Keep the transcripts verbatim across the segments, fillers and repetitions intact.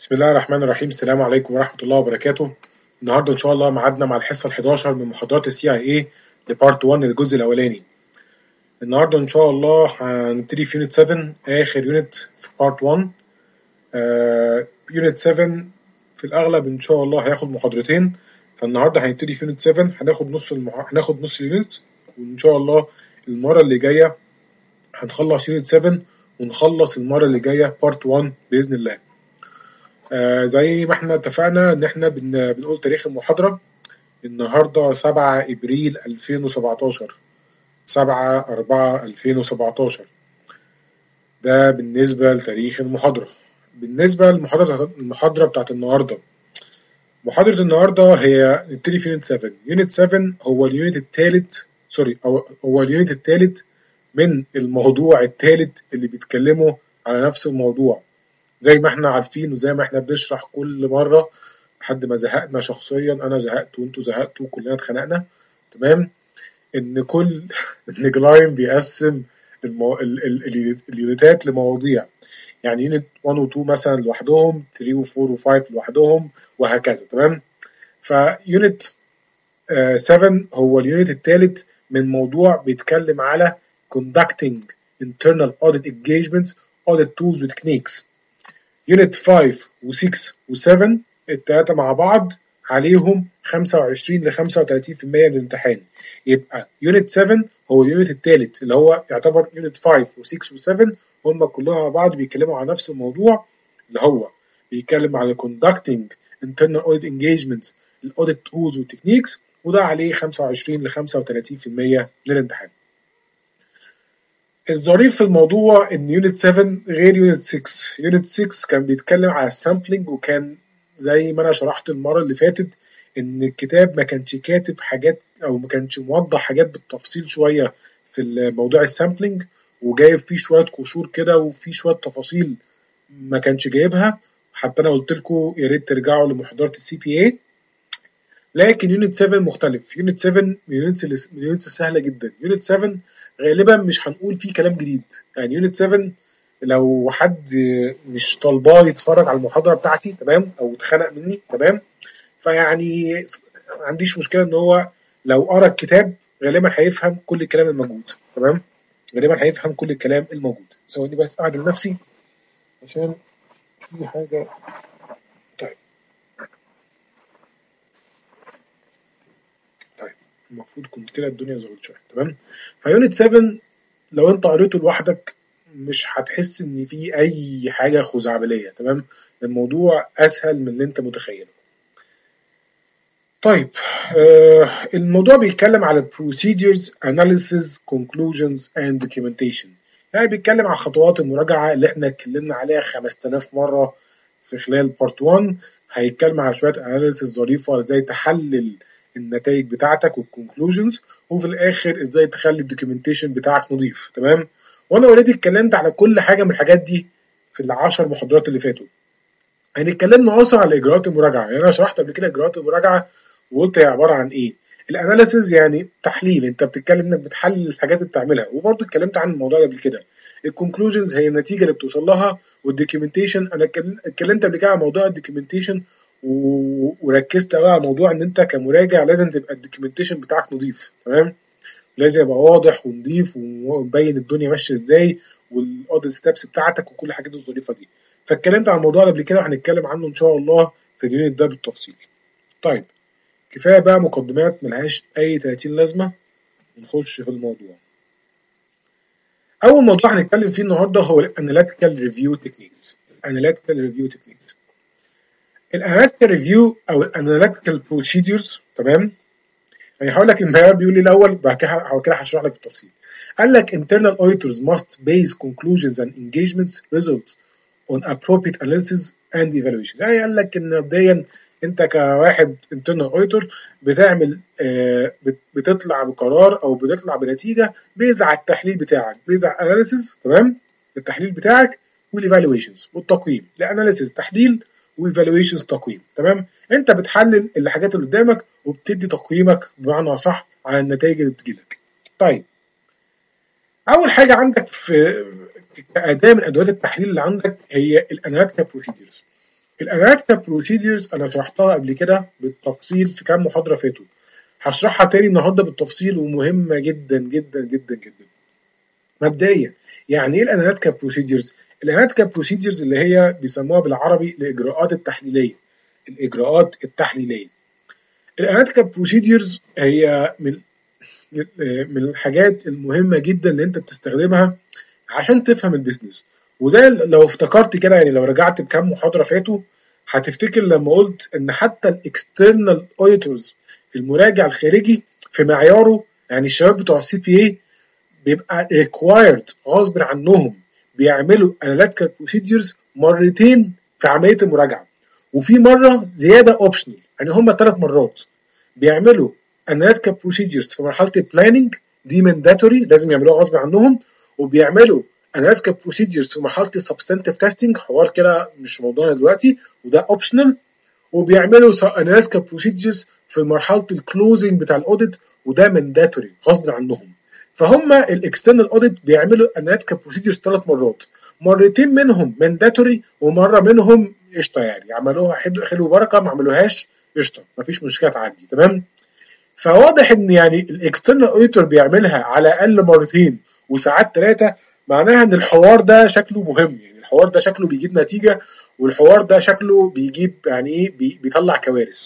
بسم الله الرحمن الرحيم. السلام عليكم ورحمة الله وبركاته. النهارده إن شاء الله ميعادنا مع الحصة الحداشر من محاضرات السي اي اي لبارت واحد الجزء الأولاني. النهارده إن شاء الله هنبتدي في يونت سبعة آخر يونت في بارت واحد. آه يونت سبعة في الأغلب إن شاء الله هياخد محاضرتين، فالنهارده هنبتدي في يونت سبعة هناخد نص المح... هناخد نص اليونت، وإن شاء الله المرة اللي جاية هنخلص يونت سبعة ونخلص المرة اللي جاية بارت واحد بإذن الله. آه زي ما احنا اتفقنا ان احنا بن بنقول تاريخ المحاضرة النهاردة سبعة ابريل ألفين وسبعتاشر، سبعة أربعة ألفين وسبعتاشر. ده بالنسبة لتاريخ المحاضرة. بالنسبة للمحاضرة المحاضرة بتاعت النهاردة، محاضرة النهاردة هي نبتدي في يونت سبعة. يونت سبعة هو اليونت الثالث سوري أو هو اليونت الثالث من الموضوع الثالث اللي بيتكلموا على نفس الموضوع، زي ما احنا عارفين وزي ما احنا بنشرح كل مرة لحد ما زهقنا. شخصيا انا زهقت وانتوا زهقتوا وكلنا اتخنقنا. تمام. ان كل ان جلاين بيقسم المو... ال... ال... ال... اليونتات لمواضيع، يعني يونت واحد و اتنين مثلا لوحدهم، تلاتة و أربعة و خمسة لوحدهم، وهكذا. تمام. فيونت آه سبعة هو اليونت الثالث من موضوع بيتكلم على conducting internal audit engagements, audit tools و techniques. يونت خمسة و ستة و سبعة التلاتة مع بعض عليهم خمسة وعشرين ل خمسة وتلاتين في المية من الامتحان. يبقى يونت سبعة هو اليونت الثالث اللي هو يعتبر يونت خمسة و ستة و سبعة هم كلهم مع بعض بيتكلموا عن نفس الموضوع، اللي هو بيتكلم على conducting internal audit engagements, audit tools و techniques، وده عليه خمسة وعشرين ل خمسة وتلاتين في المية من الامتحان. الظريف في الموضوع ان يونت سبعة غير يونت ستة. يونت ستة كان بيتكلم على السامبلينج، وكان زي ما انا شرحت المره اللي فاتت ان الكتاب ما كانش كاتب حاجات او ما كانش موضح حاجات بالتفصيل شويه في موضوع السامبلينج، وجايب فيه شويه قشور كده وفيه شويه تفاصيل ما كانش جايبها. حتى انا قلت لكم يا ريت ترجعوا لمحاضره السي بي اي. لكن يونت سبعة مختلف. يونت سبعة من اليونتس من اليونتس السهله جدا. يونت سبعة غالبا مش هنقول فيه كلام جديد. يعني يونت سبعة لو حد مش طالباه يتفرج على المحاضره بتاعتي تمام او اتخنق مني تمام، فيعني ما عنديش مشكله ان هو لو قرا الكتاب غالبا هيفهم كل الكلام الموجود. تمام. غالبا هيفهم كل الكلام الموجود. ثواني بس اعدل نفسي عشان في حاجه. طيب طيب المفروض كنت كده الدنيا ظبطت شويه. تمام. فيونت سبعة لو انت قريته لوحدك مش هتحس ان في اي حاجه خزعبليه. تمام. الموضوع اسهل من اللي انت متخيله. طيب آه الموضوع بيتكلم على procedures, analysis, conclusions and documentation. يعني بيتكلم على خطوات المراجعه اللي احنا اتكلمنا عليها خمسة آلاف مره في خلال بارت واحد. هيتكلم على شويه analysis ظريفه ازاي تحلل النتائج بتاعتك والconclusions، وفي الاخر ازاي تخلي الدوكيومنتيشن بتاعك نظيف. تمام. وانا اوريدي اتكلمت على كل حاجه من الحاجات دي في العشر محاضرات اللي فاتوا. يعني اتكلمنا اصلا على اجراءات المراجعه. يعني انا شرحت قبل كده اجراءات المراجعه وقلت هي عباره عن ايه. الاناليسز يعني تحليل، انت بتتكلم انك بتحلل الحاجات اللي بتعملها، وبرضه اتكلمت عن الموضوع ده قبل كده. الكونكلوجنز هي النتيجه اللي بتوصل لها، والدوكيومنتيشن انا اتكلمت قبل كده عن موضوع الدوكيومنتيشن و... وركزت قوي على موضوع ان انت كمراجع لازم تبقى الدوكيومنتيشن بتاعك نظيف. تمام. لازم يبقى واضح ونضيف ومبين الدنيا ماشيه ازاي والاوديت ستابس بتاعتك وكل الحاجات الظريفه دي. فاتكلمت عن الموضوع ده قبل كده وهنتكلم عنه ان شاء الله في اليونت ده بالتفصيل. طيب كفايه بقى مقدمات ملهاش اي تلاتين لازمه، نخش في الموضوع. اول موضوع هنتكلم فيه النهارده هو الاناليتيكال ريفيو تكنيكس. الاناليتيكال ريفيو تكنيكس الاناليتيكال ريفيو او الاناليتيكال بروسيدورز. تمام. يعني هقول لك المعيار بيقول لي الاول، بعد كده كده هشرح لك بالتفصيل. قال لك internal auditors must base conclusions and engagements results on appropriate analysis and evaluation. يعني قال لك ان مبدئيا انت كواحد internal auditor بتعمل آه بتطلع بقرار او بتطلع بنتيجه بيز على التحليل بتاعك، بيز على الاناليسيز. تمام. التحليل بتاعك والايفالويشنز والتقييم. الاناليسيز تحليل وايفالويشنز تقييم. تمام. انت بتحلل الحاجات اللي قدامك وبتدي تقييمك بمعنى صح على النتائج اللي بتجيلك. طيب اول حاجه عندك في كاداه من ادوات التحليل اللي عندك هي الاناليتيكال بروسيدورز. الاناليتيكال بروسيدجرز انا شرحتها قبل كده بالتفصيل في كام محاضره فاتوا، هشرحها تاني النهارده بالتفصيل ومهمه جدا جدا جدا جدا. مبدئيا يعني ايه الاناليتيكال بروسيدجرز؟ الاناليتيكال بروسيدجرز اللي هي بيسموها بالعربي الاجراءات التحليليه. الاجراءات التحليليه الاناليتيكال بروسيدجرز هي من من الحاجات المهمه جدا اللي انت بتستخدمها عشان تفهم البيزنس. وزي لو افتكرت كده، يعني لو رجعت بكام محاضره فاتوا هتفتكر لما قلت ان حتى الاكسترنال اوديتورز، المراجع الخارجي في معياره، يعني الشباب بتوع السي بي اي بيبقى ريكوايرد غصب عنهم بيعملوا اناليتيكال بروسيدجرز مرتين في عمليه المراجعه، وفي مره زياده اوبشنال، يعني هم ثلاث مرات بيعملوا اناليتيكال بروسيدجرز في مرحله البلاننج، دي مانداتوري لازم يعملوها غصب عنهم، وبيعملوا اناليتيكال بروسيدجرز في مرحله السبستانتيف تيستنج، حوار كده مش موضوعنا دلوقتي، وده اوبشنال، وبيعملوا اناليتيكال بروسيدجرز في مرحله الكلوزنج بتاع الاوديت، وده مانداتوري غصب عنهم. فهم الاكسترنال اوديت بيعملوا اناليتيكال بروسيدجرز ثلاث مرات، مرتين منهم مانداتوري ومره منهم قشطه، يعني عملوها حلو بركه، ما عملوهاش قشطه مفيش مشكله تعدي تمام. فواضح ان يعني الاكسترنال اوديتور بيعملها على الاقل مرتين وساعات ثلاثه، معناها ان الحوار ده شكله مهم، يعني الحوار ده شكله بيجيب نتيجه، والحوار ده شكله بيجيب يعني ايه بي بيطلع كوارث.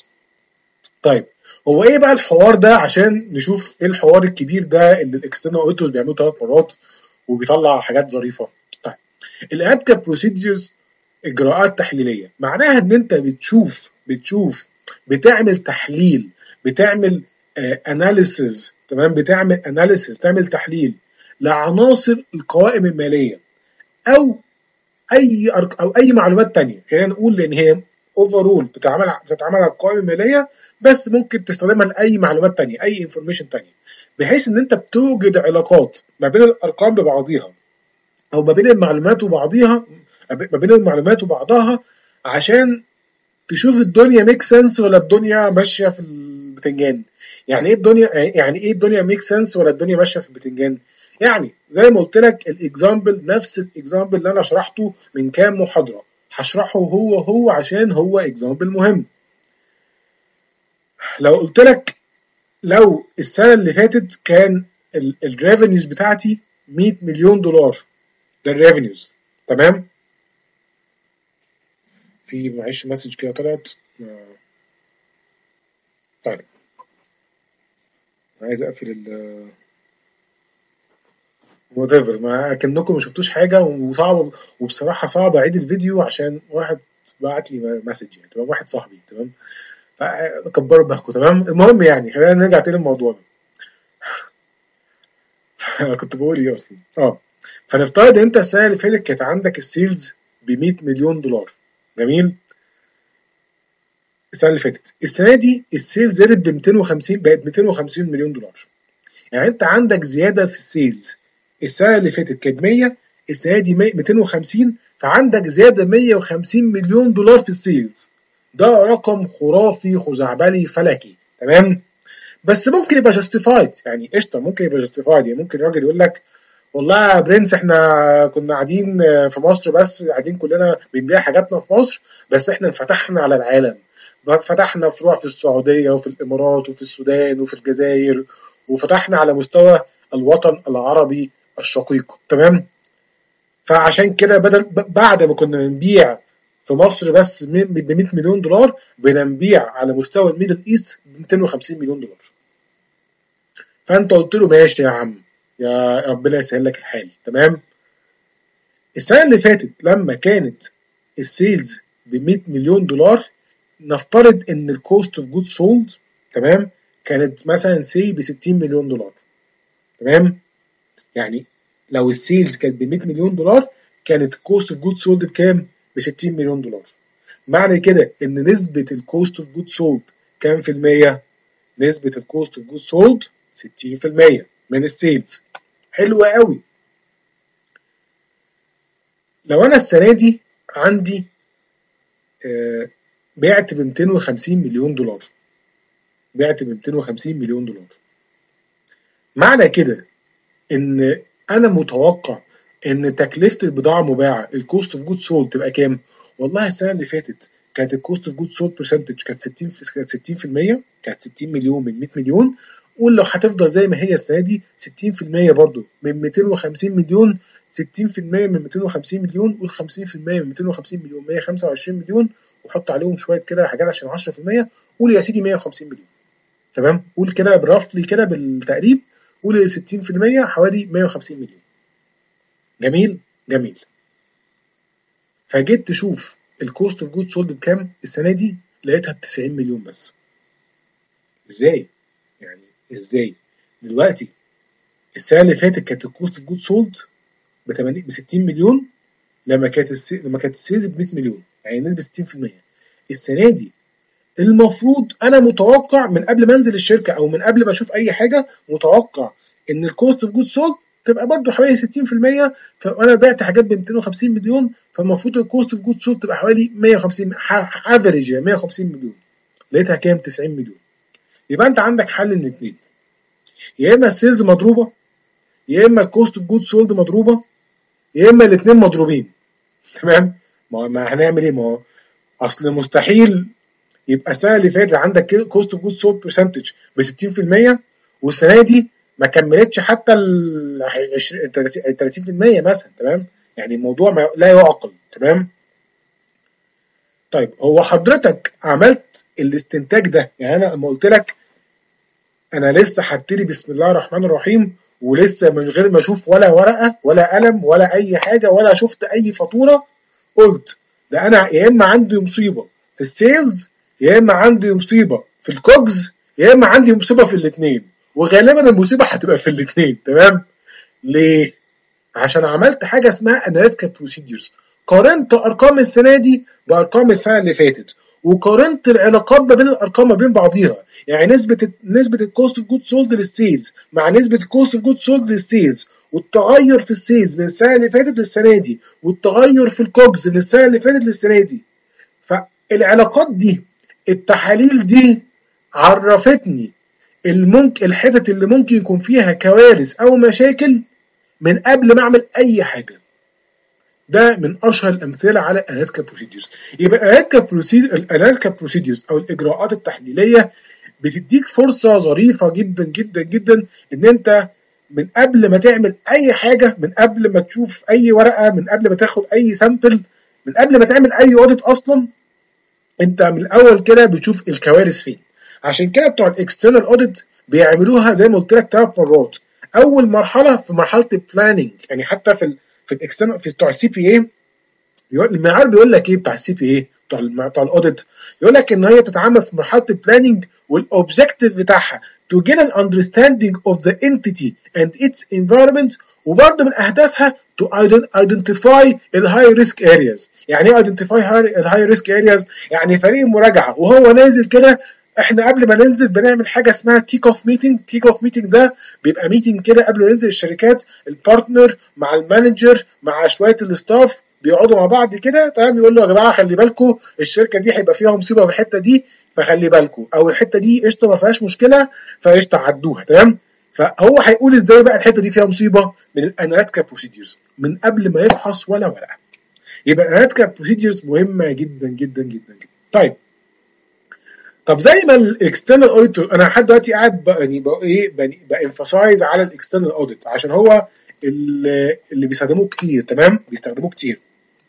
طيب هو ايه بقى الحوار ده عشان نشوف ايه الحوار الكبير ده اللي الاكسترنال اوديتورز بيعملوه ثلاث مرات وبيطلع حاجات ظريفه؟ طيب الاناليتيكال بروسيدجرز اجراءات تحليليه، معناها ان انت بتشوف بتشوف بتعمل تحليل، بتعمل اناليسز، تمام، بتعمل اناليسز تعمل تحليل لعناصر القوائم الماليه، او اي او اي معلومات تانية، خلينا نقول لان هي اوفرول بتتعمل بتتعمل على القوائم الماليه، بس ممكن تستخدمها لاي معلومات تانية، اي انفورميشن تانية، بحيث ان انت بتوجد علاقات ما بين الارقام ببعضيها او ما بين المعلومات وبعضيها، ما بين المعلومات وبعضها، عشان تشوف الدنيا ميك سنس ولا الدنيا ماشيه في البتنجان. يعني ايه الدنيا يعني ايه الدنيا ميك سنس ولا الدنيا ماشيه في البتنجان؟ يعني زي ما قلت لك الاكزامبل، نفس الاكزامبل اللي انا شرحته من كام محاضره هشرحه هو هو عشان هو اكزامبل مهم. لو قلت لك لو السنه اللي فاتت كان الريفينيوز بتاعتي مية مليون دولار، ده الريفينيوز، تمام. في معلش مسج كده طلعت، طيب عايز اقفل ال وات ايفر، ما كانكم ما شفتوش حاجه، وصعب، وبصراحه صعب اعيد الفيديو عشان واحد بعت لي مسج، يعني تمام، واحد صاحبي، تمام، فكبروا دماغكم، تمام. المهم يعني خلينا نرجع تاني لموضوعنا. كنت بقول ايه اصلا؟ اه فنفترض ان انت السنه اللي فاتت كانت عندك السيلز ب مية مليون دولار، جميل. السنه اللي فاتت، السنه دي السيلز زادت ب مئتين وخمسين، بقت مئتين وخمسين مليون دولار، يعني انت عندك زياده في السيلز. السنه اللي فاتت كانت مية، السنه دي مئتين وخمسين، فعندك زياده مية وخمسين مليون دولار في السيلز. ده رقم خرافي خزعبلي فلكي، تمام. بس ممكن يبقى جاستيفايد، يعني قشطه، ممكن يبقى جاستيفايد، يعني ممكن الراجل يقول لك والله يا برنس احنا كنا قاعدين في مصر، بس قاعدين كلنا بنبيع حاجاتنا في مصر، بس احنا انفتحنا على العالم، فتحنا فروع في السعوديه وفي الامارات وفي السودان وفي الجزائر، وفتحنا على مستوى الوطن العربي الشقيق، تمام. فعشان كده بدل بعد ما كنا بنبيع في مصر بس ب مية مليون دولار، بنبيع على مستوى الميدل ايست ب مئتين وخمسين مليون دولار. فانت قلت له ماشي يا عم، يا ربنا يسهل لك الحال، تمام. السنه اللي فاتت لما كانت السيلز ب مية مليون دولار، نفترض ان الكوست اوف جود سولد، تمام، كانت مثلا سي ب ستين مليون دولار، تمام. يعني لو السيلز كانت ب مية مليون دولار، كانت الكوست اوف جود سولد بكام؟ ب ستين مليون دولار. معنى كده ان نسبه الكوست اوف جود سولد كام في المية؟ نسبه الكوست اوف جود سولد ستين في المية من السيلز. حلوه قوي. لو انا السنه دي عندي آه بعت ب مئتين وخمسين مليون دولار، بعت ب مئتين وخمسين مليون دولار، معنى كده ان انا متوقع ان تكلفه البضاعه المباعه، الكوست اوف جود سولد، تبقى كام؟ والله السنه اللي فاتت كانت الكوست اوف جود سولد برسنتج كانت ستين كانت ستين في المية، كانت ستين مليون من مية مليون. قول لو هتفضل زي ما هي السنه دي ستين في المية برضو من مئتين وخمسين مليون، ستين في المية من مئتين وخمسين مليون، قول خمسين في المية من مئتين وخمسين مليون مية وخمسة وعشرين مليون، وحط عليهم شويه كده حاجات عشان عشرة في المية، قول يا سيدي مية وخمسين مليون. تمام، قول كده برفلي كده بالتقريب، قول ستين في المية حوالي مية وخمسين مليون. جميل جميل. فجيت تشوف الكوست اوف جود سولد بكام السنه دي، لقيتها ب تسعين مليون بس. ازاي؟ يعني ازاي؟ دلوقتي السنه اللي فاتت كانت الكوست اوف جود سولد ب ستين مليون، لما كانت السي... لما كانت السيلز ب مية مليون، يعني نسبه ستين في المية. السنه دي المفروض انا متوقع من قبل ما انزل الشركه او من قبل ما اشوف اي حاجه، متوقع ان الكوست اوف جود سولد تبقى برضو حوالي ستين في المية. فانا بعت حاجات ب مئتين وخمسين مليون، فالمفروض الكوست اوف جود سولد تبقى حوالي مية وخمسين، افريج مية وخمسين مليون. لقيتها كام؟ تسعين مليون. يبقى انت عندك حل من اتنين، يا اما السيلز مضروبه، يا اما الكوست اوف جود سولد مضروبه، يا اما الاثنين مضروبين. تمام؟ ما هنعمل ايه؟ ما هو اصل مستحيل يبقى السنه اللي فاتت عندك كوست اوف جود سولد برسنتج ب ستين في المية، والسنه دي ما كملتش حتى ال ثلاثين في المية مثلا. تمام؟ يعني الموضوع ما لا يعقل. تمام؟ طيب هو حضرتك عملت الاستنتاج ده، يعني انا لما قلت لك انا لسه هبتدي بسم الله الرحمن الرحيم، ولسه من غير ما اشوف ولا ورقه ولا قلم ولا اي حاجه ولا شفت اي فاتوره، قلت ده انا يا اما عندي مصيبه في السيلز، يا اما عندي مصيبه في الكوجز، يا اما عندي مصيبه في الاثنين، وغالبا المصيبه هتبقى في الاثنين. تمام؟ ليه؟ عشان عملت حاجه اسمها اناليتيكال بروسيدجرز، قارنت ارقام السنه دي بارقام السنه اللي فاتت، وقارنت العلاقات ما بين الارقام ما بين بعضيها. يعني نسبه نسبه الكوست اوف جود سولد للسيلز مع نسبه الكوست اوف جود سولد للسيلز، والتغير في السيلز من السنه اللي فاتت للسنه دي، والتغير في الكوجز من السنه اللي فاتت للسنه دي. فالعلاقات دي، التحاليل دي عرفتني الممكن الحتت اللي ممكن يكون فيها كوارث او مشاكل من قبل ما اعمل اي حاجه. ده من اشهر الامثله على الاناليتيكال بروسيدجرز. يبقى الاناليتيكال بروسيدجرز او الاجراءات التحليليه بتديك فرصه ظريفه جدا جدا جدا ان انت من قبل ما تعمل اي حاجه، من قبل ما تشوف اي ورقه، من قبل ما تاخد اي سامبل، من قبل ما تعمل اي اوديت اصلا، انت من الاول كده بتشوف الكوارث فين. عشان كده بتوع الاكسترنال اوديت بيعملوها زي ما قلت لك ثلاث مرات. اول مرحله في مرحله البلاننج، يعني حتى في ال في الاكسترنال في بتوع السي بي اي، المعيار بيقول لك ايه بتاع السي بي اي بتاع بتاع الاوديت؟ يقول لك ان هي بتتعامل في مرحله البلاننج، والاوبجكتيف بتاعها to get an understanding of the entity and its environment، وبرضه من اهدافها to identify the high risk areas. يعني ايه identify the high risk areas؟ يعني فريق مراجعه وهو نازل كده، احنا قبل ما ننزل بنعمل حاجه اسمها كيك اوف ميتنج. كيك اوف ميتنج ده بيبقى ميتنج كده قبل ما ننزل الشركات، البارتنر مع المانجر مع شويه الاستاف بيقعدوا مع بعض كده. تمام؟ يقول له يا جماعه خلي بالكم الشركه دي هيبقى فيها مصيبه في الحته دي، فخلي بالكم، او الحته دي قشطه ما فيهاش مشكله فقشطه عدوها. تمام؟ فهو هيقول ازاي بقى الحته دي فيها مصيبه من الاناليتيكال بروسيدجرز من قبل ما يفحص ولا ورقه. يبقى الاناليتيكال بروسيدجرز مهمه جدا جدا جدا جدا. طيب طب زي ما الاكسترنال اوديت، انا لحد دلوقتي قاعد بقى يعني بقى ايه بانفاسايز على الاكسترنال اوديت عشان هو اللي, اللي بيستخدموه كتير. تمام؟ بيستخدموه كتير.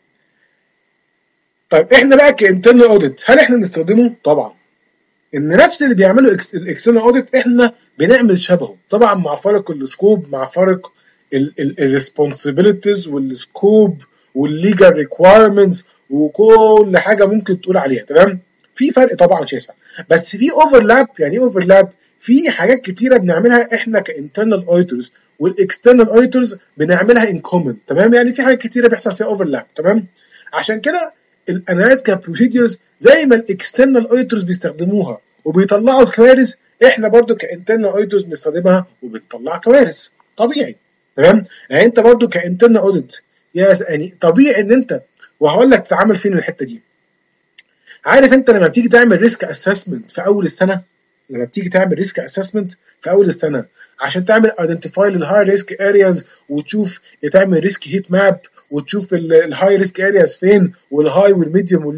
طيب احنا بقى كانترنال اوديت هل احنا بنستخدمه؟ طبعا. ان نفس اللي بيعمله الاكسترنال اوديت احنا بنعمل شبهه، طبعا مع فرق السكوب، مع فرق الريسبونسابيلتيز والسكوب والليجال ريكوايرمنتس وكل حاجه ممكن تقول عليها. تمام؟ في فرق طبعا شاسع، بس في اوفرلاب. يعني ايه اوفرلاب؟ في حاجات كتيره بنعملها احنا كانترنال اوديتورز والاكسترنال اوديتورز بنعملها ان كومن. تمام؟ يعني في حاجات كتيره بيحصل فيها اوفرلاب. تمام؟ عشان كده الاناليتيكال بروسيدجرز زي ما الاكسترنال اوديتورز بيستخدموها وبيطلعوا كوارث، احنا برضو كانترنال اوديتورز بنستخدمها وبنطلع كوارث. طبيعي. تمام؟ يعني انت برضو كانترنال اوديت يعني طبيعي ان انت، وهقول لك تتعامل فين الحته دي. عارف انت لما بتيجي تعمل ريسك اسسمنت في اول السنه، لما بتيجي تعمل ريسك اسسمنت في اول السنه عشان تعمل ايدنتيفاي للهاي ريسك ارياز، وتشوف تعمل ريسك هيت ماب، وتشوف الهاي ريسك ارياز فين، والهاي والميديوم واللو،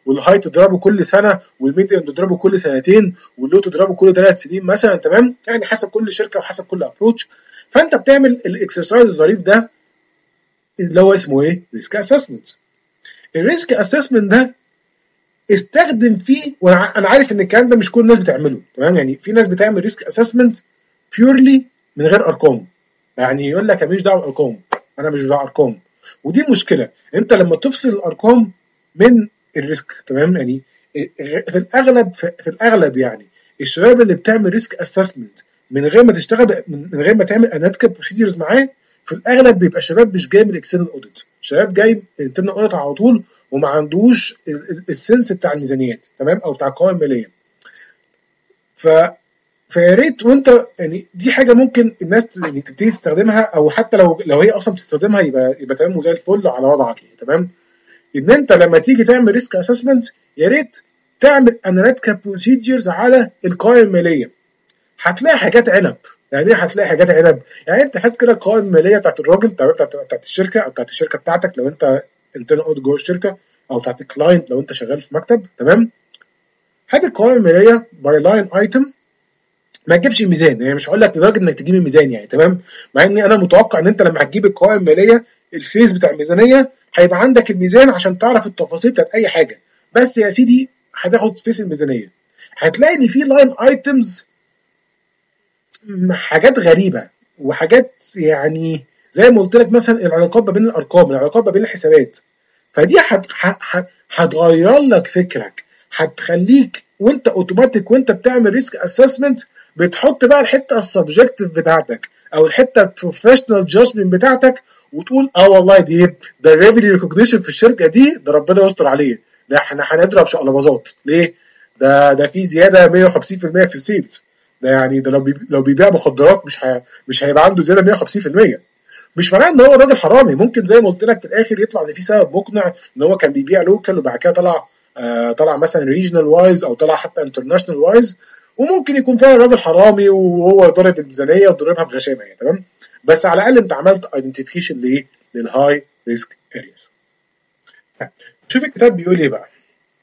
والهاي تضربه كل سنه والميديان تضربه كل سنتين واللو تضربه كل ثلاث سنين مثلا، تمام؟ يعني حسب كل شركه وحسب كل ابروتش. فانت بتعمل الاكسرسايز الظريف ده اللي هو اسمه ايه؟ ريسك اسسمنت. الريسك اسسمنت ده استخدم فيه، وانا عارف ان الكلام ده مش كل الناس بتعمله، تمام؟ يعني في ناس بتعمل ريسك اسسمنت بيورلي من غير ارقام، يعني يقول لك انا ماليش دعوه بالارقام، انا مش بتاع ارقام. ودي مشكله، انت لما تفصل الارقام من الريسك، تمام؟ يعني في الاغلب في الاغلب يعني الشباب اللي بتعمل ريسك اسسمنت من غير ما تشتغل، من غير ما تعمل اناليتيكال بروسيدرز معاه، في الاغلب بيبقى شباب مش جاي من اكسترنال اوديت، شباب جاي انترنال اوديت على طول وما عندوش السنس بتاع الميزانيات، تمام؟ او بتاع القوائم الماليه. ف فيا ريت، وانت يعني دي حاجه ممكن الناس يعني تبتدي تستخدمها، او حتى لو لو هي اصلا بتستخدمها يبقى يبقى تمام وزي الفل على وضعك، يعني تمام. ان انت لما تيجي تعمل ريسك اسسمنت يا ريت تعمل اناليتيكال بروسيدجرز على القوائم الماليه. هتلاقي حاجات عنب. يعني ايه هتلاقي حاجات عنب؟ يعني انت هات كده القوائم الماليه بتاعت الراجل، بتاعت بتاعت الشركه او بتاعت الشركه بتاعتك لو انت انترنال اوديت جوه الشركه، او بتاعت الكلاينت لو انت شغال في مكتب، تمام؟ هات القوائم الماليه باي لاين ايتم، ما تجيبش ميزان، يعني مش هقول لك لدرجه انك تجيب الميزان يعني، تمام؟ مع اني انا متوقع ان انت لما هتجيب القوائم الماليه الفيز بتاع الميزانيه هيبقى عندك الميزان عشان تعرف التفاصيل بتاعت اي حاجه، بس يا سيدي هتاخد فيس الميزانيه، هتلاقي ان في لاين ايتمز حاجات غريبه وحاجات يعني زي ما قلت لك مثلا العلاقات ما بين الارقام، العلاقات ما بين الحسابات. فدي هتغير لك فكرك، هتخليك وانت اوتوماتيك وانت بتعمل ريسك اسسمنت بتحط بقى الحته السبجكتيف بتاعتك او الحته البروفيشنال جادجمنت بتاعتك، وتقول اه والله دي ده الريفينيو ريكوجنيشن في الشركه دي ده ربنا يستر عليه، ده احنا هنضرب شقلباظات ليه؟ ده ده في زياده مية وخمسين في المية في السيلز، ده يعني ده لو بي لو بيبيع مخدرات مش ه... مش هيبقى عنده زياده مية وخمسين في المية. مش معناه ان هو راجل حرامي، ممكن زي ما قلت لك في الاخر يطلع ان في سبب مقنع ان هو كان بيبيع لوكال وبعد كده طلع آه طلع مثلا ريجنال وايز او طلع حتى انترناشونال وايز، وممكن يكون فعلا راجل حرامي وهو ضارب الميزانيه وضاربها بغشامه يعني، تمام؟ بس على الاقل انت عملت ايدنتيفيكيشن لايه؟ للهاي ريسك ارياز. شوف الكتاب بيقول ايه بقى.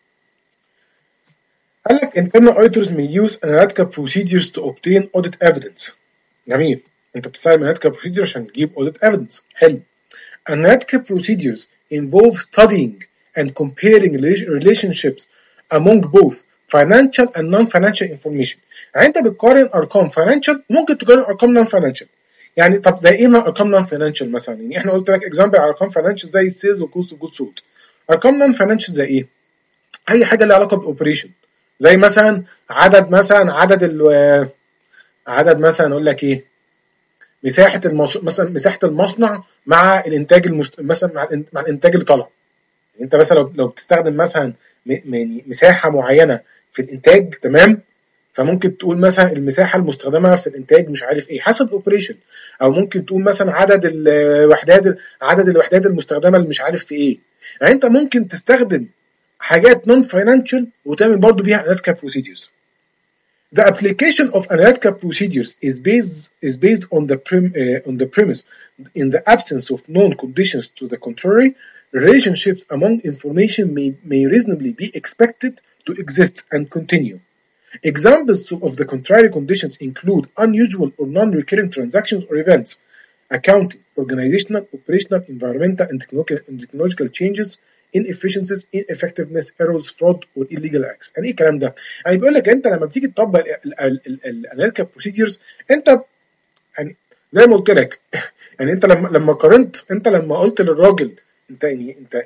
قال لك internal auditors may use analytical procedures to obtain audit evidence. جميل، انت بتستخدم analytical procedure عشان تجيب audit evidence. حلو. Analytical procedures involve studying and comparing relationships among both financial and non-financial information. يعني انت بتقارن ارقام financial، ممكن تقارن ارقام non-financial. يعني طب زي ايه ارقام non-financial مثلا؟ يعني احنا قلت لك example على ارقام financial زي السيلز والكوست والجود سولد. ارقام non-financial زي ايه؟ اي حاجه لها علاقه بالاوبريشن، زي مثلا عدد مثلا عدد ال عدد مثلا اقول لك ايه؟ مساحه المص... مثلا مساحه المصنع مع الانتاج المست... مثلا مع, الان... مع الانتاج اللي طالع. انت مثلا لو, لو بتستخدم مثلا م... يعني مساحه معينه في الانتاج، تمام؟ فممكن تقول مثلا المساحه المستخدمه في الانتاج مش عارف ايه حسب الاوبريشن، او ممكن تقول مثلا عدد الوحدات عدد الوحدات المستخدمه اللي مش عارف في ايه. يعني انت ممكن تستخدم حاجات نون فاينانشال وتعمل برضو بيها analytical procedures. The application of analytical procedures is based is based on the prim, uh, on the premise in the absence of known conditions to the contrary, relationships among information may, may reasonably be expected to exist and continue. Examples of the contrary conditions include unusual or non-recurring transactions or events, accounting, organizational, operational, environmental, and technological changes, inefficiencies, ineffectiveness, errors, fraud, or illegal acts. يعني ايه الكلام ده؟ يعني بيقول لك انت لما بتيجي تطبق الاناليتيكال بروسيدجرز انت يعني زي ما قلت لك يعني انت لما لما قارنت، انت لما قلت للراجل انت يعني انت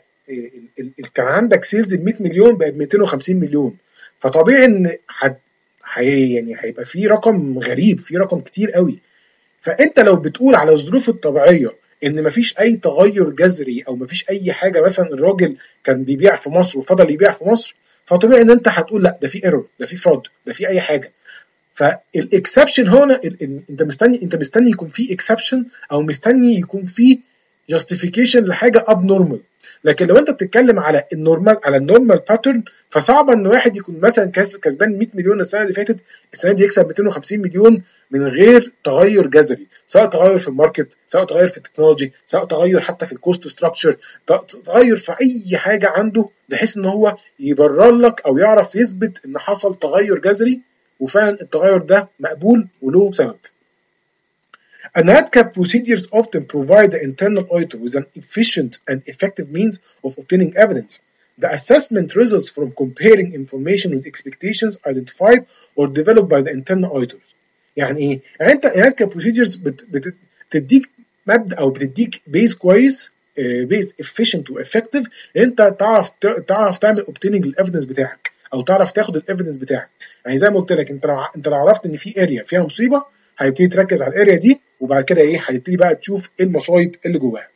كان عندك سيلز ب مية مليون بقت ميتين وخمسين مليون، فطبيعي ان حد هي يعني هيبقى في رقم غريب، في رقم كتير قوي. فانت لو بتقول على الظروف الطبيعيه ان مفيش اي تغير جذري او مفيش اي حاجه، مثلا الراجل كان بيبيع في مصر وفضل يبيع في مصر، فطبيعي ان انت هتقول لا ده في ايرور، ده في فرود، ده في اي حاجه. فالاكسبشن هنا انت مستني انت مستني يكون في اكسبشن او مستني يكون في justification لحاجه abnormal. لكن لو انت بتتكلم على النورمال على النورمال باترن، فصعب ان واحد يكون مثلا كسبان مية مليون السنه اللي فاتت السنه دي يكسب مئتين وخمسين مليون من غير تغير جذري، سواء تغير في الماركت، سواء تغير في التكنولوجي، سواء تغير حتى في الكوست ستراكشر، تغير في اي حاجه عنده بحيث ان هو يبرر لك او يعرف يثبت ان حصل تغير جذري وفعلا التغير ده مقبول وله سبب. And NatCap procedures often provide the internal auditor with an efficient and effective means of obtaining evidence. The assessment results from comparing information with expectations identified or developed by the internal auditors. يعني ايه؟ يعني انت NatCap procedures بت بتديك مبدأ او بتديك بيز كويس، بيز efficient و effective، انت تعرف تعرف تعمل obtaining الايفيدنس بتاعك او تعرف تاخد الايفيدنس بتاعك. يعني زي ما قلت لك، انت لو انت لو عرفت ان في اريا فيها مصيبه هيبتدي تركز على الاريا دي، وبعد كده ايه هيبتدي بقى تشوف ايه المصايب اللي جواها.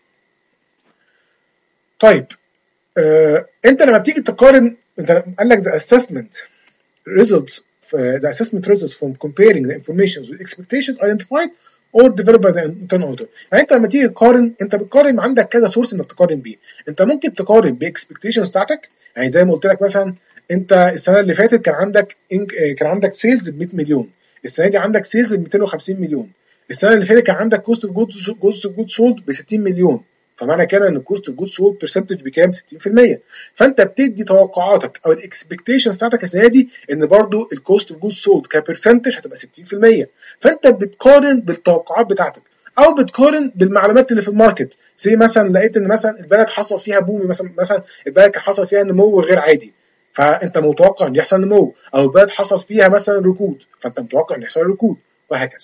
طيب آه، انت لما بتيجي تقارن، انت قال لك the assessment results the assessment results from comparing the information with expectations identified or developed by the internal auditor. يعني انت لما تيجي تقارن، انت بتقارن عندك كذا سورس انك تقارن بيه. انت ممكن تقارن باكسبكتيشنز بتاعتك، يعني زي ما قلت لك مثلا انت السنه اللي فاتت كان عندك كان عندك سيلز ب مية مليون، السنه دي عندك سيلز ب مئتين وخمسين مليون، السنه اللي فاتت كان عندك كوست اوف جودز كوست اوف جودز سولد ب ستين مليون، فمعنى كده ان الكوست اوف جودز سولد برسنتج بكام؟ ستين في المية. فانت بتدي توقعاتك او الاكسبكتيشنز بتاعتك السنه دي ان برضو الكوست اوف جودز سولد كبرسنتج هتبقى ستين في المية. فانت بتقارن بالتوقعات بتاعتك او بتقارن بالمعلومات اللي في الماركت. زي مثلا لقيت ان مثلا البلد حصل فيها بوم، مثلا مثلا البلد حصل فيها نمو غير عادي، فانت متوقع ان يحصل نمو، او البلد حصل فيها مثلا ركود فانت متوقع ان يحصل ركود، وهكذا.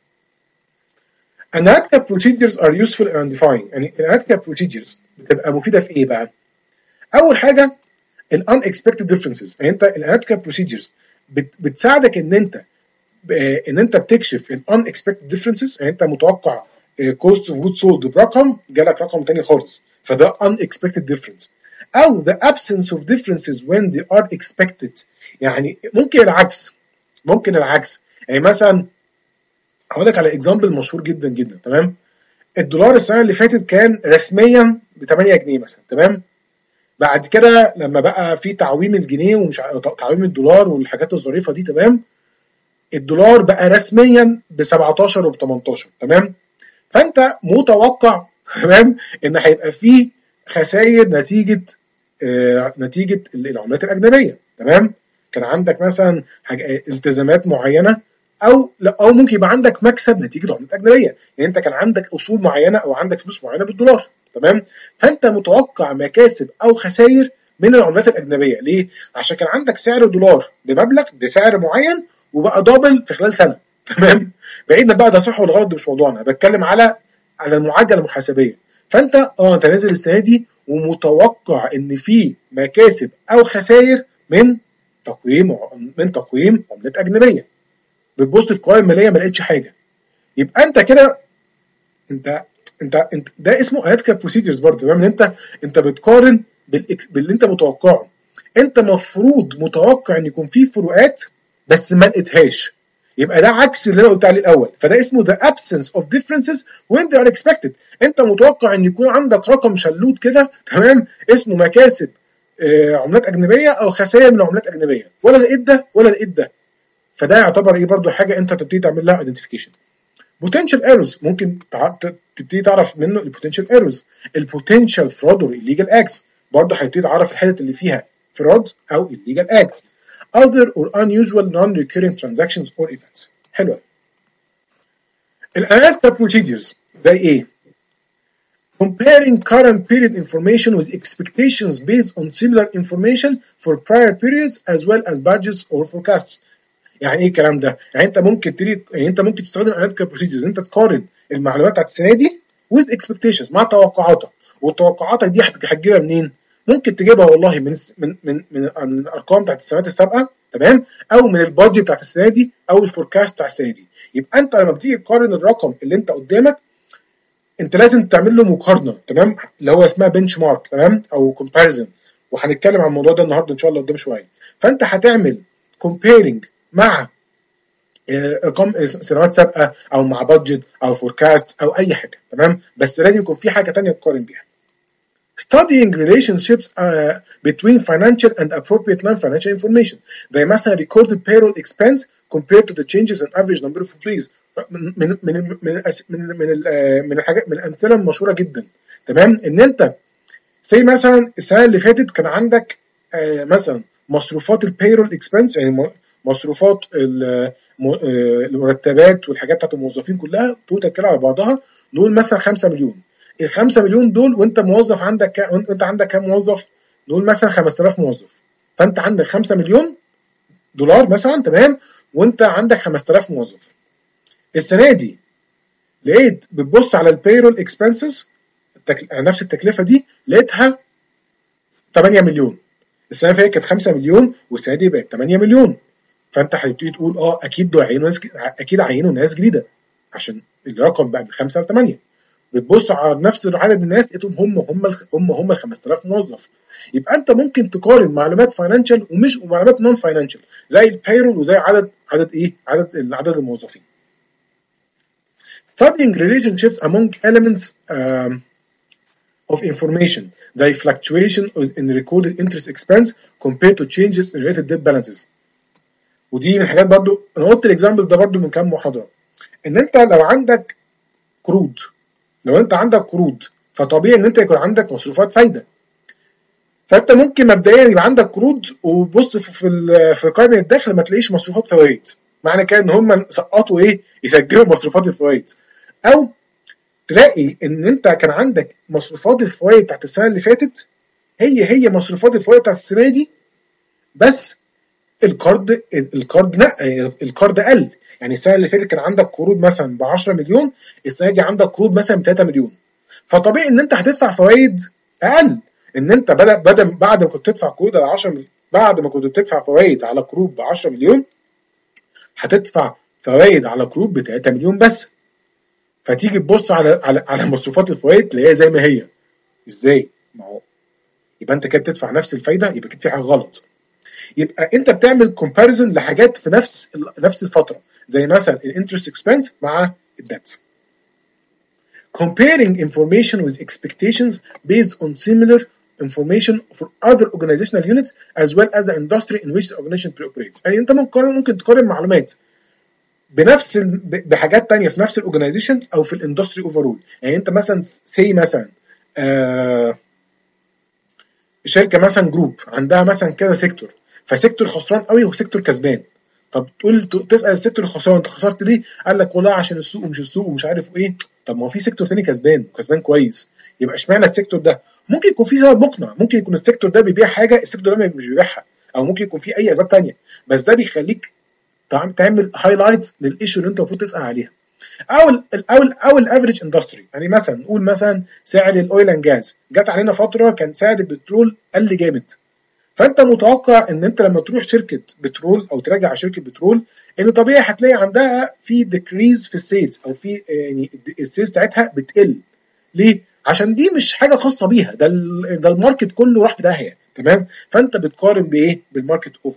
الناتكاب procedures are useful in identifying. يعني الناتكاب procedures بتبقى مفيده في ايه بقى؟ اول حاجه ال unexpected differences. يعني انت الناتكاب procedures بتساعدك ان انت ان انت بتكشف ال unexpected differences. يعني انت متوقع cost of goods sold برقم، جالك رقم تاني خالص، فده unexpected difference. او the absence of differences when they are expected. يعني ممكن العكس، ممكن العكس. يعني مثلا هقول لك على اكزامبل مشهور جدا جدا، تمام؟ الدولار السنه اللي فاتت كان رسميا ب تمانية جنيه مثلا، تمام؟ بعد كده لما بقى في تعويم الجنيه ومش تعويم الدولار والحاجات الظريفه دي، تمام؟ الدولار بقى رسميا ب سبعتاشر وب تمنتاشر، تمام؟ فانت متوقع، تمام، ان هيبقى في خسائر نتيجه آه نتيجه العملات الاجنبيه، تمام؟ كان عندك مثلا حاجة التزامات معينه، او لا او ممكن يبقى عندك مكسب نتيجه عملات اجنبيه. يعني انت كان عندك اصول معينه او عندك فلوس معينه بالدولار، تمام؟ فانت متوقع مكاسب او خسائر من العملات الاجنبيه. ليه؟ عشان كان عندك سعر دولار بمبلغ بسعر معين وبقى دبل في خلال سنه، تمام؟ بعيدا بقى ده صح ولا غلط، ده مش موضوعنا، بتكلم على على المعادله المحاسبيه. فانت اه انت نازل السنه دي ومتوقع ان في مكاسب او خسائر من تقويم من تقويم عملات اجنبيه. بتبص في قوائم ماليه ما لقيتش حاجه، يبقى انت كده انت انت انت ده اسمه اناتكاب بروسيدرز برضه، تمام؟ انت انت بتقارن باللي انت متوقعه. انت مفروض متوقع ان يكون في فروقات بس ما لقيتهاش، يبقى ده عكس اللي انا قلت عليه الاول، فده اسمه the absence of differences when they are expected. انت متوقع ان يكون عندك رقم شلوت كده، تمام، اسمه مكاسب آه عملات اجنبيه او خسائر من عملات اجنبيه، ولا لقيت ده ولا لقيت ده، فده يعتبر ايه برضو حاجه انت تبتدي تعمل لها identification. potential errors ممكن تبتدي تعرف منه ال potential errors. ال potential fraud or illegal acts برضو هتبتدي تعرف الحتت اللي فيها fraud او illegal acts. other or unusual non-recurring transactions or events. حلوه. الاناليتيكال procedures زي ايه؟ comparing current period information with expectations based on similar information for prior periods as well as budgets or forecasts. يعني ايه الكلام ده؟ يعني انت ممكن تريد يعني انت ممكن تستخدم اناليتيكال بروسيجرز، انت تقارن المعلومات بتاعت السنه دي with expectations مع توقعاتك، والتوقعاتك دي هتجيبها منين؟ ممكن تجيبها والله من من من من, من الارقام بتاعت السنوات السابقه، تمام؟ او من البادجت بتاعت السنه دي او الفوركاست بتاع السنه دي. يبقى انت لما بتيجي تقارن الرقم اللي انت قدامك انت لازم تعمل له مقارنه، تمام؟ اللي هو اسمها بنش مارك، تمام؟ او كومباريزن، وهنتكلم عن الموضوع ده النهارده ان شاء الله قدام شويه. فانت هتعمل comparing مع ارقام سنوات سابقه او مع بادجت او فوركاست او اي حاجه، تمام؟ بس لازم يكون في حاجه ثانيه تقارن بيها. Studying relationships uh, between financial and appropriate non-financial information. زي مثلا recorded payroll expense compared to the changes in average number of employees. من من من من من من, من الحاجات من الامثله المشهوره جدا، تمام؟ ان انت زي مثلا السنه اللي فاتت كان عندك آه مثلا مصروفات البيرول اكسبنس، يعني مصروفات المرتبات والحاجات بتاعت الموظفين كلها توتال كده على بعضها، نقول مثلا خمسة مليون. ال خمسة مليون دول وانت موظف عندك وانت عندك كام موظف؟ نقول مثلا خمسة آلاف موظف، فانت عندك خمسة مليون دولار مثلا، تمام؟ وانت عندك خمسة آلاف موظف. السنه دي لقيت بتبص على البيرول اكسبنسز نفس التكلفه دي لقيتها ثمانية مليون. السنه اللي فاتت كانت خمسة مليون والسنه دي بقت ثمانية مليون. فانت هتبتدي تقول اه اكيد دول عينوا ناس، اكيد عينوا ناس جديده عشان الرقم بقى من خمسة ل ثمانية. بتبص على نفس عدد الناس لقيتهم هم هم هم هم خمسة آلاف موظف. يبقى انت ممكن تقارن معلومات فاينانشال ومش ومعلومات نون فاينانشال زي البيرول وزي عدد عدد ايه عدد عدد الموظفين. Studying relationships among elements um, of information زي fluctuation in recorded interest expense compared to changes in related debt balances. ودي من الحاجات برضو انا قلت الاكزامبل ده برضو من كام محاضره، ان انت لو عندك قروض لو انت عندك قروض فطبيعي ان انت يكون عندك مصروفات فايده. فانت ممكن مبدئيا يبقى عندك قروض وبص في في قائمه الدخل ما تلاقيش مصروفات فوائد، معنى كده ان هم سقطوا ايه يسجلوا مصروفات الفوائد. او تلاقي ان انت كان عندك مصروفات الفوائد بتاعت السنه اللي فاتت هي هي مصروفات الفوائد بتاعت السنه دي، بس القرض القرض لا القرض قل. يعني السنه اللي فاتت كان عندك قروض مثلا ب عشرة مليون، السنه دي عندك قروض مثلا ب ثلاثة مليون، فطبيعي ان انت هتدفع فوائد اقل. ان انت بدل بدل بعد ما كنت تدفع قروض على عشرة مليون، بعد ما كنت بتدفع فوائد على قروض ب عشرة مليون هتدفع فوائد على قروض ب ثلاثة مليون بس. فتيجي تبص على على على مصروفات الفوائد تلاقيها زي ما هي. ازاي؟ ما هو يبقى انت كده بتدفع نفس الفايده، يبقى كده في حاجه غلط. يبقى انت بتعمل كومباريزون لحاجات في نفس نفس الفتره زي مثلا الانترست اكسبنس مع الديت. Comparing information with expectations based on similar information for other organizational units as well as the industry in which the organization operates. يعني انت ممكن ممكن تقارن معلومات بنفس بحاجات تانية في نفس الاورجنايزيشن او في الاندستري اوفرول. يعني انت مثلا سي مثلا آه شركه مثلا جروب عندها مثلا كذا سيكتور، فسيكتور خسران قوي وسيكتور كسبان. طب تقول تسال السيكتور الخسران انت خسرت ليه؟ قال لك والله عشان السوق ومش السوق ومش عارف ايه. طب ما هو في سيكتور تاني كسبان وكسبان كويس، يبقى اشمعنى السيكتور ده؟ ممكن يكون في سبب مقنع، ممكن يكون السيكتور ده بيبيع حاجه السيكتور ده مش بيبيعها، او ممكن يكون في اي اسباب تانية، بس ده بيخليك تعمل هايلايت للايشو اللي انت المفروض تسال عليها. او ال او ال او الافريج اندستري. يعني مثلا نقول مثلا سعر الاويل اند جاز، جت علينا فتره كان سعر البترول قل جامد، فانت متوقع ان انت لما تروح شركه بترول او تراجع على شركه بترول ان طبيعي هتلاقي عندها في ديكريز في السيلز او في يعني السيلز بتاعتها بتقل. ليه؟ عشان دي مش حاجه خاصه بيها، ده ده الماركت كله راح في داهيه، تمام؟ فانت بتقارن بايه؟ بالماركت اوفر.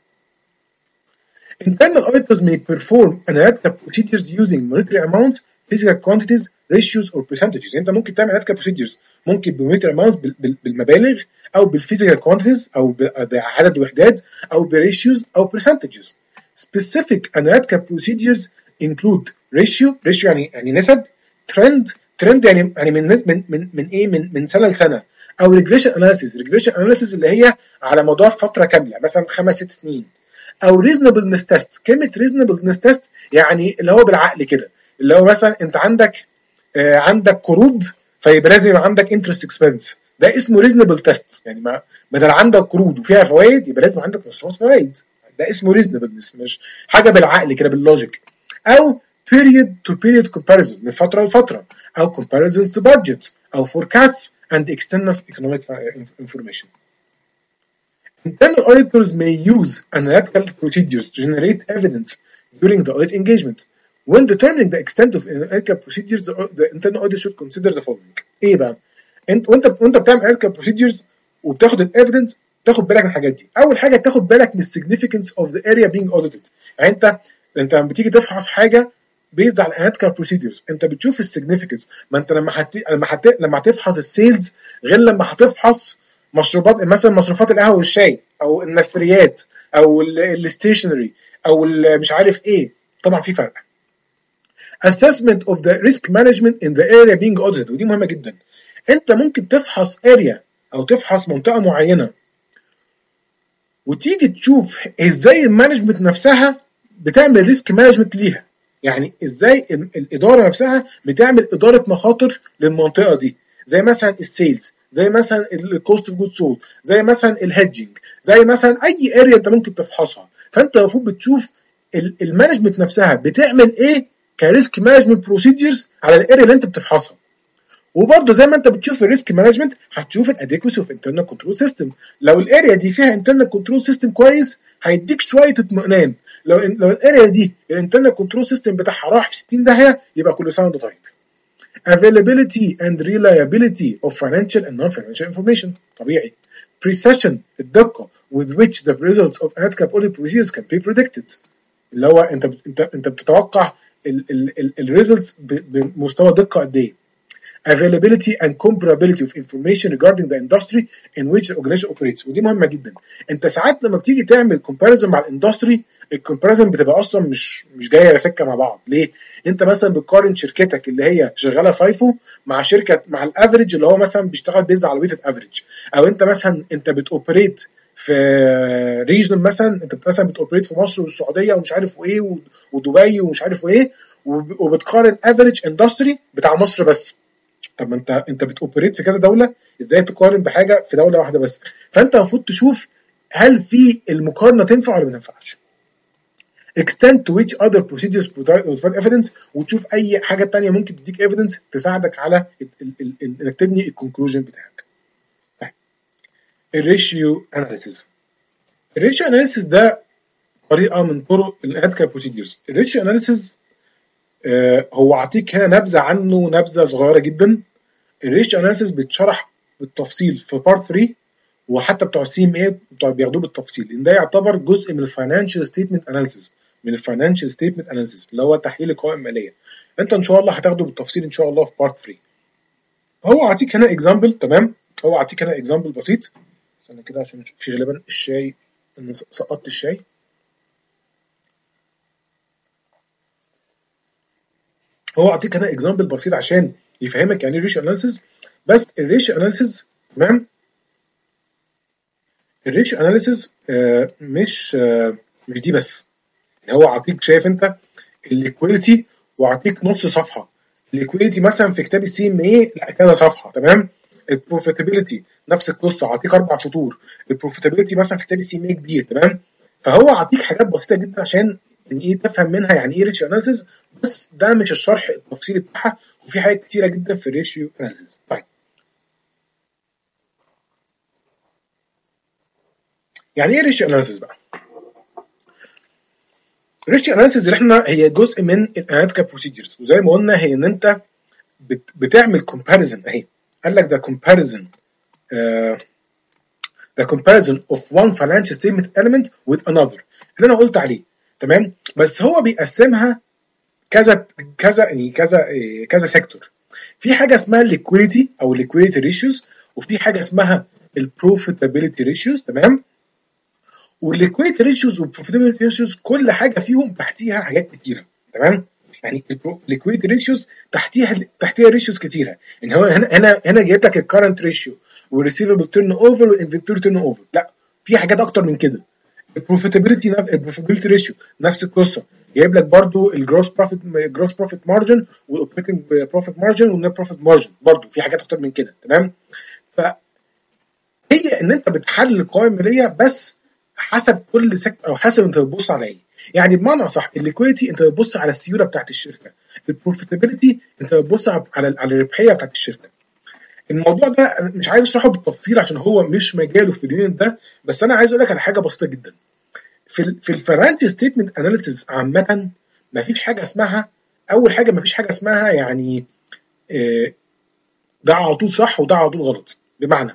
Internal auditors may perform analytical procedures using monetary amount, physical quantities, ratios or percentages. انت ممكن تعمل analytical procedures ممكن بالmonetary amount بالمبالغ او بالphysical quantities او بعدد وحدات او بريشيوز او percentages. Specific analytical procedures include ratio ratio يعني يعني نسب، trend trend يعني يعني من من من من ايه من من سنه لسنه، او regression analysis regression analysis اللي هي على مدار فتره كامله مثلا خمس ست سنين، او reasonableness test. كلمه reasonableness test يعني اللي هو بالعقل كده، اللي هو مثلا انت عندك آه عندك قروض فيبقى لازم يبقى عندك interest expense، ده اسمه reasonable test. يعني ما بدل عندك قروض وفيها فوائد يبقى لازم عندك مصروفات فوائد، ده اسمه reasonableness، مش حاجه بالعقل كده باللوجيك. او period to period comparison من فتره لفتره، او comparisons to budgets او forecasts and external economic information. Internal auditors may use analytical procedures to generate evidence during the audit engagement. When determining the extent of analytical procedures, the internal audit should consider the following. ايه بقى؟ انت وانت وانت بتعمل analytical procedures وبتاخد الايفيدنس تاخد بالك من الحاجات دي. اول حاجه تاخد بالك من significance of the area being audited. يعني انت انت لما بتيجي تفحص حاجه بيزد على الاناليتيكال بروسيدرز انت بتشوف السيجنيفيكانس. ما انت لما حت... لما حت... لما هتفحص السيلز غير لما هتفحص مشروبات، مثلا مصروفات القهوه والشاي او النسريات او الستيشنري او مش عارف ايه. طبعا في فرق. assessment of the risk management in the area being audited، ودي مهمه جدا. انت ممكن تفحص area او تفحص منطقه معينه وتيجي تشوف ازاي المانجمنت نفسها بتعمل ريسك مانجمنت ليها، يعني ازاي الاداره نفسها بتعمل اداره مخاطر للمنطقه دي، زي مثلا السيلز، زي مثلا الكوست اوف جود سولد، زي مثلا الهيدجنج، زي مثلا اي اريا انت ممكن تفحصها. فانت المفروض بتشوف المانجمنت نفسها بتعمل ايه كريسك مانجمنت بروسيدجرز على الاريا اللي انت بتفحصها. وبرضه زي ما انت بتشوف الريسك مانجمنت هتشوف الاديكوسي اوف انترنال كنترول سيستم. لو الاريا دي فيها انترنال كنترول سيستم كويس هيديك شويه اطمئنان. لو لو الاريا دي الانترنال كنترول سيستم بتاعها راح في ستين داهيه يبقى كل سنه وانت طيب. availability and reliability of financial and non-financial information طبيعي. precision الدقه with which the results of analytical audit procedures can be predicted، اللي هو انت انت انت بتتوقع الريزلتس بمستوى دقه قد ايه. availability and comparability of information regarding the industry in which the organization operates، ودي مهمه جدا. انت ساعات لما بتيجي تعمل comparison مع الاندستري الكومباريزون بتبقى اصلا مش مش جايه سكه مع بعض. ليه؟ انت مثلا بتقارن شركتك اللي هي شغاله فايفو مع شركه مع الافريج اللي هو مثلا بيشتغل بيز على ويتد افريج، او انت مثلا انت بتوبريت في ريجن، مثلا انت مثلا بتوبريت في مصر والسعوديه ومش عارف ايه ودبي ومش عارف ايه، وبتقارن افريج اندستري بتاع مصر بس. طب ما انت انت بتوبريت في كذا دوله، ازاي تقارن بحاجه في دوله واحده بس؟ فانت المفروض تشوف هل في المقارنه تنفع ولا ما تنفعش. extend to which other procedures provide evidence، وتشوف اي حاجه تانية ممكن تديك evidence تساعدك على انك تبني الكونكلوجن بتاعك. الريشيو اناليسيس. الريشيو اناليسيس ده طريقه من طرق الاناليتيكال بروسيدرز. الريشيو اناليسيس هو اعطيك هنا نبذه عنه، نبذه صغيره جدا. الريشيو اناليسيس بيتشرح بالتفصيل في بارت ثلاثة، وحتى بتوع السي ام اي بياخدوه بالتفصيل، لان ده يعتبر جزء من الفاينانشال ستيتمنت اناليسيس، من الفاينانشال ستيتمنت اناليسيس اللي هو تحليل القوائم الماليه. انت ان شاء الله هتاخده بالتفصيل ان شاء الله في بارت ثلاثة. هو اعطيك هنا اكزامبل، تمام؟ هو اعطيك هنا اكزامبل بسيط. استنى كده عشان في غالبا الشاي، انا سقطت الشاي. هو اعطيك هنا اكزامبل بسيط عشان يفهمك يعني ايه ريشيو اناليسيس. بس الريشيو اناليسيس، تمام، الريشيو اناليسيس آه مش آه مش دي بس. يعني هو عطيك، شايف انت الليكويديتي، وعطيك نص صفحه. الليكويديتي مثلا في كتاب السي ام اي لا كذا صفحه، تمام. البروفيتابيلتي نفس القصه، عطيك اربع سطور. البروفيتابيلتي مثلا في كتاب السي ام اي كبير، تمام. فهو عطيك حاجات بسيطه جدا عشان ان ايه تفهم منها يعني ايه ريشيو اناليسيس، بس ده مش الشرح التفصيلي بتاعها، وفي حاجات كتيره جدا في الريشيو اناليسيس. طيب يعني ايه ريشيو اناليسيس بقى؟ الريشيو اناليسيس اللي احنا هي جزء من الاناليتيكال بروسيدرز، وزي ما قلنا هي ان انت بت بتعمل كومباريزن. اهي قال لك ده كومباريزن the comparison of one financial statement element with another اللي انا قلت عليه، تمام. بس هو بيقسمها كذا كذا يعني كذا كذا سيكتور. في حاجه اسمها liquidity او liquidity ratios، وفي حاجه اسمها البروفيتابيلتي ريشيوز، تمام. والliquidity ratios والprofitability ratios كل حاجه فيهم تحتيها حاجات كتيره، تمام. يعني liquidity ratios تحتيها تحتيها ريشيوز كتيره. يعني هو هنا هنا هنا جايب لك الكرنت ريشيو والريسيفبل تيرن اوفر والانفنتوري تيرن اوفر، لا في حاجات اكتر من كده. البروفيتابيلتي البروفيتابيلتي ريشيو نفس القصه، جايب لك برضو الجروس بروفيت جروس بروفيت مارجن والاوبريتنج بروفيت مارجن والنت بروفيت مارجن، برضو في حاجات اكتر من كده، تمام. فهي ان انت بتحلل القوائم الماليه بس حسب كل سيكتور او حسب انت بتبص على ايه. يعني بمعنى صح، الليكويديتي انت بتبص على السيوله بتاعت الشركه، البروفيتابيلتي انت بتبص على على الربحيه بتاعت الشركه. الموضوع ده مش عايز اشرحه بالتفصيل عشان هو مش مجاله في اليونت ده، بس انا عايز اقول لك على حاجه بسيطه جدا. في ال في الفاينانشال ستيتمنت اناليسيس عامه مفيش حاجه اسمها، اول حاجه مفيش حاجه اسمها يعني آه ده على طول صح وده على طول غلط. بمعنى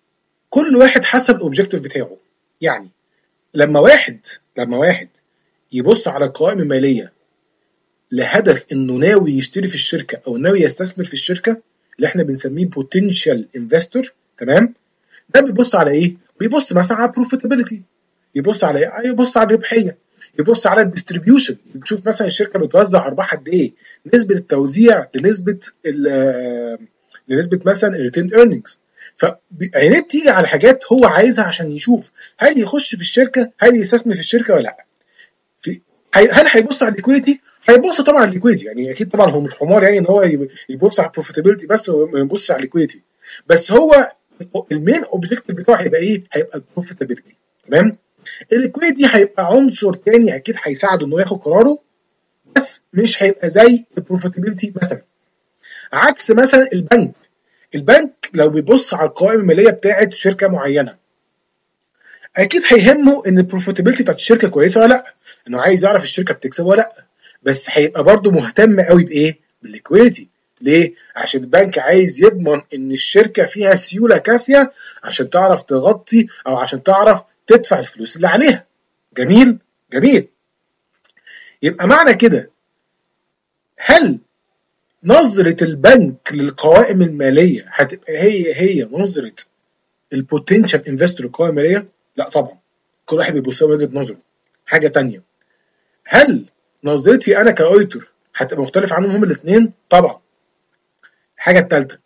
كل واحد حسب الاوبجيكتيف بتاعه. يعني لما واحد لما واحد يبص على القوائم الماليه لهدف انه ناوي يشتري في الشركه او ناوي يستثمر في الشركه اللي احنا بنسميه بوتنشال انفستور، تمام؟ ده بيبص على ايه؟ بيبص مثلا على بروفيتابيلتي، يبص على ايه؟ يبص على الربحيه، يبص على الديستريبيوشن، يشوف مثلا الشركه بتوزع ارباح قد ايه، نسبه التوزيع لنسبه لنسبه مثلا الريتين ايرنينجز. فعينيه بتيجي على حاجات هو عايزها عشان يشوف هل يخش في الشركه، هل يستثمر في الشركه ولا لا. في هل هيبص على الليكويديتي؟ هيبص طبعا على الليكويديتي، يعني اكيد طبعا هو مش حمار يعني ان هو يبص على البروفيتابيلتي بس وما يبصش على الليكويديتي، بس هو المين اوبجيكتيف بتاعه هيبقى ايه؟ هيبقى البروفيتابيلتي، تمام؟ الليكويديتي هيبقى عنصر تاني اكيد هيساعده انه ياخد قراره، بس مش هيبقى زي البروفيتابيلتي مثلا. عكس مثلا البنك، البنك لو بيبص على القوائم الماليه بتاعه شركه معينه اكيد هيهمه ان البروفيتابيلتي بتاعت الشركه كويسه ولا لا، انه عايز يعرف الشركه بتكسب ولا لا، بس هيبقى برضه مهتم قوي بايه؟ بالليكويديتي. ليه؟ عشان البنك عايز يضمن ان الشركه فيها سيوله كافيه عشان تعرف تغطي او عشان تعرف تدفع الفلوس اللي عليها. جميل؟ جميل. يبقى معنى كده هل نظرة البنك للقوائم المالية هتبقى هي هي نظرة البوتنشال انفستور للقوائم المالية؟ لا طبعا، كل واحد بيبص له وجهة نظره. حاجة تانية، هل نظرتي انا كاوديتور هتبقى مختلفة عنهم هم الاثنين؟ طبعا. الحاجة الثالثة،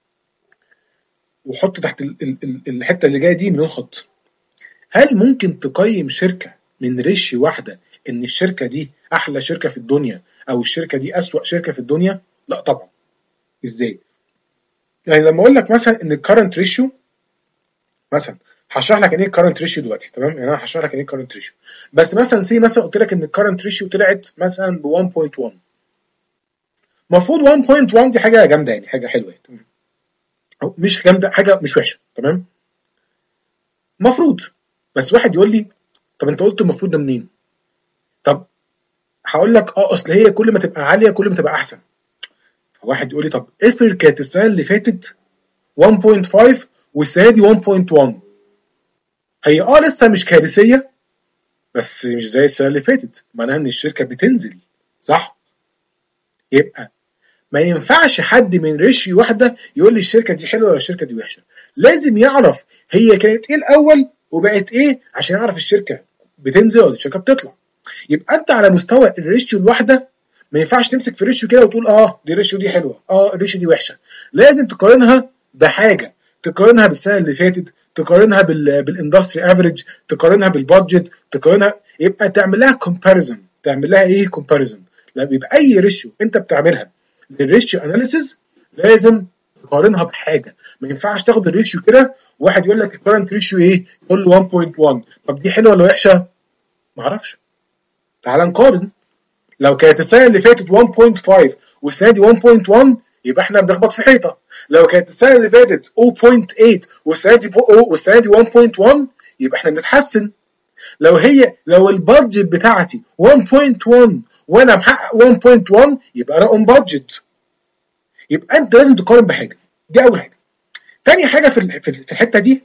وحط تحت الحتة اللي جاية دي مليون خط، هل ممكن تقيم شركة من ريشي واحدة ان الشركة دي احلى شركة في الدنيا او الشركة دي اسوأ شركة في الدنيا؟ لا طبعا. ازاي؟ يعني لما اقول لك مثلا ان الكرنت ريشيو مثلا، هشرح لك يعني ايه الكرنت ريشيو دلوقتي، تمام؟ يعني انا هشرح لك يعني ايه الكرنت ريشيو، بس مثلا سي مثلا قلت لك ان الكرنت ريشيو طلعت مثلا ب واحد فاصلة واحد، المفروض واحد فاصلة واحد دي حاجه جامده، يعني حاجه حلوه يعني، تمام؟ أو مش جامده، حاجه مش وحشه، تمام؟ المفروض. بس واحد يقول لي طب انت قلت المفروض ده منين؟ طب هقول لك اه اصل هي كل ما تبقى عاليه كل ما تبقى احسن. واحد يقول لي طب افرض كانت السنه اللي فاتت واحد فاصلة خمسة والسنه دي واحد فاصلة واحد، هي اه لسه مش كارثيه بس مش زي السنه اللي فاتت، معناها ان الشركه بتنزل، صح؟ يبقى ما ينفعش حد من ريشيو واحده يقول لي الشركه دي حلوه ولا الشركه دي وحشه، لازم يعرف هي كانت ايه الاول وبقت ايه عشان يعرف الشركه بتنزل ولا الشركه بتطلع. يبقى انت على مستوى الريشيو الواحده ما ينفعش تمسك في ريشيو كده وتقول اه دي الريشيو دي حلوه، اه الريشيو دي وحشه، لازم تقارنها بحاجه، تقارنها بالسنه اللي فاتت، تقارنها بال بالاندستري افريج، تقارنها بالبادجت، تقارنها، يبقى تعمل لها كومباريزون. تعمل لها ايه كومباريزون؟ لا، بيبقى اي ريشيو انت بتعملها للريشيو اناليسيز لازم تقارنها بحاجه، ما ينفعش تاخد الريشيو كده وواحد يقول لك الكرنت ريشيو ايه، تقول له واحد فاصلة واحد، طب دي حلوه ولا وحشه؟ ما اعرفش. تعال نقارن. لو كانت السنه اللي فاتت واحد فاصلة خمسة والسنه دي واحد فاصلة واحد يبقى احنا بنخبط في حيطه. لو كانت السنه اللي فاتت صفر فاصلة تمانية والسنه دي والسنه دي واحد فاصلة واحد يبقى احنا بنتحسن. لو هي لو البادجت بتاعتي واحد فاصلة واحد وانا محقق واحد فاصلة واحد يبقى انا اون بادجت. يبقى انت لازم تقارن بحاجه، دي اول حاجه. تاني حاجه في في الحته دي،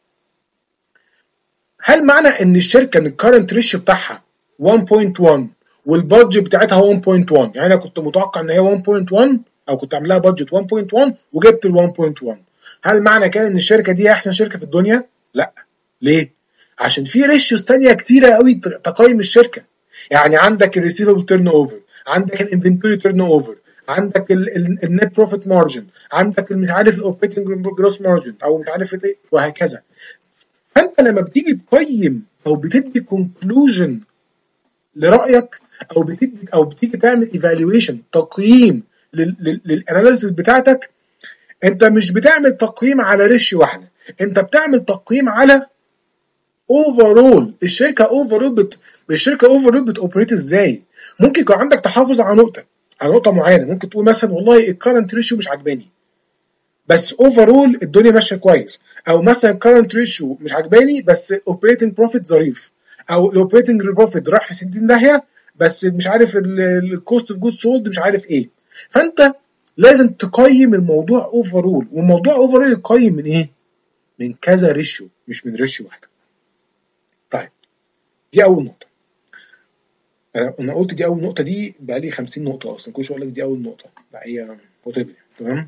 هل معنى ان الشركه ان الكارنت ريشيو بتاعها واحد فاصلة واحد والبادجت بتاعتها واحد فاصلة واحد، يعني انا كنت متوقع ان هي واحد فاصلة واحد او كنت عامل لها بادجت واحد فاصلة واحد وجبت ال واحد فاصلة واحد، هل معنى كده ان الشركه دي احسن شركه في الدنيا؟ لا. ليه؟ عشان في ريشيوز تانية كتيره قوي تقيم الشركه. يعني عندك الريسيفبل تيرن اوفر، عندك الانفنتوري تيرن اوفر، عندك النت بروفيت مارجن، عندك مش عارف الاوبريتنج جروس مارجن او مش عارف ايه، وهكذا. فانت لما بتيجي تقيم او بتدي كونكلوجن لرايك او بتدي او بتيجي تعمل ايفالويشن تقييم للاناليسيس بتاعتك، انت مش بتعمل تقييم على ريشيو واحده، انت بتعمل تقييم على اوفرول الشركه. اوفرول بت... الشركه اوفرول بتوبريت ازاي. ممكن يكون عندك تحفظ على نقطه على نقطه معينه، ممكن تقول مثلا والله الكرنت ريشيو مش عجباني بس اوفرول الدنيا ماشيه كويس، او مثلا الكرنت ريشيو مش عجباني بس اوبريتنج بروفيت ظريف، او الاوبريتنج بروفيت راح في ستين داهيه بس مش عارف الكوست اوف جود سولد مش عارف ايه. فانت لازم تقيم الموضوع اوفرول، والموضوع اوفرول يقيم من ايه؟ من كذا ريشيو مش من ريشيو واحده. طيب دي اول نقطه. انا انا قلت دي اول نقطه، دي بقى لي خمسين نقطه اصلا، كل شويه اقول لك دي اول نقطه، لا هي whatever. تمام.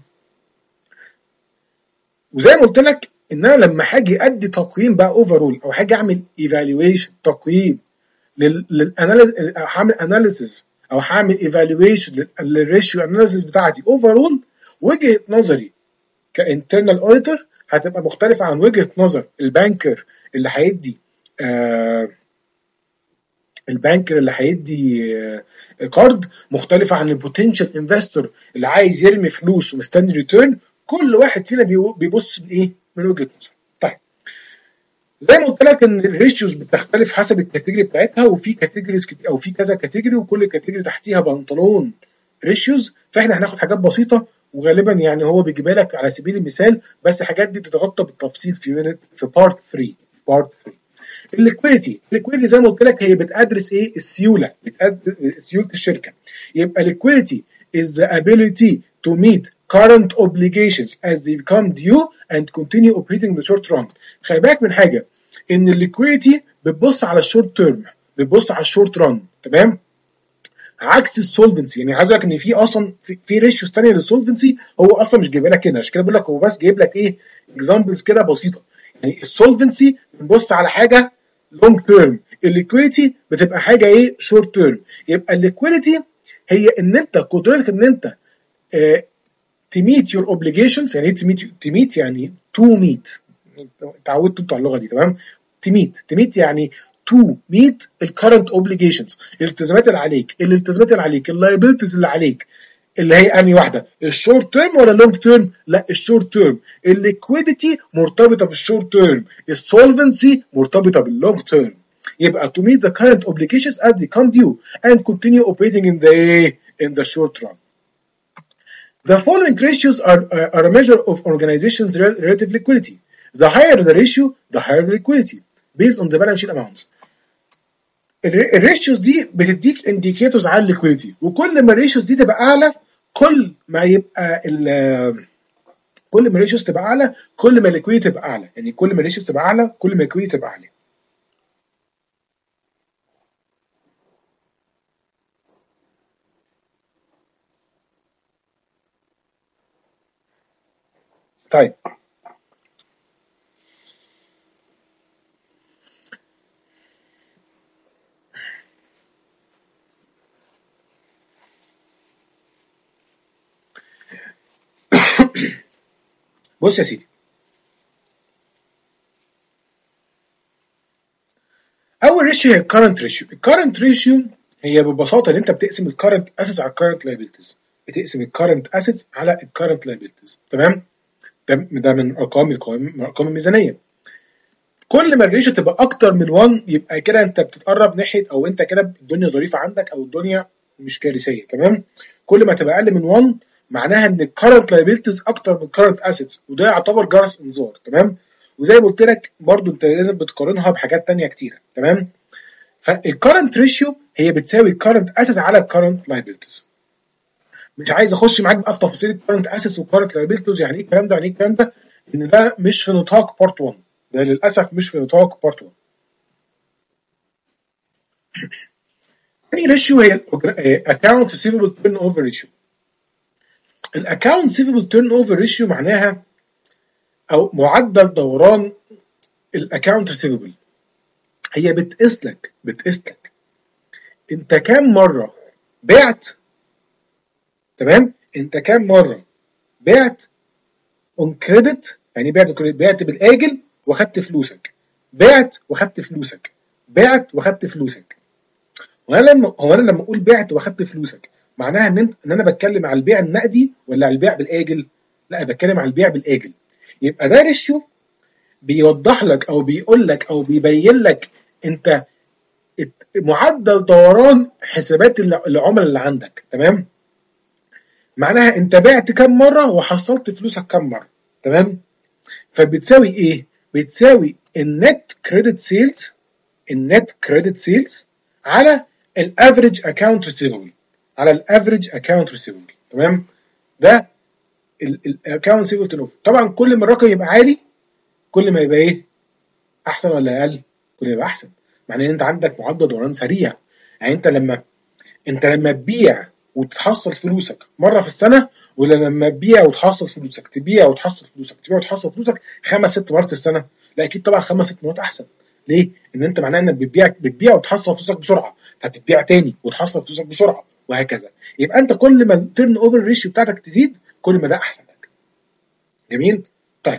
وزي ما قلت لك ان انا لما هاجي ادي تقييم بقى اوفرول، او هاجي اعمل ايفالويشن تقييم للاناليز، هعمل اناليسيس او هعمل ايفالويشن للريشيو اناليسيس بتاعتي اوفرول، وجهه نظري كانترنال اوديتور هتبقى مختلفه عن وجهه نظر البانكر اللي هيدي آه البانكر اللي هيدي آه قرض، مختلفه عن البوتنشال انفستور اللي عايز يرمي فلوس ومستني ريتيرن. كل واحد فينا بيبص من ايه؟ من وجهه نظره. طيب زي ما قلت لك ان الريشيوز بتختلف حسب الكاتيجوري بتاعتها، وفي كاتيجوريز او في كذا كاتيجوري، وكل كاتيجوري تحتيها بنطلون ريشيوز. فاحنا هناخد حاجات بسيطه، وغالبا يعني هو بيجيبها لك على سبيل المثال، بس الحاجات دي بتتغطى بالتفصيل في يونت في بارت ثلاثة. بارت ثلاثة الليكويديتي. الليكويديتي زي ما قلت لك هي بتدرس ايه؟ السيوله، بتدرس سيوله الشركه. يبقى liquidity is the ability to meet current obligations as they become due and continue operating in the short run. خلي بالك من حاجه، ان الليكويديتي بتبص على الشورت تيرم، بتبص على الشورت ران. تمام. عكس السولفنسي. يعني عايز اقول لك ان في اصلا في, في ريشيوز ثانيه للسولفنسي هو اصلا مش جايبها لك هنا، عشان كده بقول لك هو بس جايب لك ايه؟ اكزامبلز كده بسيطه. يعني السولفنسي بنبص على حاجه لونج تيرم، الليكويديتي بتبقى حاجه ايه؟ شورت تيرم. يبقى الليكويديتي هي ان انت قدرتك ان انت اه تميت يور اوبليجيشنز. يعني ايه تميت؟ تميت يعني تو ميت، اتعودتوا انتوا على اللغه دي. تمام. تميت تميت يعني تو ميت الكرنت اوبليجيشنز، الالتزامات اللي عليك، الالتزامات اللي عليك، اللايبيلتيز اللي عليك، اللي هي انهي واحده؟ الشورت تيرم ولا اللونج تيرم؟ لا الشورت تيرم. الليكويديتي مرتبطه بالشورت تيرم، السولفنسي مرتبطه باللونج تيرم. يبقى to meet the current obligations as they come due and continue operating in the in the short run. The following ratios are, uh, are a measure of organization's relative liquidity. The higher the ratio, the higher the liquidity based on the balance sheet amounts. الريشيوز دي بتديك انديكيتورز على الليكويديتي، وكل ما الريشيوز دي تبقى اعلى كل ما يبقى ال كل ما الريشيوز تبقى اعلى كل ما الليكويديتي تبقى اعلى. يعني كل ما الريشيوز تبقى اعلى كل ما الليكويديتي تبقى اعلى. طيب بص يا سيدي، اول ريشيو هي الكرنت ريشيو. الكرنت ريشيو هي ببساطه ان انت بتقسم الكرنت اسيتس على الكرنت لايبيلتيز، بتقسم الكرنت اسيتس على الكرنت لايبيلتيز. تمام. ده ده من ارقام من ارقام الميزانيه. كل ما الريشيو تبقى اكتر من واحد يبقى كده انت بتتقرب ناحيه، او انت كده الدنيا ظريفه عندك، او الدنيا مش كارثيه. تمام. كل ما تبقى اقل من واحد معناها ان الكرنت لايبيلتيز اكتر من الكرنت اسيتس، وده يعتبر جرس انذار. تمام. وزي ما قلت لك برضو انت لازم بتقارنها بحاجات ثانيه كتيره. تمام. فالكرنت ريشيو هي بتساوي الكرنت اسيتس على الكرنت لايبيلتيز. مش عايز اخش معاك بقى في تفاصيل الكرنت اسيتس والكرنت لايبيلتيز، يعني ايه الكلام ده يعني ايه الكلام ده، ان ده مش في نطاق بارت واحد، ده للاسف مش في نطاق بارت واحد. تاني ريشيو هي الاكونت ريسيفبل تيرن اوفر ريشيو. الاكونت ريسيفبل تيرن اوفر ريشيو معناها او معدل دوران الاكونت ريسيفبل. هي بتقيس لك بتقيس لك انت كام مره بعت. تمام. انت كام مره بعت اون كريدت، يعني بعت كريدت، بعت بالاجل واخدت فلوسك، بعت واخدت فلوسك، بعت واخدت فلوسك. وانا لما هو انا لما اقول بعت واخدت فلوسك معناها ان انت ان انا بتكلم على البيع النقدي ولا على البيع بالاجل؟ لا بتكلم على البيع بالاجل. يبقى ده ريشيو بيوضح لك او بيقول لك او بيبين لك انت معدل دوران حسابات العملاء اللي عندك. تمام. معناها انت بعت كام مره وحصلت فلوسك كام مره. تمام. فبتساوي ايه؟ بتساوي النت كريدت سيلز، النت كريدت سيلز على الافريج اكاونت ريسيفبل، على الافريج اكاونت ريسيفبل. تمام. ده الاكاونت ريسيفبل تنوف. طبعا كل ما الرقم يبقى عالي كل ما يبقى ايه؟ احسن ولا اقل؟ كل ما يبقى احسن. معناه ان انت عندك معدل دوران سريع. يعني انت لما انت لما تبيع وتحصل فلوسك مره في السنه، ولا لما تبيع وتحصل فلوسك تبيع وتحصل فلوسك تبيع وتحصل فلوسك خمس ست مرات في السنه؟ لا اكيد طبعا خمس ست مرات احسن. ليه؟ ان انت معناه انك بتبيع بتبيع وتحصل فلوسك بسرعه، هتبيع تاني وتحصل فلوسك بسرعه وهكذا. يبقى انت كل ما التيرن اوفر ريشيو بتاعتك تزيد كل ما ده احسن لك. جميل؟ طيب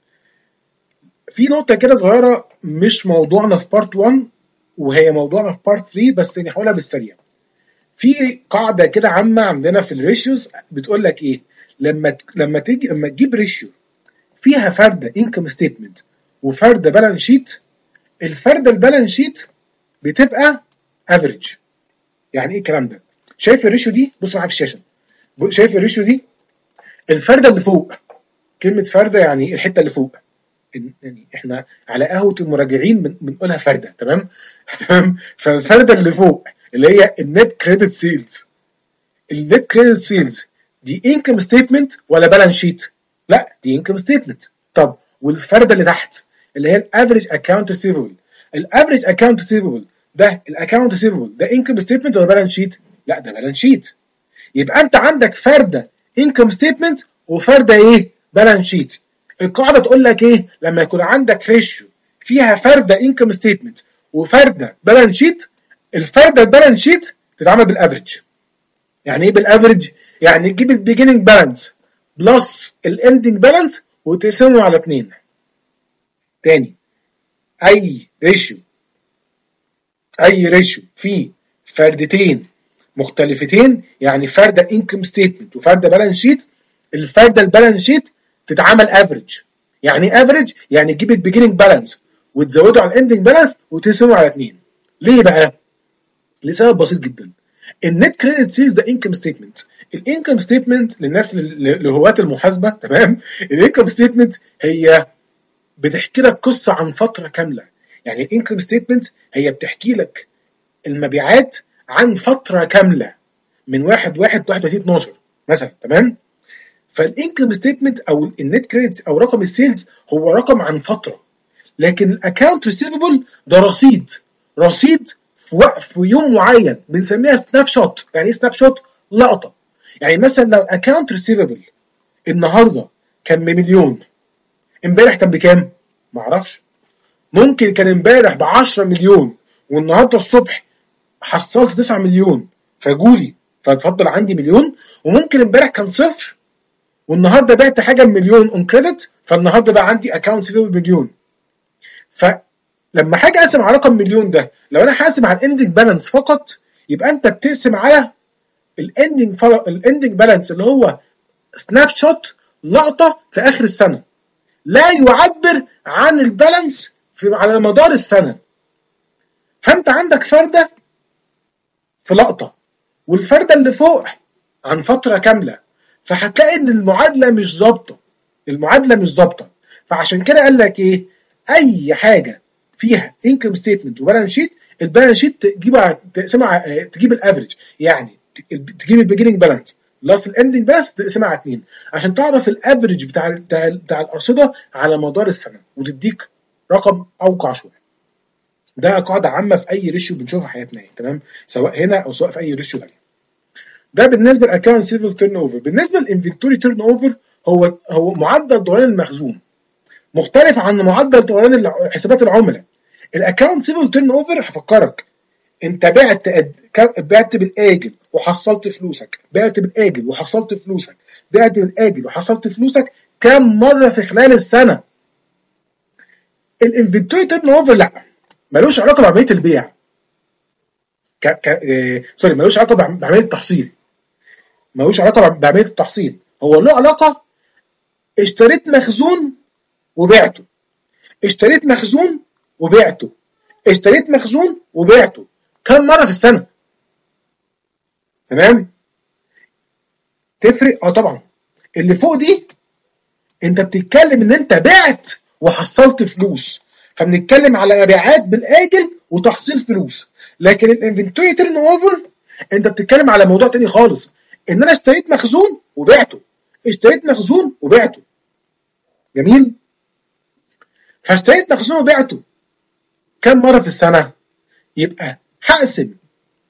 في نقطه كده صغيره مش موضوعنا في بارت واحد وهي موضوعنا في بارت تلاتة، بس نحاولها بالسريع. في قاعده كده عامه عندنا في الريشيوز بتقول لك ايه؟ لما لما تيجي لما تجيب ريشيو فيها فرده انكم ستيتمنت وفرده بالانس شيت، الفرده البالانس شيت بتبقى افريج. يعني ايه الكلام ده؟ شايف الريشيو دي؟ بص معايا في الشاشه. شايف الريشيو دي؟ الفرده اللي فوق، كلمه فرده يعني الحته اللي فوق، يعني احنا على قهوه المراجعين بنقولها فرده، تمام؟ تمام. فالفرده اللي فوق اللي هي النت كريدت سيلز. النت كريدت سيلز دي انكم ستيتمنت ولا بالانس شيت؟ لا دي انكم ستيتمنت. طب والفرده اللي تحت اللي هي الافريج اكونت ريسيفبل، الافريج اكونت ريسيفبل ده الاكونت ريسيفبل ده انكم ستيتمنت ولا بالانس شيت؟ لا ده بالانس شيت. يبقى انت عندك فرده انكم ستيتمنت وفرده ايه؟ بالانس شيت. القاعده تقول لك ايه؟ لما يكون عندك ريشيو فيها فرده انكم ستيتمنت وفرده بالانس شيت، الفرده البالانس شيت تتعامل بالافريج. يعني ايه بالافريج؟ يعني تجيب البيجيننج بالانس بلس الاندنج بالانس وتقسمه على اتنين. تاني، اي ريشيو اي ريشيو فيه فردتين مختلفتين، يعني فرده انكم ستيتمنت وفرده بالانس شيت، الفرده البالانس شيت تتعامل افريج. يعني ايه افريج؟ يعني تجيب البيجيننج بالانس وتزوده على الاندنج بالانس وتقسمه على اتنين. ليه بقى؟ لسبب بسيط جدا. النت كريدت سيلز ده انكم ستيتمنت. الانكم ستيتمنت للناس لهواة المحاسبه، تمام؟ الانكم ستيتمنت هي بتحكي لك قصه عن فتره كامله. يعني الانكم ستيتمنت هي بتحكي لك المبيعات عن فتره كامله من واحد واحد واحد وثلاثين اتناشر مثلا، تمام؟ فالانكم ستيتمنت او النت كريدت او رقم السيلز هو رقم عن فتره، لكن الاكونت ريسيفبل ده رصيد رصيد في وقت في يوم معين بنسميها سناب شوت. يعني ايه سناب شوت؟ لقطه. يعني مثلا لو الاكونت ريسيفبل النهارده كان بمليون، امبارح كان بكام؟ معرفش. ممكن كان امبارح ب عشرة مليون والنهارده الصبح حصلت تسعة مليون فجولي فاتفضل عندي مليون، وممكن امبارح كان صفر والنهارده بعت حاجه بمليون اون كريدت فالنهارده بقى عندي اكونت ريسيفبل بمليون. فلما حاجه اقسم على رقم مليون ده، لو انا حاسب على الاندنج بالانس فقط يبقى انت بتقسم على الاندنج الاندنج بالانس اللي هو سناب شوت، لقطه في اخر السنه، لا يعبر عن البالانس في على مدار السنه. فانت عندك فرده في لقطه والفرده اللي فوق عن فتره كامله، فهتلاقي ان المعادله مش ظابطه. المعادله مش ظابطه. فعشان كده قال لك ايه؟ اي حاجه فيها انكم ستيتمنت وبالانس شيت، البالانس شيت تجيبها تقسمها تجيب الافريج، يعني تجيب البيجيننج بالانس بلس الاندنج بالانس وتقسمها على اتنين عشان تعرف الافريج بتاع بتاع, بتاع الارصده على مدار السنه وتديك رقم اوقع شويه. ده قاعده عامه في اي ريشيو بنشوفها في حياتنا يعني، تمام؟ سواء هنا او سواء في اي ريشيو ثانيه. ده بالنسبه للاكونت سيفل تيرن اوفر. بالنسبه للانفنتوري تيرن اوفر هو هو معدل دوران المخزون، مختلف عن معدل دوران حسابات العملاء. الاكونت سيفل تيرن اوفر هفكرك، انت بعت بعت بالاجل وحصلت فلوسك، بعت بالاجل وحصلت فلوسك، بعت بالاجل وحصلت فلوسك كم مره في خلال السنه. الانفنتوري تيرن اوفر لا، ملوش علاقه بعمليه البيع، ك... ك... اه... سوري ملوش علاقه بعمليه التحصيل، ملوش علاقه بعمليه التحصيل. هو له علاقه اشتريت مخزون وبعته، اشتريت مخزون وبعته، اشتريت مخزون وبعته كم مره في السنه، تمام؟ تفرق اه طبعا. اللي فوق دي انت بتتكلم ان انت بعت وحصلت فلوس، فبنتكلم على مبيعات بالاجل وتحصيل فلوس. لكن الانفنتوري تيرن اوفر انت بتتكلم على موضوع تاني خالص، ان انا اشتريت مخزون وبعته، اشتريت مخزون وبعته. جميل؟ فاشتريت مخزون وبعته كم مره في السنه؟ يبقى هقسم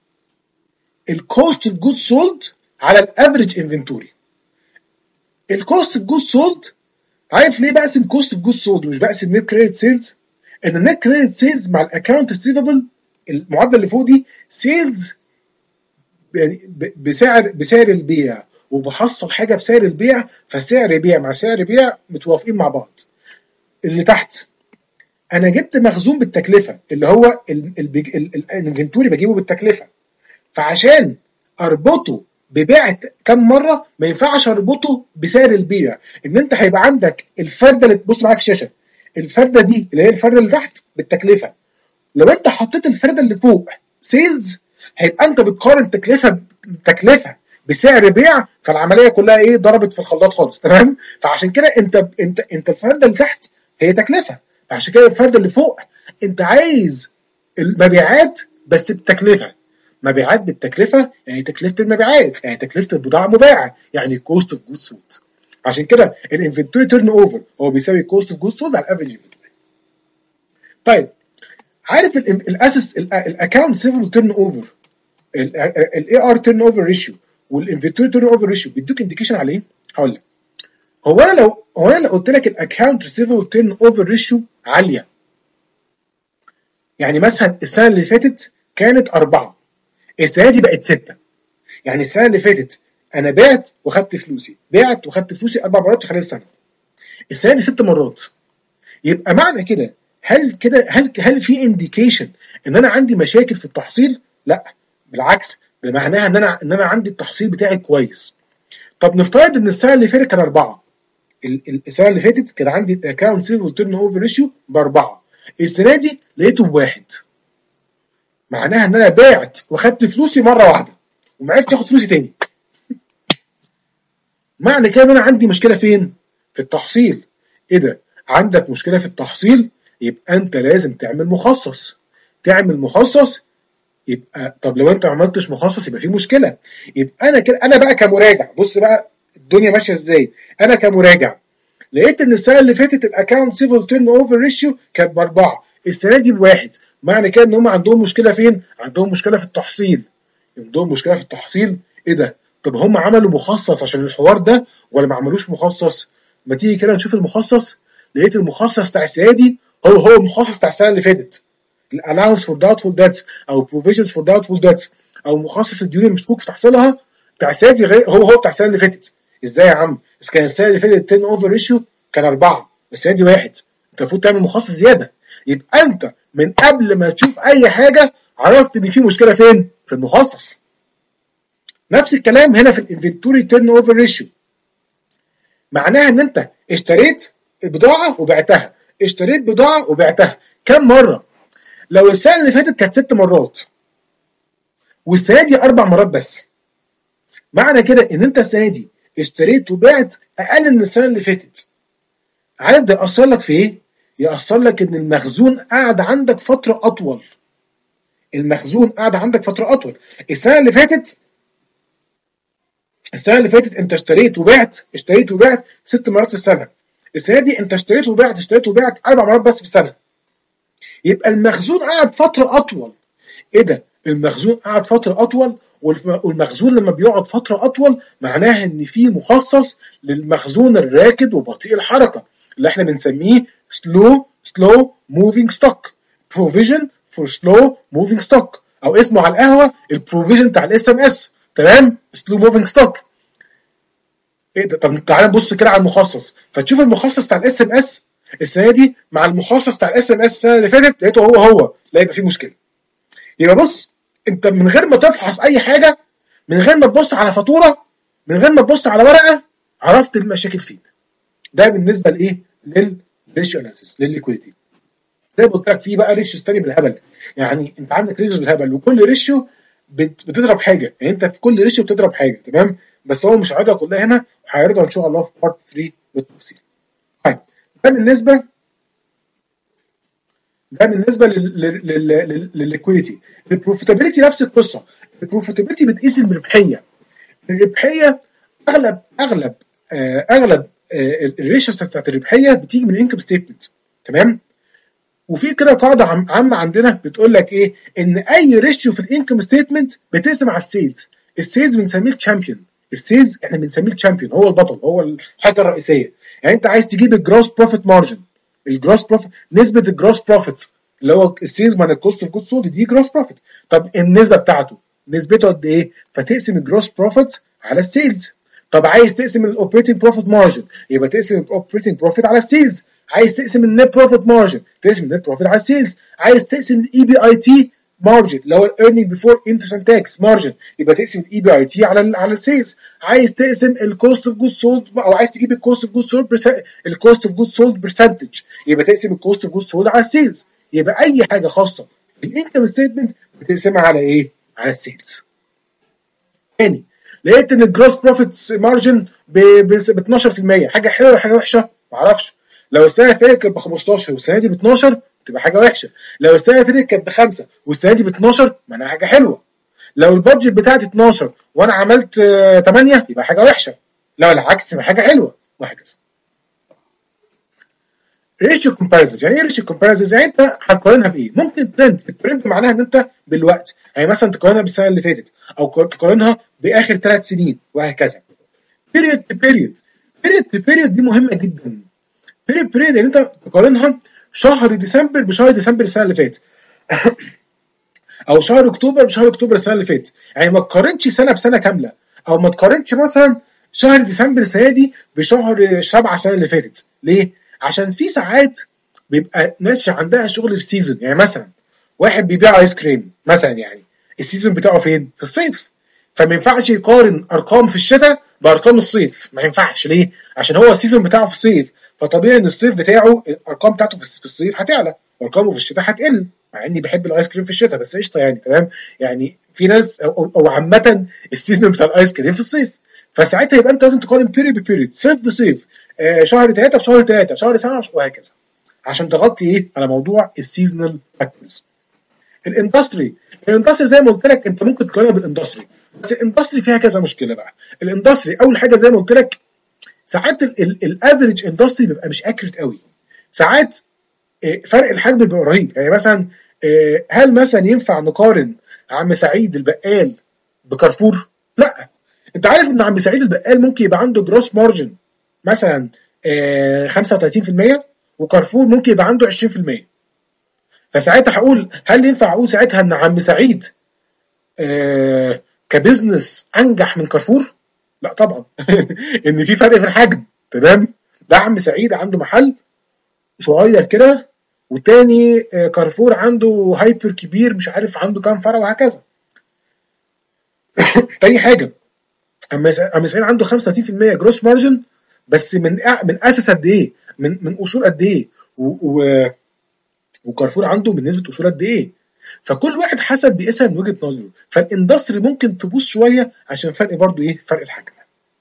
الكوست اوف جود سولد على الافريج انفنتوري. الكوست اوف جود سولد، عارف ليه بقسم كوست اوف جود سولد ومش بقسم نت كريدت سيلز؟ ان النت كريدت سيلز مع الاكونت ريسيفبل، المعادله اللي فوق دي سيلز يعني بسعر بسعر البيع، وبحصل حاجه بسعر البيع، فسعر بيع مع سعر بيع متوافقين مع بعض. اللي تحت انا جبت مخزون بالتكلفه اللي هو الانفنتوري بجيبه بالتكلفه، فعشان اربطه ببيع كم مره ما ينفعش اربطه بسعر البيع. ان انت هيبقى عندك الفرده اللي تبص معاك في الشاشه، الفرده دي اللي هي الفرده اللي تحت بالتكلفه، لو انت حطيت الفرده اللي فوق سيلز هيبقى انت بتقارن تكلفه تكلفه بسعر بيع، فالعمليه كلها ايه ضربت في الخلاط خالص. تمام؟ فعشان كده انت انت انت الفرده اللي تحت هي تكلفه، عشان كده الفرده اللي فوق انت عايز المبيعات بس بتكلفه. مبيعات بالتكلفه يعني تكلفه المبيعات، يعني تكلفه البضاعه مباعه، يعني كوست اوف جود سولد. عشان كده الانفنتوري تيرن اوفر هو بيساوي كوست اوف جود سولد على الافريج انفنتوري. طيب عارف الاسس الاكونت ريسيفبل تيرن اوفر، الاي ار تيرن اوفر ريشيو والانفنتوري تيرن اوفر ريشيو بيدوك انديكيشن على ايه؟ هقول لك. هو انا لو هو انا لو قلت لك الاكونت ريسيفبل تيرن اوفر ريشيو عاليه، يعني مثلا السنه اللي فاتت كانت أربعة، السنه دي بقت ستة، يعني السنه اللي فاتت انا بعت وخدت فلوسي، بعت وخدت فلوسي اربع مرات في خلال السنه، السنه دي ست مرات. يبقى معنى كده هل كده هل هل في انديكيشن ان انا عندي مشاكل في التحصيل؟ لا بالعكس، بمعناها ان انا ان انا عندي التحصيل بتاعي كويس. طب نفترض ان السنه اللي فاتت كان اربعه، السنه اللي فاتت كان عندي الاكونت ريسيفبل تيرن اوفر ريشيو باربعه، السنه دي لقيته بواحد، معناها ان انا بعت وخدت فلوسي مره واحده وما عرفتش اخد فلوسي تاني. معنى كده ان انا عندي مشكله فين؟ في التحصيل. ايه ده؟ عندك مشكله في التحصيل؟ يبقى انت لازم تعمل مخصص. تعمل مخصص يبقى طب لو انت ما عملتش مخصص يبقى في مشكله. يبقى انا كده انا بقى كمراجع، بص بقى الدنيا ماشيه ازاي. انا كمراجع لقيت ان السنه اللي فاتت الاكونت سيفل تيرن اوفر ريشيو كانت باربعه، السنه دي بواحد، معنى كده ان هم عندهم مشكله فين؟ عندهم مشكله في التحصيل. عندهم مشكله في التحصيل. ايه ده؟ طب هم عملوا مخصص عشان الحوار ده ولا ما عملوش مخصص؟ ما تيجي كده نشوف المخصص. لقيت المخصص بتاع السنه دي هو هو المخصص بتاع السنه اللي فاتت، allowance for doubtful debts او provisions for doubtful debts او مخصص الديون المشكوك في تحصيلها بتاع السنه دي هو هو بتاع السنه اللي فاتت. ازاي يا عم؟ بس كان السنه اللي فاتت التيرن اوفر ريشيو كان اربعه، السنه دي واحد، انت المفروض تعمل مخصص زياده. يبقى انت من قبل ما تشوف اي حاجه عرفت ان في مشكله فين؟ في المخصص. نفس الكلام هنا في الانفنتوري تيرن اوفر ريشيو، معناها ان انت اشتريت بضاعه وبعتها، اشتريت بضاعه وبعتها كم مره؟ لو السنه اللي فاتت كانت ست مرات والسنه دي اربع مرات بس، معنى كده ان انت السنه دي اشتريت وبعت اقل من السنه اللي فاتت. عارف ده ياثر لك في ايه؟ ياثر لك ان المخزون قاعد عندك فتره اطول. المخزون قاعد عندك فتره اطول. السنه اللي فاتت السنه اللي فاتت انت اشتريت وبعت اشتريت وبعت ست مرات في السنه، السنه دي انت اشتريت وبعت اشتريت وبعت اربع مرات بس في السنه. يبقى المخزون قاعد فتره اطول. ايه ده؟ المخزون قاعد فتره اطول، والمخزون لما بيقعد فتره اطول معناها ان في مخصص للمخزون الراكد وبطيء الحركه اللي احنا بنسميه slow slow moving stock provision for slow moving stock، او اسمه على القهوه البروفيجن بتاع الاس ام اس. تمام؟ slow moving stock. ايه ده؟ طب تعالى نبص كده على المخصص فتشوف المخصص بتاع الاس ام اس السنه دي مع المخصص بتاع الاس ام اس السنه اللي فاتت لقيته هو هو، لا يبقى في مشكله. يبقى بص، انت من غير ما تفحص اي حاجه، من غير ما تبص على فاتوره، من غير ما تبص على ورقه، عرفت المشاكل فين. ده بالنسبه لايه؟ للريشيو اناليسيس، للليكويديتي. زي ما قلت لك في بقى ريشيوز ثاني بالهبل، يعني انت عندك ريشيوز بالهبل وكل ريشيو بتضرب حاجه، يعني انت في كل ريشيو بتضرب حاجه. تمام؟ بس هو مش هيعرضها كلها هنا، وهيعرضها ان شاء الله في بارت ثلاثة بالتفصيل. طيب ده بالنسبه ده بالنسبه للليكويديتي. البروفيتابيلتي نفس القصه. البروفيتابيلتي بتقيس الربحيه. الربحيه اغلب اغلب آه اغلب آه الريشيوز بتاعت الربحيه بتيجي من الانكم ستيتمنت. تمام؟ وفي كده قاعده عامه عندنا بتقول لك ايه، ان اي ريشيو في الانكم ستيتمنت بتقسم على السيلز. السيلز بنسميه الشامبيون، السيلز احنا بنسميه الشامبيون، هو البطل، هو الحاجه الرئيسيه. يعني انت عايز تجيب الجروس بروفيت مارجن، الجروس بروفيت نسبه الجروس بروفيت اللي هو السيلز من الكوست اوف جود سولد، دي جروس بروفيت. طب النسبه بتاعته نسبته قد ايه؟ فتقسم الجروس بروفيت على السيلز. طب عايز تقسم الاوبريتنج بروفيت مارجن، يبقى تقسم الاوبريتنج بروفيت على السيلز. عايز تقسم النت بروفيت مارجن، تقسم النت بروفيت على السيلز. عايز تقسم الاي بي اي تي مارجن اللي هو الايرنينج بيفور انترست اند تاكس مارجن، يبقى تقسم الاي بي اي تي على ال على السيلز. عايز تقسم الكوست اوف جود سولد، او عايز تجيب الكوست اوف جود سولد الكوست اوف جود سولد برسنتج، يبقى تقسم الكوست اوف جود سولد على السيلز. يبقى اي حاجه خاصه بالانكم ستيتمنت بتقسمها على ايه؟ على السيلز. تاني، لقيت ان الجروس بروفيت مارجن ب اتناشر في المية، حاجه حلوه ولا حاجه وحشه؟ معرفش. لو السنه اللي فاتت كانت ب خمستاشر والسنه دي ب اتناشر تبقى حاجه وحشه. لو السنه اللي فاتت كانت بخمسه والسنه دي ب اتناشر معناها حاجه حلوه. لو البادجت بتاعتي اتناشر وانا عملت تمانية يبقى حاجه وحشه. لو العكس يبقى حاجه حلوه، وهكذا. ريشيو كومباريزنز، يعني ايه ريشيو كومباريزنز؟ يعني انت هتقارنها بايه؟ ممكن ترند، الترند معناها ان انت بالوقت، يعني مثلا تقارنها بالسنه اللي فاتت او تقارنها باخر ثلاث سنين وهكذا. بيريود تو بيريود، بيريود تو بيريود دي مهمه جدا. بيريود بيريود يعني انت تقارنها شهر ديسمبر بشهر ديسمبر السنه اللي فاتت او شهر اكتوبر بشهر اكتوبر السنه اللي فاتت، يعني ما تقارنش سنه بسنه كامله، او ما تقارنش مثلا شهر ديسمبر السنه دي بشهر سبعه السنه اللي فاتت. ليه؟ عشان في ساعات بيبقى ناس عندها شغل في سيزون، يعني مثلا واحد بيبيع ايس كريم مثلا، يعني السيزون بتاعه فين؟ في الصيف. فما ينفعش يقارن ارقام في الشتاء بارقام الصيف، ما ينفعش. ليه؟ عشان هو السيزون بتاعه في الصيف، فطبيعي ان الصيف بتاعه الارقام بتاعته في الصيف هتعلى وارقامه في الشتاء هتقل، مع اني بحب الايس كريم في الشتاء بس قشطه يعني، تمام. يعني في ناس او, أو عامه السيزون بتاع الايس كريم في الصيف، فساعتها يبقى انت لازم تقارن بيريد ببيريد، صيف بصيف، آه شهر ثلاثه بشهر ثلاثه، شهر سبعه وهكذا، عشان تغطي ايه على موضوع السيزونال فاكتورز. الاندستري، الاندستري زي ما قلت لك انت ممكن تقارنها بالاندستري، بس الاندستري فيها كذا مشكله بقى. الاندستري اول حاجه زي ما قلت لك ساعات الافريج اندستري بيبقى مش اكيوريت قوي، ساعات فرق الحجم بيبقى رهيب. يعني مثلا هل مثلا ينفع نقارن عم سعيد البقال بكارفور؟ لا. انت عارف ان عم سعيد البقال ممكن يبقى عنده جروس مارجن مثلا خمسه وتلاتين في المية وكارفور ممكن يبقى عنده عشرين في المية. فساعتها هقول هل ينفع اقول ساعتها ان عم سعيد آه كبزنس انجح من كارفور؟ لا طبعا. ان في فرق في الحجم، تمام. ده عم سعيد عنده محل صغير كده، والتاني آه كارفور عنده هايبر كبير مش عارف عنده كام فرع وهكذا. تاني حاجه عم سعيد عنده خمسه وتلاتين في المية جروس مارجن، بس من من اساس قد ايه؟ من من اصول قد ايه؟ و وكارفور عنده من نسبه اصول قد ايه؟ فكل واحد حسب بيقيسها من وجهه نظره. فالاندستري ممكن تبوظ شويه عشان فرق برضو ايه؟ فرق الحجم.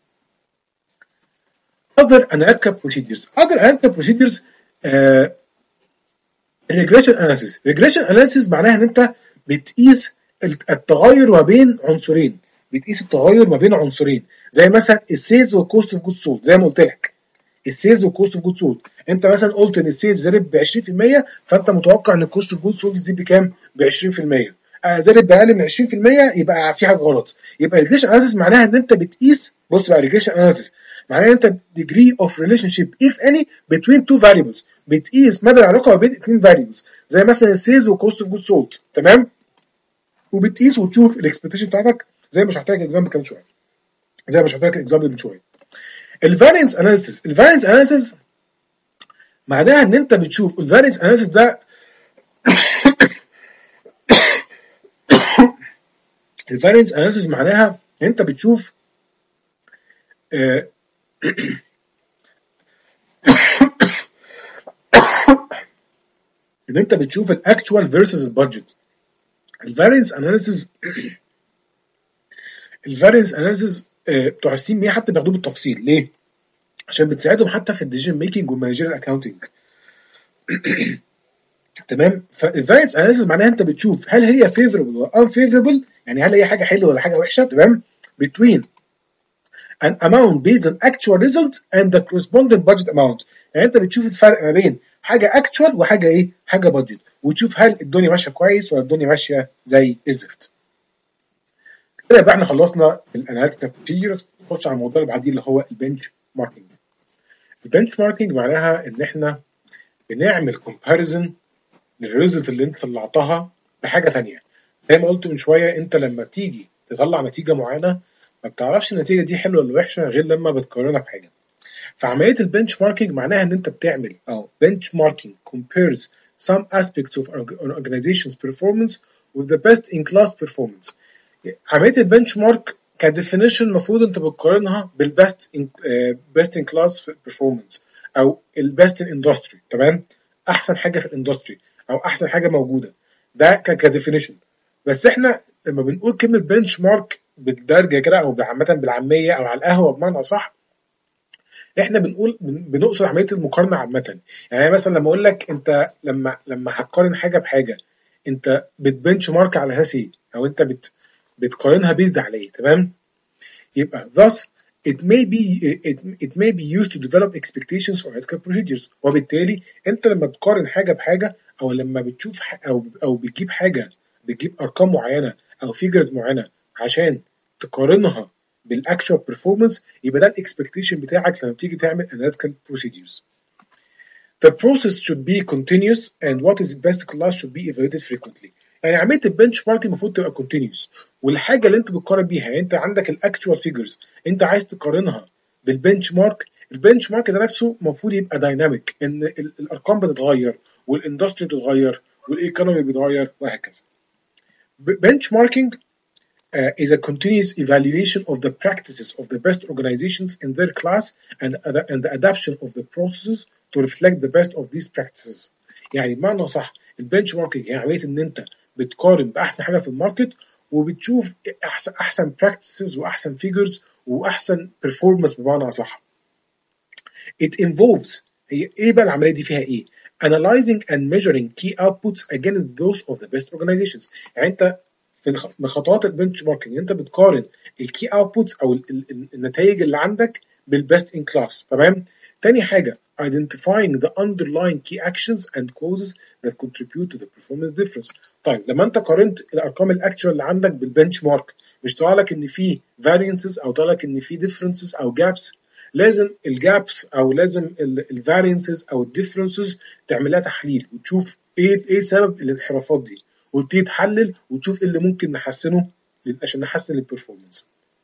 other analytical procedures other analytical procedures آه regression analysis regression analysis معناها ان انت بتقيس التغير ما بين عنصرين، بتقيس التغير ما بين عنصرين زي مثلا السيلز والكوست اوف جود سولد. زي ما قلت لك السيلز والكوست اوف جود سولد، انت مثلا قلت ان السيلز زادت ب عشرين في المية، فانت متوقع ان الكوست اوف جود سولد تزيد بكام؟ ب عشرين في المية. آه زادت باقل من عشرين في المية يبقى في حاجه غلط. يبقى ريجريشن اناليسيس معناها ان انت بتقيس، بص بقى ريجريشن اناليسيس معناها ان انت degree of relationship if any between two variables، بتقيس مدى العلاقه ما بين اثنين variables زي مثلا السيلز والكوست اوف جود سولد، تمام. وبتقيس وتشوف الاكسبكتيشن بتاعتك زي ما شرحت لك الاكزامبل كمان شويه زي ما شرحت لك الاكزامبل من شويه. الفارينس اناليسيس الفارينس اناليسيس معناها ان انت بتشوف الفارينس اناليسيس ده الفارينس اناليسيس معناها ان انت بتشوف آه ان انت بتشوف الاكتوال فيرسز البادجت. الفارينس اناليسيس الفارينس اناليسيس بتوع السي ام اي حتى بياخدوه بالتفصيل. ليه؟ عشان بتساعدهم حتى في الديسيجن ميكنج والمانجيريال اكاونتنج. تمام. فالفارينس اناليسيس معناها انت بتشوف هل هي فيفوربل ولا unfavorable، يعني هل هي حاجه حلوه ولا حاجه وحشه، تمام. between an amount based on actual result and the corresponding budget amount، يعني انت بتشوف الفرق ما بين حاجه اكتشوال وحاجه ايه حاجه بادجت، وتشوف هل الدنيا ماشيه كويس ولا الدنيا ماشيه زي الزفت. كده يبقى احنا خلصنا الاناليتيكال بروسيجرز. نخش على الموضوع اللي بعديه اللي هو البنش ماركينج. البنش ماركينج معناها ان احنا بنعمل كومباريزن للريزلت اللي انت طلعتها بحاجه ثانيه. زي ما قلت من شويه، انت لما تيجي تطلع نتيجه معينه ما بتعرفش النتيجه دي حلوه ولا وحشه غير لما بتقارنها بحاجه. فعمليه البنش ماركينج معناها ان انت بتعمل او بنش ماركينج compares some aspects of an organization's performance with the best in class performance. عمليه البنش مارك كديفينيشن المفروض انت بتقارنها بالبست ان بيست ان كلاس performance او البست ان اندستري. تمام، احسن حاجه في الاندستري او احسن حاجه موجوده، ده كديفينيشن. بس احنا لما بنقول كلمه بنش مارك بالدرجه كده او عامه بالعاميه او على القهوه بمعنى صح، احنا بنقول بنقصد عمليه المقارنه عامه. يعني مثلا لما اقول لك انت لما لما هتقارن حاجه بحاجه، انت بتبنش مارك على اساس ايه؟ او انت بت بتقارنها بيزد عليه. تمام، يبقى thus it may be it, it may be used to develop expectations or ethical procedures. وبالتالي انت لما بتقارن حاجه بحاجه او لما بتشوف او او بتجيب حاجه، بتجيب ارقام معينه او فيجرز معينه عشان تقارنها بالاكشوال performance، يبقى ده الاكسبكتيشن بتاعك لما بتيجي تعمل analytical procedures. The process should be continuous and what is best class should be evaluated frequently. يعني عمليه البنش مارك المفروض تبقى كونتينيوس، والحاجه اللي انت بتقارن بيها، يعني انت عندك الاكتوال فيجرز انت عايز تقارنها بالبنش مارك، البنش مارك ده نفسه المفروض يبقى دايناميك، ان الارقام بتتغير والاندستري بتتغير والايكونومي بيتغير وهكذا. بنش ماركينج Uh, is a continuous evaluation of the practices of the best organizations in their class and, uh, and the adaptation of the processes to reflect the best of these practices. يعني بمعنى صح البنش ماركينج هي عمليه ان انت بتقارن باحسن حاجه في الماركت وبتشوف احسن احسن براكتسز واحسن فيجرز واحسن performance بمعنى صح. It involves، هي ايه بقى العمليه دي فيها ايه؟ Analyzing and measuring key outputs against those of the best organizations. يعني انت من خطوات البنش ماركينج انت بتقارن الكي اوتبوتس او ال ال النتائج اللي عندك بالبست ان كلاس. تمام، تاني حاجه identifying the underlying key actions and causes that contribute to the performance difference. طيب لما انت قارنت الارقام الاكتوال اللي عندك بالبنش مارك، مش طلع لك ان في variances او طلع لك ان في differences او gaps، لازم الجابس او لازم الفارينسز او الديفرنسز تعملها تحليل وتشوف ايه ايه سبب الانحرافات دي، وتبتدي تحلل وتشوف ايه اللي ممكن نحسنه عشان نحسن البرفورمانس.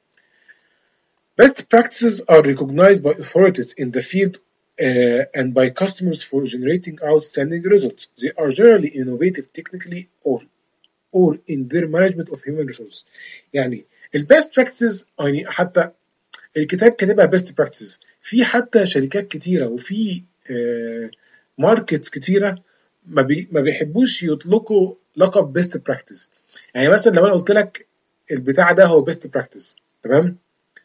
Best practices are recognized by authorities in the field uh, and by customers for generating outstanding results. They are generally innovative technically or or in their management of human resources. يعني البيست براكتسز يعني حتى الكتاب كاتبها بيست براكتسز، في حتى شركات كتيره وفي ماركتس uh, كتيره ما, بي ما بيحبوش يطلقوا لقب بيست براكتس. يعني مثلا لو انا قلت لك البتاع ده هو بيست براكتس، تمام،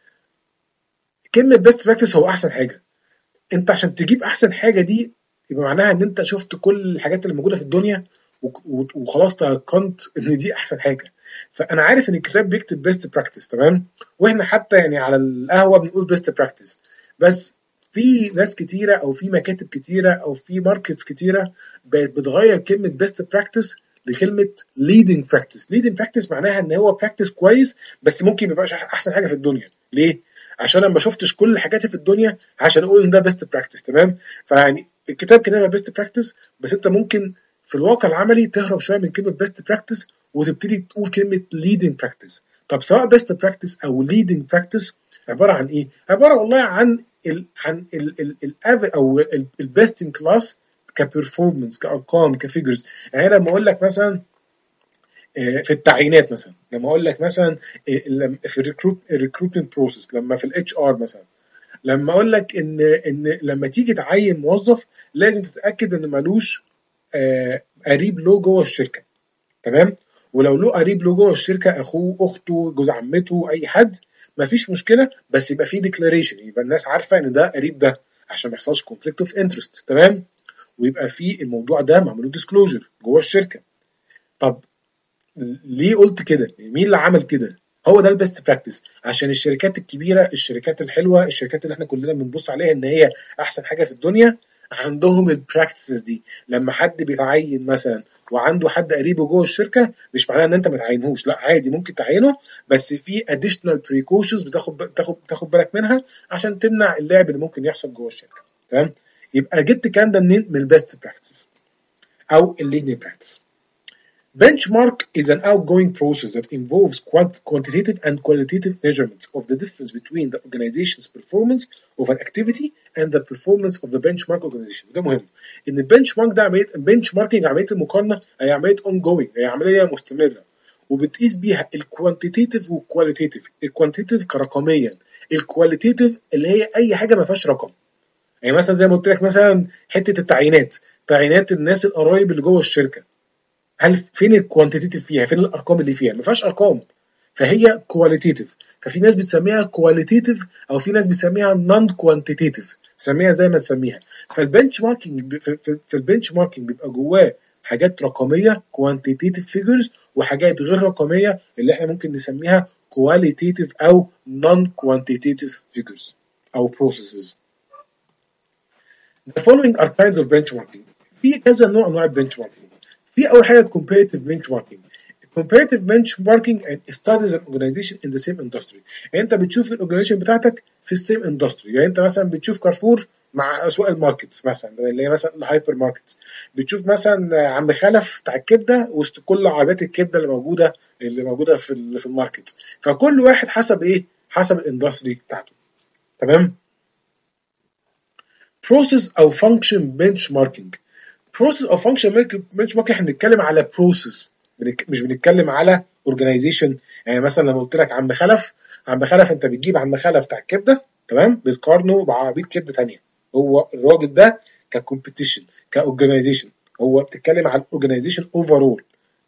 كلمه بيست براكتس هو احسن حاجه. انت عشان تجيب احسن حاجه دي يبقى معناها ان انت شفت كل الحاجات اللي موجوده في الدنيا وخلاص تيقنت ان دي احسن حاجه. فانا عارف ان الكتاب بيكتب بيست براكتس، تمام، واحنا حتى يعني على القهوه بنقول بيست براكتس، بس في ناس كتيره او في مكاتب كتيره او في ماركتس كتيره بقت بتغير كلمه بيست براكتس لكلمه leading practice. leading practice معناها ان هو براكتس كويس بس ممكن ما يبقاش احسن حاجه في الدنيا. ليه؟ عشان انا ما شفتش كل الحاجات في الدنيا عشان اقول ان ده بيست براكتس. تمام، فيعني الكتاب كده بيست براكتس، بس انت ممكن في الواقع العملي تهرب شويه من كلمه بيست براكتس وتبتدي تقول كلمه leading practice. طب سواء بيست براكتس او leading practice عباره عن ايه؟ عباره والله عن ال عن ال ال ال او البيست ان كلاس كبرفورمانس، كارقام، كفيجرز. يعني لما اقول لك مثلا في التعيينات، مثلا لما اقول لك مثلا في الريكروت الريكروتمنت بروسيس، لما في الاتش ار مثلا، لما اقول لك ان ان لما تيجي تعين موظف لازم تتاكد ان ملوش قريب له جوه الشركه. تمام، ولو له قريب له جوه الشركه، اخوه، اخته، جوز عمته، اي حد، مفيش مشكله، بس يبقى في ديكلاريشن، يبقى الناس عارفه ان ده قريب ده عشان ما يحصلش كونفليكت اوف انترست. تمام، ويبقى في الموضوع ده معمول ديسكلوجر جوه الشركه. طب ليه قلت كده؟ مين اللي عمل كده؟ هو ده البيست براكتس، عشان الشركات الكبيره، الشركات الحلوه، الشركات اللي احنا كلنا بنبص عليها ان هي احسن حاجه في الدنيا، عندهم البراكتسز دي. لما حد بيتعين مثلا وعنده حد قريبه جوه الشركه، مش معناه ان انت ما تعينهوش، لا عادي ممكن تعينه، بس في additional precautions بتاخد بتاخد بتاخد بالك منها عشان تمنع اللعب اللي ممكن يحصل جوه الشركه. تمام؟ يبقى جبت الكلام ده منين؟ من البيست براكتسز او الليدنج براكتس. Benchmark is an outgoing process that involves quant- quantitative and qualitative measurements of the difference between the organization's performance of an activity and the performance of the benchmark organization. ده مهم. إن البنشمارك ده عملية benchmarking، عملية المقارنة، هي عملية ongoing، هي عملية مستمرة، وبتقيس بيها الكوانتيتيف والكواليتيف. الكوانتيتيف كرقميا، الكواليتيف اللي هي أي حاجة ما فيهاش رقم. يعني مثلا زي ما قلت لك مثلا حتة التعيينات، تعيينات الناس القرايب اللي جوه الشركة، هل فين الكوانتيتيف فيها؟ فين الارقام اللي فيها؟ ما فيهاش ارقام، فهي كواليتيتيف. ففي ناس بتسميها كواليتيتيف او في ناس بتسميها نون كوانتيتيف، سميها زي ما تسميها. فالبنش ماركينج في, في, في البنش ماركينج بيبقى جواه حاجات رقميه كوانتيتيف فيجرز، وحاجات غير رقميه اللي احنا ممكن نسميها كواليتيف او نون كوانتيتيف فيجرز او بروسيسز. The following are kinds of benchmarking. في كذا نوع انواع البنش ماركينج. في اول حاجه comparative benchmarking. comparative benchmarking and studies an organization in the same industry. يعني انت بتشوف الاورجانيزيشن بتاعتك في السيم اندستري. يعني انت مثلا بتشوف كارفور مع اسواق الماركتس مثلا، اللي هي مثلا الهايبر ماركتس. بتشوف مثلا عم خلف بتاع الكبده وسط كل عربيات الكبده اللي موجوده اللي موجوده في في الماركت. فكل واحد حسب ايه؟ حسب الاندستري بتاعته. تمام؟ process او function benchmarking. process او function benchmarking احنا بنتكلم على process، مش بنتكلم على organization. يعني مثلا لما قلت لك عم خلف، عم خلف انت بتجيب عم خلف بتاع الكبده، تمام، بتقارنه بعربيه كبده ثانيه. هو الراجل ده ككومبيتيشن كاورجنايزيشن، هو بتتكلم على الاورجنايزيشن اوفرول،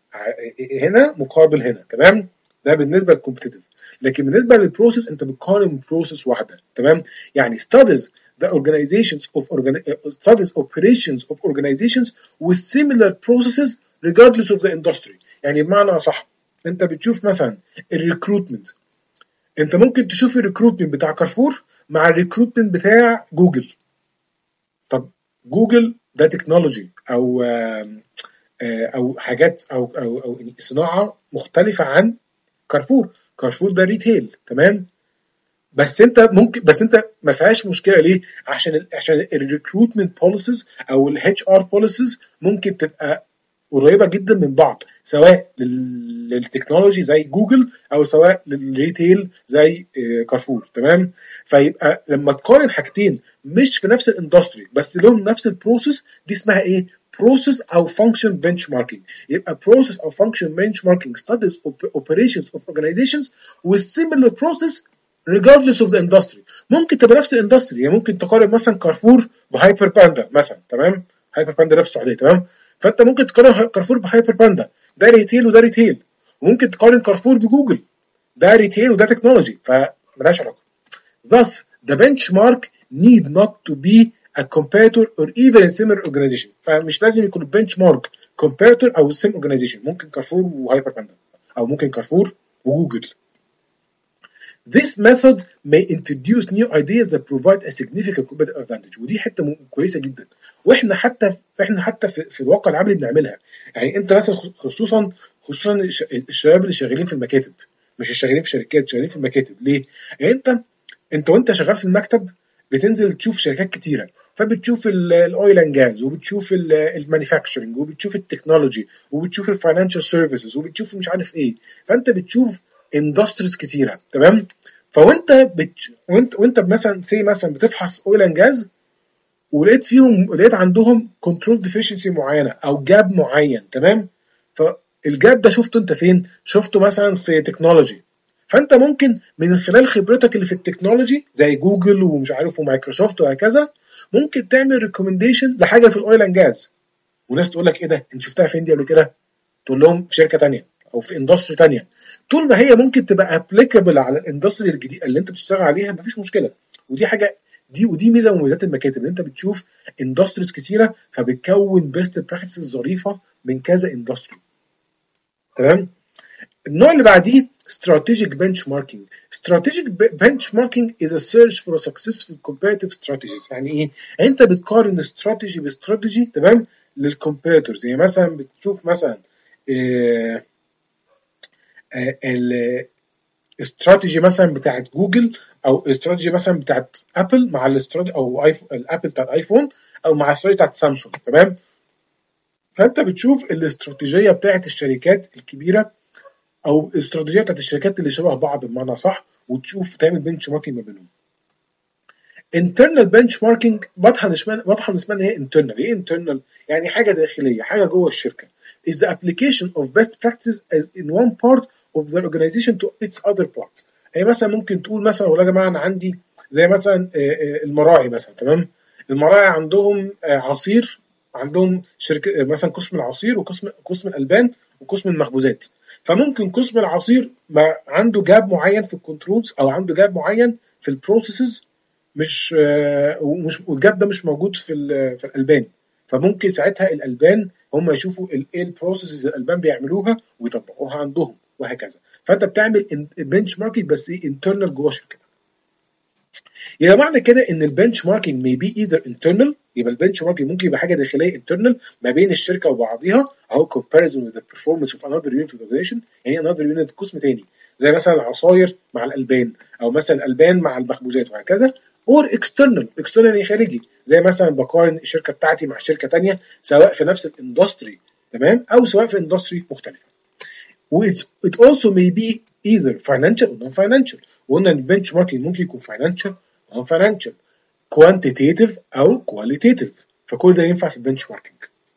هنا مقابل هنا. تمام؟ ده بالنسبه للكومبيتيتيف. لكن بالنسبه للبروسيس انت بتقارن بروسيس واحده. تمام؟ يعني studies the organizations of organ studies operations of organizations with similar processes regardless of the industry. يعني بمعنى صح، انت بتشوف مثلا الريكروتمنت، انت ممكن تشوف الريكروتمنت بتاع كارفور مع الريكروتمنت بتاع جوجل. طب جوجل ده تكنولوجي او او حاجات او او او صناعه مختلفه عن كارفور. كارفور ده ريتيل. تمام؟ بس انت ممكن بس انت ما فيهاش مشكله. ليه؟ عشان ال عشان الريكروتمنت بوليسيز او الاتش ار بوليسيز ممكن تبقى قريبه جدا من بعض، سواء للتكنولوجي زي جوجل او سواء للريتيل زي كارفور. تمام؟ فيبقى لما تقارن حاجتين مش في نفس الاندستري بس لهم نفس البروسيس، دي اسمها ايه؟ process او function benchmarking. يبقى process او function benchmarking studies operations of organizations with similar process regardless of the industry. ممكن تبقى نفس الاندستري، يعني ممكن تقارن مثلا كارفور بهايبر باندا مثلا. تمام؟ هايبر باندا ده في السعوديه. تمام؟ فانت ممكن تقارن كارفور بهايبر باندا، ده ريتيل وده ريتيل. وممكن تقارن كارفور بجوجل، ده ريتيل وده تكنولوجي، فمالهاش علاقه. Thus the benchmark need not to be a competitor or even a similar organization. فمش لازم يكون البنش مارك competitor او same organization. ممكن كارفور وهايبر باندا او ممكن كارفور وجوجل. This method may introduce new ideas that provide a significant competitive advantage. ودي حته كويسه جدا، واحنا حتى احنا حتى في, في الواقع العملي بنعملها. يعني انت مثلا خصوصا خصوصا الشباب اللي شغالين في المكاتب، مش الشغالين في شركات، شغالين في المكاتب. ليه؟ يعني انت انت وانت شغال في المكتب بتنزل تشوف شركات كتيره، فبتشوف الاويل اند جاز، وبتشوف المانيفاكتشرنج، وبتشوف التكنولوجي، وبتشوف الفاينانشال سيرفيسز، وبتشوف مش عارف ايه. فانت بتشوف اندستريز كتيره. تمام؟ فوانت بتش... وانت وانت مثلا سي مثلا بتفحص اويل اند جاز، ولقيت فيهم لقيت عندهم كنترول ديفيشنسي معينه او جاب معين. تمام؟ فالجاب ده شفته انت فين؟ شفته مثلا في تكنولوجي. فانت ممكن من خلال خبرتك اللي في التكنولوجي زي جوجل ومش عارف ومايكروسوفت وهكذا، ممكن تعمل ريكومنديشن لحاجه في الاويل اند جاز، وناس تقول لك ايه ده؟ انت شفتها فين دي قبل كده؟ تقول لهم في شركه ثانيه او في اندستري ثانيه. طول ما هي ممكن تبقى ابليكابل على الاندستري الجديده اللي انت بتشتغل عليها مفيش مشكله. ودي حاجه دي ودي ميزه من مميزات المكاتب، ان انت بتشوف اندستريز كتيره فبتكون بيست براكتسز ظريفه من كذا اندستري. تمام؟ النوع اللي بعديه strategic benchmarking. Strategic benchmarking is a search for a successful comparative strategies. يعني ايه؟ انت بتقارن استراتيجي باستراتيجي تمام للكومبيتيتورز. يعني مثلا بتشوف مثلا اه اه الاستراتيجي مثلا بتاعت جوجل او استراتيجي مثلا بتاعت ابل مع الاستراتيجي او ايفون الابل بتاعت ايفون او مع الاستراتيجي بتاعت سامسونج تمام. فانت بتشوف الاستراتيجيه بتاعت الشركات الكبيره او الاستراتيجيه بتاعت الشركات اللي شبه بعض بمعنى صح، وتشوف تعمل بنش ماركينج ما بينهم. internal benchmarking واضحه نسمع واضحه نسمع ان هي internal. ايه internal؟ يعني حاجه داخليه، حاجه جوه الشركه. is the application of best practices as in one part of the organization to its other parts. يعني مثلا ممكن تقول مثلا والله يا جماعه انا عندي زي مثلا المراعي مثلا تمام. المراعي عندهم عصير، عندهم شركه مثلا قسم العصير وقسم قسم الالبان وقسم المخبوزات. فممكن قسم العصير ما عنده جاب معين في الكنترولز او عنده جاب معين في البروسيسز مش ومش والجاب ده مش موجود في في الالبان. فممكن ساعتها الالبان هم يشوفوا ايه البروسيسز الالبان بيعملوها ويطبقوها عندهم وهكذا. فانت بتعمل بنش ماركينج بس ايه انترنال جوه شركتك. يبقى معنى كده ان البنش ماركينج may be either internal، يبقى البنش ماركينج ممكن يبقى حاجه داخليه internal ما بين الشركه وبعضيها اهو comparison with the performance of another unit of the organization. يعني another unit قسم تاني زي مثلا العصاير مع الالبان او مثلا الالبان مع المخبوزات وهكذا. اور اكسترنال، اكسترنال خارجي زي مثلا بقارن الشركه بتاعتي مع شركه ثانيه سواء في نفس الاندستري تمام او سواء في اندستري مختلفه. و it also may be either financial or non financial. وقلنا ان البنش ماركينج ممكن يكون financial او non financial، quantitative او qualitative. فكل ده ينفع في البنش ماركينج.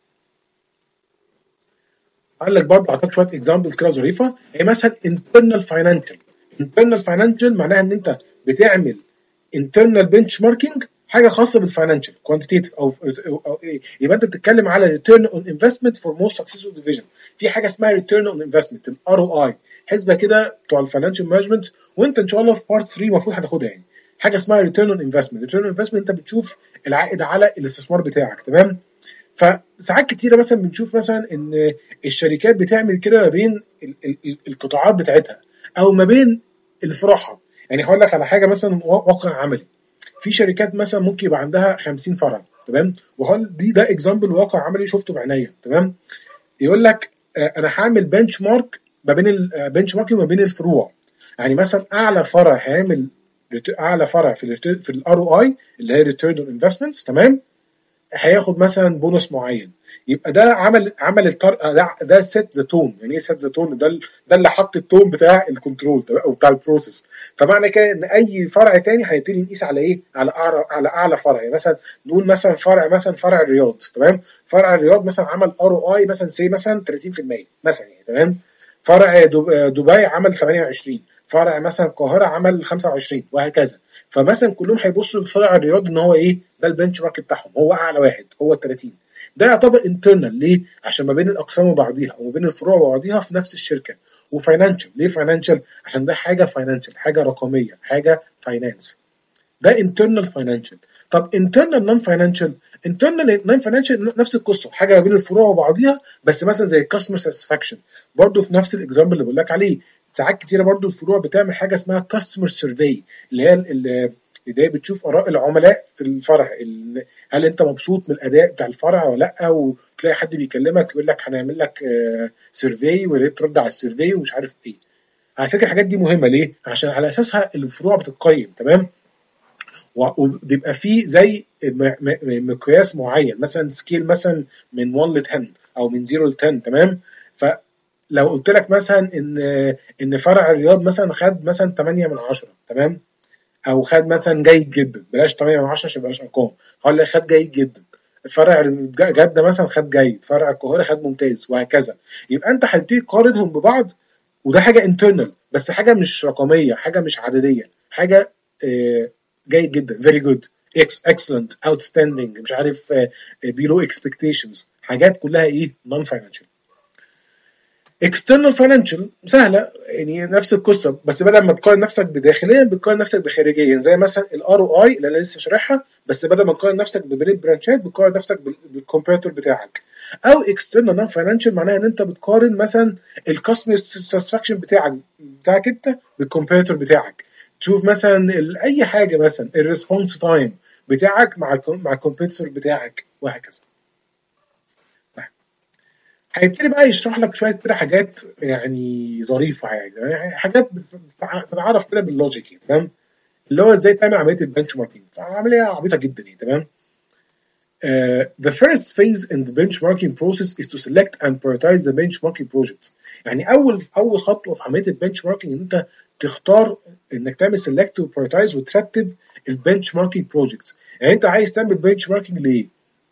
قال لك برضه اعطاك شويه اكزامبلز كده ظريفه. هي مثلا internal financial. internal financial معناها ان انت بتعمل internal benchmarking حاجه خاصه بالفاينانشال كوانتيتيف او او ايه. يبقى انت بتتكلم على return on investment for most successful division. في حاجه اسمها return on investment الار او اي، حسبه كده بتوع الفاينانشال مانجمنت وانت ان شاء الله في بارت ثلاثة المفروض هتاخدها. يعني حاجه اسمها return on investment. return on investment انت بتشوف العائد على الاستثمار بتاعك تمام. فساعات كتيره مثلا بنشوف مثلا ان الشركات بتعمل كده ما بين القطاعات بتاعتها او ما بين الفروعها. يعني هقول لك على حاجه مثلا واقع عملي. في شركات مثلا ممكن يبقى عندها خمسين فرع تمام، وهل دي ده اكزامبل واقع عملي شفته بعينيا تمام. يقول لك انا هعمل بنش مارك ما بين البنش مارك ما بين الفروع. يعني مثلا اعلى فرع هيعمل اعلى فرع في ال في الار او اي اللي هي ريتيرن اون انفستمنتس تمام، هياخد مثلا بونص معين. يبقى ده عمل عمل التر... ده ده سيت ذا تون. يعني ايه سيت ذا تون؟ ده ده اللي حط التون بتاع الكنترول او بتاع البروسيس. فمعنى كده ان اي فرع تاني هيبتدي نقيس على ايه؟ على اعلى على اعلى فرع. يعني مثلا نقول مثلا فرع مثلا فرع الرياض تمام. فرع الرياض مثلا عمل ار او اي مثلا سي مثلا ثلاثين في المية مثلا يعني تمام. فرع دبي عمل ثمانية وعشرين، فرع مثلا القاهره عمل خمسة وعشرين وهكذا. فمثلا كلهم هيبصوا لفرع الرياض ان هو ايه؟ ده البنش مارك بتاعهم، هو اعلى واحد هو ال ثلاثين. ده يعتبر انترنال. ليه؟ عشان ما بين الاقسام وبعضيها وما بين الفروع وبعضيها في نفس الشركه. وفاينانشال، ليه فاينانشال؟ عشان ده حاجه فاينانشال، حاجه رقميه، حاجه فاينانس. ده انترنال فاينانشال. طب انترنال نون فاينانشال، انترنال نون فاينانشال نفس القصه، حاجه ما بين الفروع وبعضيها بس مثلا زي الكاستمر ساتسفاكشن برضه في نفس الاكزامبل اللي بقول لك عليه. ساعات كتيره برضه الفروع بتعمل حاجه اسمها كاستمر سيرفي اللي هي اللي ده بتشوف اراء العملاء في الفرع. هل انت مبسوط من الاداء بتاع الفرع ولا لا؟ وتلاقي حد بيكلمك يقول لك هنعمل لك سيرفي ويا ريت ترد على السيرفي ومش عارف ايه. على فكره الحاجات دي مهمه. ليه؟ عشان على اساسها الفروع بتتقيم تمام. وبيبقى فيه زي مقياس معين مثلا سكيل مثلا من واحد ل عشرة او من صفر ل عشرة تمام. فلو قلت لك مثلا ان ان فرع الرياض مثلا خد مثلا ثمانية من عشرة تمام، او خد مثلا جيد جدا، بلاش ثمانية من عشرة عشان بلاش ارقام، هقول لك خد جيد جدا. فرع جده مثلا خد جيد، فرع القاهره خد ممتاز وهكذا. يبقى انت هتبتدي تقارنهم ببعض، وده حاجه انترنال بس حاجه مش رقميه، حاجه مش عدديه، حاجه آه جيد جدا very good excellent outstanding مش عارف آه below expectations، حاجات كلها ايه non financial. external financial سهله يعني نفس القصه، بس بدل ما تقارن نفسك بداخليا بتقارن نفسك بخارجيا. زي مثلا الار او اي اللي انا لسه شارحها، بس بدل ما تقارن نفسك بين البرانشات بتقارن نفسك بالكمبيوتر بتاعك. او اكسترنال نون فاينانشال معناها ان انت بتقارن مثلا الكاستمر ساتسفاكشن بتاعك بتاعك انت بالكومبيتيتور بتاعك، تشوف مثلا اي حاجه مثلا الريسبونس تايم بتاعك مع مع الكومبيتيتور بتاعك وهكذا. هيبتدي بقى يشرح لك شويه كده حاجات يعني ظريفه، يعني حاجات بتتعرف كده باللوجيك، تمام، اللي هو ازاي تعمل عمليه البنش ماركينج، عمليه عبيطه جدا يعني، تمام. Uh, the first phase in the benchmarking process is to select and prioritize the benchmarking projects. يعني اول اول خطوه في عمليه البنش ماركينج ان انت تختار انك تعمل select و prioritize وترتب البنش ماركينج projects. يعني انت عايز تعمل بنش ماركينج ليه؟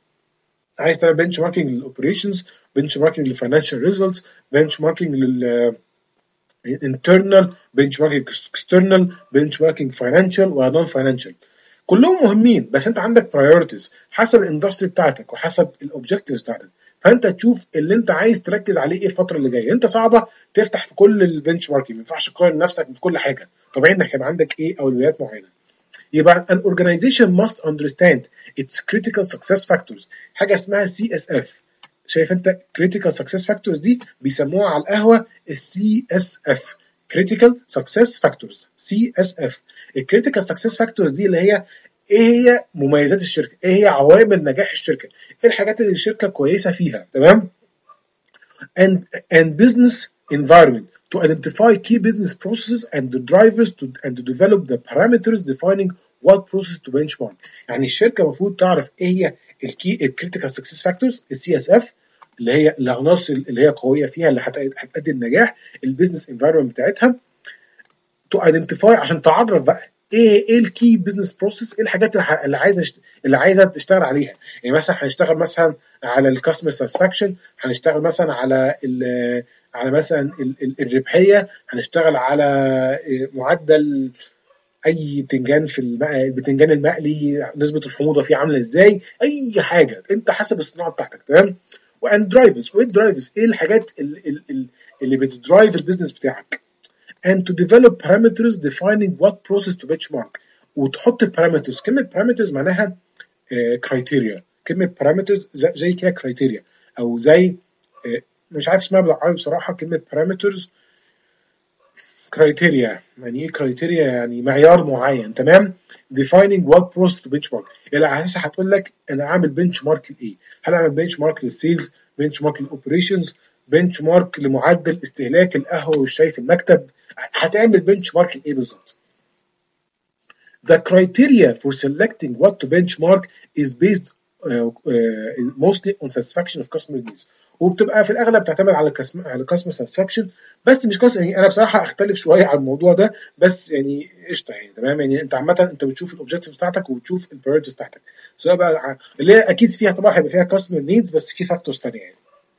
عايز تعمل بنش ماركينج للاوبريشنز، بنش ماركينج للفاينانشال ريزلتس، بنش ماركينج لل internal، بنش ماركينج external، بنش ماركينج financial ونون financial. كلهم مهمين، بس انت عندك priorities حسب الاندستري بتاعتك وحسب الاوبجكتيفز بتاعتك، فانت تشوف اللي انت عايز تركز عليه ايه الفتره اللي جايه. انت صعبه تفتح في كل البنش ماركينج، ما ينفعش تقارن نفسك في كل حاجه، طبيعي انك هيبقى عندك ايه اولويات معينه. يبقى an organization must understand its critical success factors، حاجه اسمها سي اس اف. شايف انت critical success factors دي بيسموها على القهوه السي اس اف، critical success factors سي اس اف. الكريتيكال سكسس فاكتورز دي اللي هي ايه هي مميزات الشركه، ايه هي عوامل نجاح الشركه، ايه الحاجات اللي الشركه كويسه فيها، تمام. and and business environment to identify key business processes and the drivers to and to develop the parameters defining what process to benchmark. يعني الشركه المفروض تعرف ايه هي الكي الكريتيكال سكسس فاكتورز السي اس اف، اللي هي العناصر اللي هي قويه فيها اللي هتؤدي النجاح، البيزنس انفايرمنت بتاعتها، تو ايدنتيفاي عشان تعرف بقى ايه ايه الكي بزنس بروسيس، ايه الحاجات اللي عايزه اللي عايزه تشتغل عليها. يعني مثلا هنشتغل مثلا على الكاستمر ساتسفاكشن، هنشتغل مثلا على ال على مثلا الربحيه، هنشتغل على معدل اي بتنجان في الماء، البتنجان المقلي نسبه الحموضه فيه عامله ازاي، اي حاجه انت حسب الصناعه بتاعتك، تمام. وان درايفز، وايه درايفز، ايه الحاجات اللي, اللي بتدرايف البيزنس بتاعك. and to develop parameters defining what process to benchmark. وتحط البارامترز، كلمة parameters معناها كرايتيريا، uh, كلمة parameters زي, زي كده كرايتيريا أو زي uh, مش عارف اسمها بالعربي بصراحة. كلمة parameters كرايتيريا، يعني ايه كرايتيريا؟ يعني معيار معين، تمام. defining what process to benchmark، اللي على اساسها هتقول لك انا اعمل بنش مارك لايه، هل اعمل بنش مارك للسيلز، بنش مارك للاوبريشنز، بنش مارك لمعدل استهلاك القهوه والشاي في المكتب، هتعمل بنش مارك لايه بالظبط. The criteria for selecting what to benchmark is based uh, uh, mostly on satisfaction of customer needs. وبتبقى في الاغلب تعتمد على كسم... على customer satisfaction، بس مش كاس يعني. انا بصراحه اختلف شويه على الموضوع ده، بس يعني قشطه يعني، تمام. يعني انت عامه انت بتشوف الاوبجكتيف بتاعتك وبتشوف البرايورتيز بتاعتك، سواء بقى اللي هي اكيد فيها طبعا هيبقى فيها customer needs، بس في فاكتورز ثانيه يعني.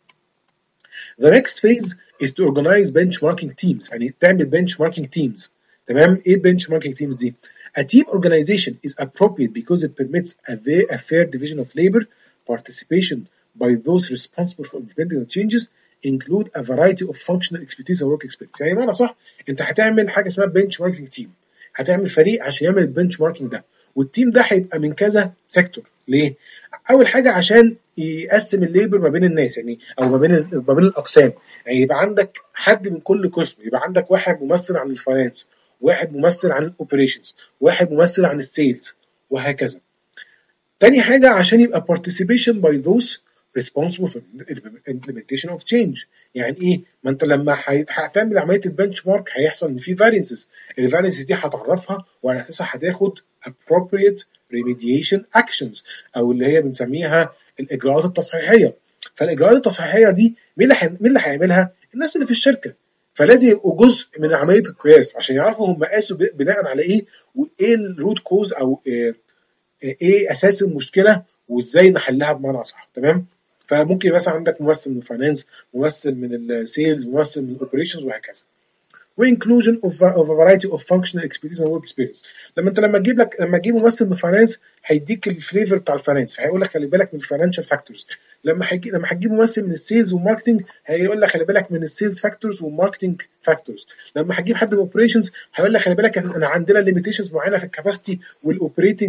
The next phase is to organize benchmarking teams، يعني تعمل benchmarking teams، تمام. ايه benchmarking teams دي؟ A team organization is appropriate because it permits a, a fair division of labor, participation by those responsible for implementing the changes, include a variety of functional expertise and work experience. يعني معنى صح، انت هتعمل حاجه اسمها benchmarking team، هتعمل فريق عشان يعمل البنشماركينج ده، والتيم ده هيبقى من كذا سيكتور. ليه؟ اول حاجه عشان يقسم الليبر ما بين الناس، يعني او ما بين ما بين الاقسام، يعني يبقى عندك حد من كل قسم، يبقى عندك واحد ممثل عن الفاينانس، واحد ممثل عن الاوبريشنز، واحد ممثل عن السيلز، وهكذا. تاني حاجه عشان يبقى participation by those responsible for implementation of change. يعني ايه؟ ما انت لما هتعمل عمليه البنش مارك هيحصل ان في variances، الفارينسز دي هتعرفها وعلى اساسها هتاخد appropriate remediation actions، او اللي هي بنسميها الاجراءات التصحيحيه. فالاجراءات التصحيحيه دي مين اللي مين اللي هيعملها؟ الناس اللي في الشركه. فلازم يبقوا جزء من عمليه القياس عشان يعرفوا هم قاسوا بناء على ايه، وايه الروت كوز او إيه ايه اساس المشكله وازاي نحلها بمعنى اصح، تمام. فممكن مثلا عندك ممثل من الفاينانس، ممثل من السيلز، ممثل من الاوبريشنز، وهكذا. وانكلوجن اوف اوف ا فرايتي اوف فانكشنال اكسبيرينس اند ورك اكسبيرينس. لما انت لما تجيب لك لما تجيب ممثل من الفاينانس هيديك الفليفر بتاع الفاينانس، هيقول لك خلي بالك من الفاينانشال فاكتورز. لما هيجي لما هتجيب ممثل من السيلز والماركتنج هيقول لك خلي بالك من السيلز فاكتورز والماركتنج فاكتورز. لما هتجيب حد من الاوبريشنز هيقول لك خلي بالك احنا عندنا ليميتيشنز معينه في الكاباسيتي والاوبريتنج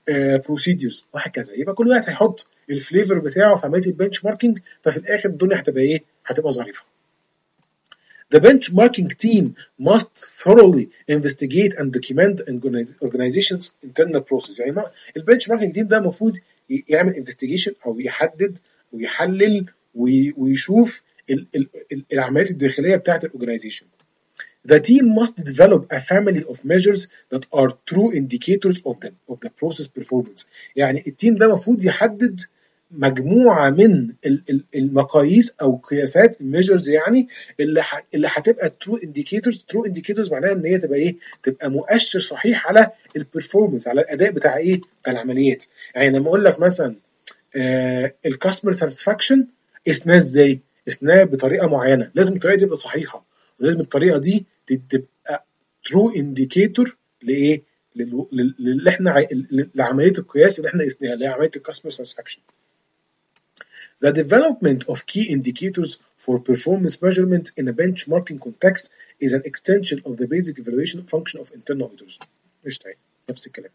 بروسيديرز وهكذا. يبقى كل واحد هيحط الفليفر بتاعه في عمليه البنش ماركينج، ففي الاخر الدنيا هتبقى ايه؟ هتبقى ظريفه. The benchmarking team must thoroughly investigate and document an organization's internal process. يعني البنش ماركينج تيم ده المفروض يعمل انفستيجيشن او يحدد ويحلل ويشوف العمليات الداخليه بتاعت الاورجنايزيشن. The team must develop a family of measures that are true indicators of the of the process performance. يعني التيم ده المفروض يحدد مجموعه من المقاييس او قياسات الميجرز، يعني اللي ح... اللي هتبقى ترو انديكيتورز. ترو انديكيتورز معناها ان هي تبقى ايه؟ تبقى مؤشر صحيح على البرفورمانس، على الاداء بتاع ايه؟ العمليات. يعني لما اقول لك مثلا آه الكاستمر ساتسفاكشن قسناه ازاي؟ قسناه بطريقه معينه، لازم الطريقه دي تبقى صحيحه، ولازم الطريقه دي تبقى ترو انديكيتور لايه؟ اللي احنا لعمليه القياس اللي احنا قسناها، اللي هي عمليه الكاستمر ساتسفاكشن. The development of key indicators for performance measurement in a benchmarking context is an extension of the basic evaluation function of internal auditors. مش تعي. نفس الكلام.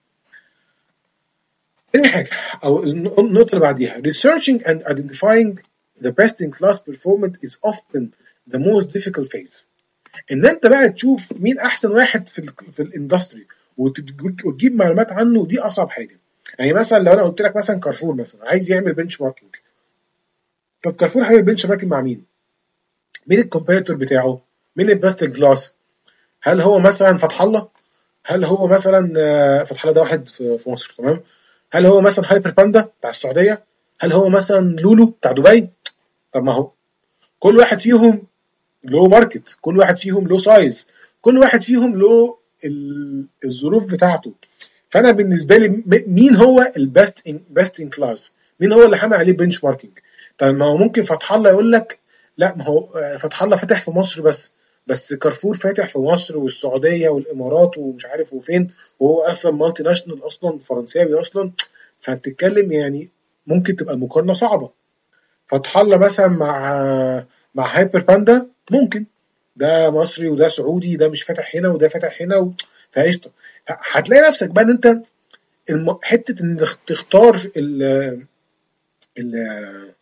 تاني حاجة أو النقطة اللي بعديها researching and identifying the best in class performance is often the most difficult phase. إن أنت بقى تشوف مين أحسن واحد في ال في الاندستري وتجيب معلومات عنه، دي أصعب حاجة. يعني مثلا لو أنا قلت لك مثلا كارفور مثلا عايز يعمل بنش ماركينج، طب كارفور هيعمل بنش ماركينج مع مين؟ مين الكومبيتيتور بتاعه؟ مين البيست ان كلاس؟ هل هو مثلا فتح الله؟ هل هو مثلا فتح الله ده واحد في مصر، تمام؟ هل هو مثلا هايبر باندا بتاع السعوديه؟ هل هو مثلا لولو بتاع دبي؟ طب ما هو كل واحد فيهم له ماركت، كل واحد فيهم له سايز، كل واحد فيهم له الظروف بتاعته. فانا بالنسبه لي مين هو البيست ان بيست ان كلاس؟ مين هو اللي حامل عليه بنش ماركينج؟ طيب ما هو ممكن فتح الله يقول لك لا، ما هو فتح الله فاتح في مصر بس بس كارفور فاتح في مصر والسعوديه والامارات ومش عارف وفين، وهو اصلا مالتي ناشونال اصلا فرنساوي اصلا. فهتتكلم يعني ممكن تبقى المقارنه صعبه. فتح الله مثلا مع مع هايبر باندا ممكن ده مصري وده سعودي، ده مش فاتح هنا وده فاتح هنا و... فقشطه. هتلاقي نفسك بقى ان انت الم... حته ان تختار ال ال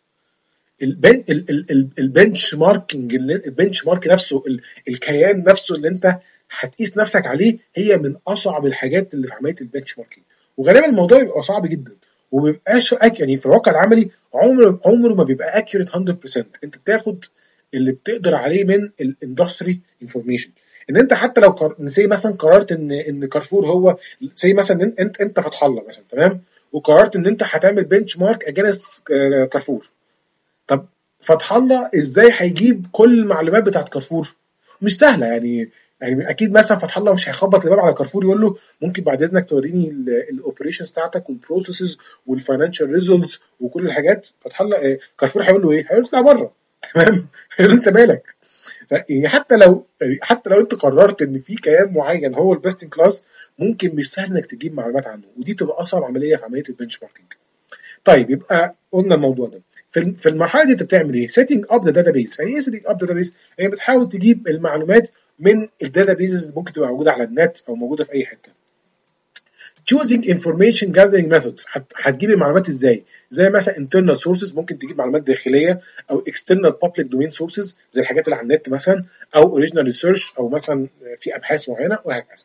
البنش ماركينج، البنش مارك نفسه، الكيان نفسه اللي انت هتقيس نفسك عليه، هي من اصعب الحاجات اللي في عمليه البنش ماركينج. وغالبا الموضوع بيبقى صعب جدا ومبيبقاش يعني في الواقع العملي عمره عمره ما بيبقى اكيوريت مية بالمية. انت بتاخد اللي بتقدر عليه من الاندستري انفورميشن. ان انت حتى لو كار... زي مثلا قررت ان ان كارفور هو زي مثلا انت انت فتح الله مثلا، تمام، وقررت ان انت هتعمل بنش مارك اجينست كارفور. طب فتح الله ازاي هيجيب كل المعلومات بتاعت كارفور؟ مش سهله يعني. يعني اكيد مثلا فتح الله مش هيخبط الباب على كارفور يقول له ممكن بعد اذنك توريني الاوبريشنز بتاعتك والبروسيسز والفاينانشال ريزلتس وكل الحاجات. فتح الله إيه؟ كارفور هيقول له ايه؟ هيقول له اطلع بره. تمام؟ هيقول له انت مالك؟ يعني حتى لو حتى لو انت قررت ان في كيان معين هو البيست ان كلاس، ممكن مش سهل انك تجيب معلومات عنه، ودي تبقى اصعب عمليه في عمليه البنش ماركينج. طيب يبقى قلنا الموضوع ده. في في المرحله دي انت بتعمل ايه؟ setting up the database. يعني ايه setting up the database؟ يعني بتحاول تجيب المعلومات من الداتابيز اللي ممكن تبقى موجوده على النت او موجوده في اي حته. choosing information gathering methods. هتجيب المعلومات ازاي؟ زي مثلا internal sources، ممكن تجيب معلومات داخليه، او external public domain sources زي الحاجات اللي على النت مثلا، او original research، او مثلا في ابحاث معينه وهكذا.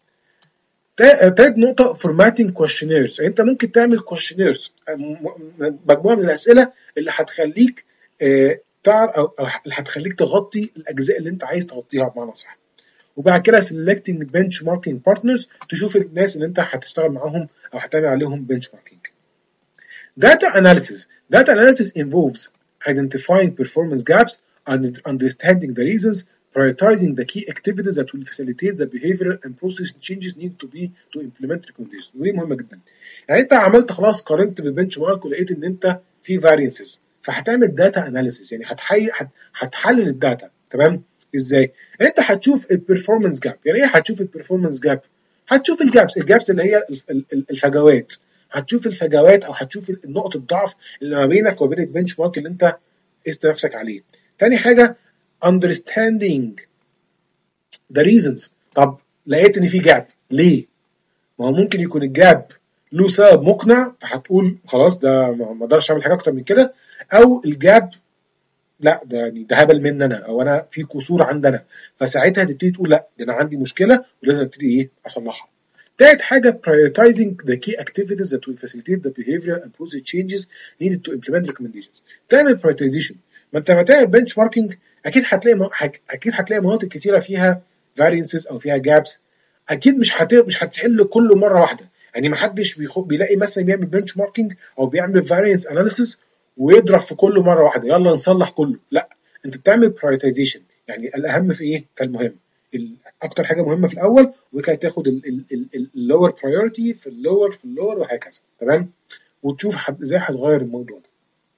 تالت نقطة formatting questionnaires. انت ممكن تعمل questionnaires، مجموعة من الأسئلة اللي هتخليك تعرف او اللي هتخليك تغطي الأجزاء اللي انت عايز تغطيها بمعنى صح. وبعد كده selecting benchmarking partners، تشوف الناس اللي انت هتشتغل معاهم او هتعمل عليهم benchmarking. Data analysis. Data analysis involves identifying performance gaps and understanding the reasons, prioritizing the key activities that will facilitate the behavioral and process changes need to be to implement recommendations. ودي مهمه جدا. يعني انت عملت خلاص قارنت بالبنش مارك ولقيت ان انت في variances، فهتعمل داتا اناليسيس. يعني هتحي هتحلل الداتا. تمام؟ ازاي؟ انت هتشوف البرفورمانس جاب. يعني ايه هتشوف البرفورمانس جاب؟ هتشوف الجابس، الجابس اللي هي الفجوات. هتشوف الفجوات او هتشوف النقط الضعف اللي ما بينك وبين البنش مارك اللي انت قست نفسك عليه. تاني حاجه understanding the reasons. طب لقيت ان في جاب، ليه؟ ما هو ممكن يكون الجاب له سبب مقنع فهتقول خلاص ده ما اقدرش اعمل حاجه اكتر من كده، او الجاب لا ده يعني ده هبل مني انا، او انا في قصور عندنا، فساعتها تبتدي تقول لا ده انا عندي مشكله ولازم ابتدي ايه اصلحها. تالت حاجه prioritizing the key activities that will facilitate the behavioral and process changes needed to implement recommendations. تعمل prioritization. ما انت لما تعمل bench marking اكيد هتلاقي م... اكيد هتلاقي مناطق كتيره فيها variances او فيها gaps، اكيد مش هت... مش هتحل كله مره واحده. يعني ما حدش بيخ... بيلاقي مثلا بيعمل bench marking او بيعمل variance analysis ويضرب في كله مره واحده يلا نصلح كله، لا انت بتعمل prioritization. يعني الاهم في ايه؟ فالمهم اكتر حاجه مهمه في الاول، وكده تاخد اللور برايورتي في اللور في اللور وهكذا، تمام؟ وتشوف ازاي هتغير الموضوع ده.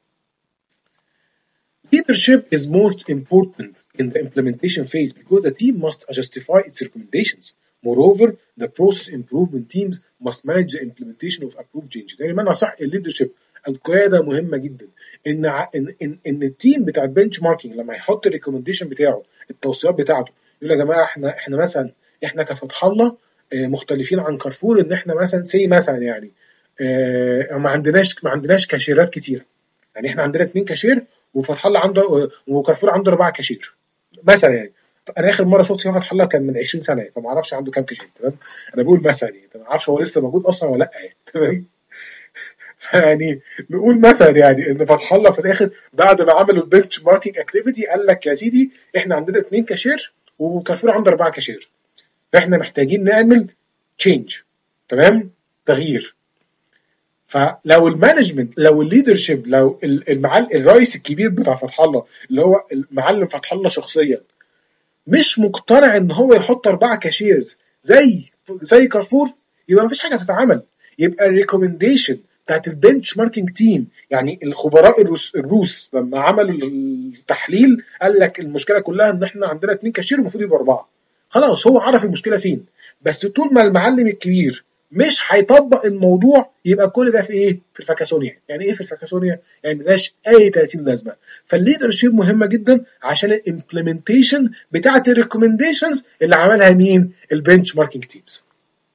Leadership is most important in the implementation phase because the team must justify its recommendations. Moreover, the process improvement teams must manage the implementation of approved changes. يعني معنى صح الليدرشيب القياده مهمه جدا. ان ان ان, إن التيم بتاع البنش ماركينج لما يحط الريكومنديشن بتاعه التوصيات بتاعته يقول يا جماعه احنا احنا مثلا احنا كفتح الله مختلفين عن كارفور ان احنا مثلا سي مثلا يعني اه ما عندناش ما عندناش كاشيرات كتيره. يعني احنا عندنا اثنين كاشير وفتح الله عنده وكارفور عنده اربعه كاشير مثلا. يعني انا اخر مره شفت فيها فتح الله كان من عشرين سنه، فما اعرفش عنده كام كاشير، تمام؟ انا بقول مثلا يعني ما اعرفش هو لسه موجود اصلا ولا لا يعني، تمام؟ يعني نقول مثلا يعني ان فتح الله في الاخر بعد ما عملوا البنش ماركينج اكتيفيتي قال لك يا سيدي احنا عندنا اثنين كاشير وكارفور عنده اربعه كاشير، فاحنا محتاجين نعمل تشينج، تمام؟ تغيير. فلو المانجمنت لو الليدرشيب لو المعلم الرئيس الكبير بتاع فتح الله اللي هو المعلم فتح الله شخصيا مش مقتنع ان هو يحط اربعه كاشيرز زي زي كارفور، يبقى مفيش حاجه تتعمل. يبقى الريكومنديشن بتاعت البنش ماركينج تيم، يعني الخبراء الروس, الروس لما عملوا التحليل قال لك المشكله كلها ان احنا عندنا اتنين كاشير المفروض يبقى اربعه. خلاص هو عرف المشكله فين، بس طول ما المعلم الكبير مش هيطبق الموضوع يبقى كل ده في ايه؟ في الفكاسونيا. يعني ايه في الفكاسونيا؟ يعني ملهاش اي تلاتين لازمه. فالليدرشيب مهمه جدا عشان الامبلمنتيشن بتاعه الريكومنديشنز اللي عملها مين؟ البنش ماركينج تيمز.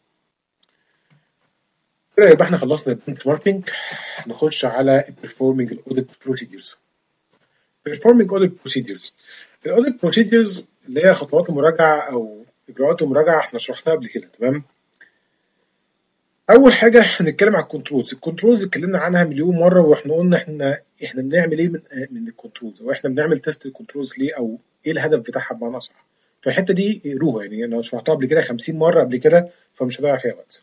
كده يبقى احنا خلصنا البنش ماركينج، نخش على البرفورمينج الاوديت بروسيدرز. performing audit procedures. الاوديت بروسيدرز اللي هي خطوات المراجعه او اجراءات المراجعه احنا شرحناها قبل كده، تمام؟ اول حاجه هنتكلم على الكنترولز. الكنترولز اتكلمنا عنها مليون مره، واحنا قلنا احنا احنا بنعمل ايه من من الكنترولز، او احنا بنعمل تيست الكنترولز ليه، او ايه الهدف بتاعها بمعنى صح. فالحته دي روها، يعني انا شرحتها قبل كده خمسين مره قبل كده فمش هضيع فيها وقت.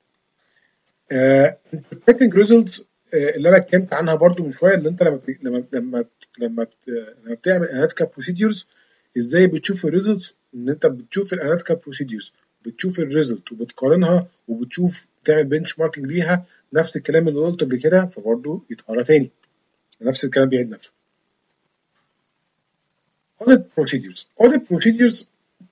interpreting results اللي انا اتكلمت عنها برده من شويه، اللي انت لما لما لما لما لما بتعمل اناليتيكال بروسيدورز ازاي بتشوف الريزلتس، ان انت بتشوف الاناليتيكال بروسيدورز بتشوف الريزلت وبتقارنها وبتشوف تعمل بنش ماركينج ليها. نفس الكلام اللي قلته قبل كده فبرضه يتقرا تاني، نفس الكلام بيعيد نفسه. audit procedures audit procedures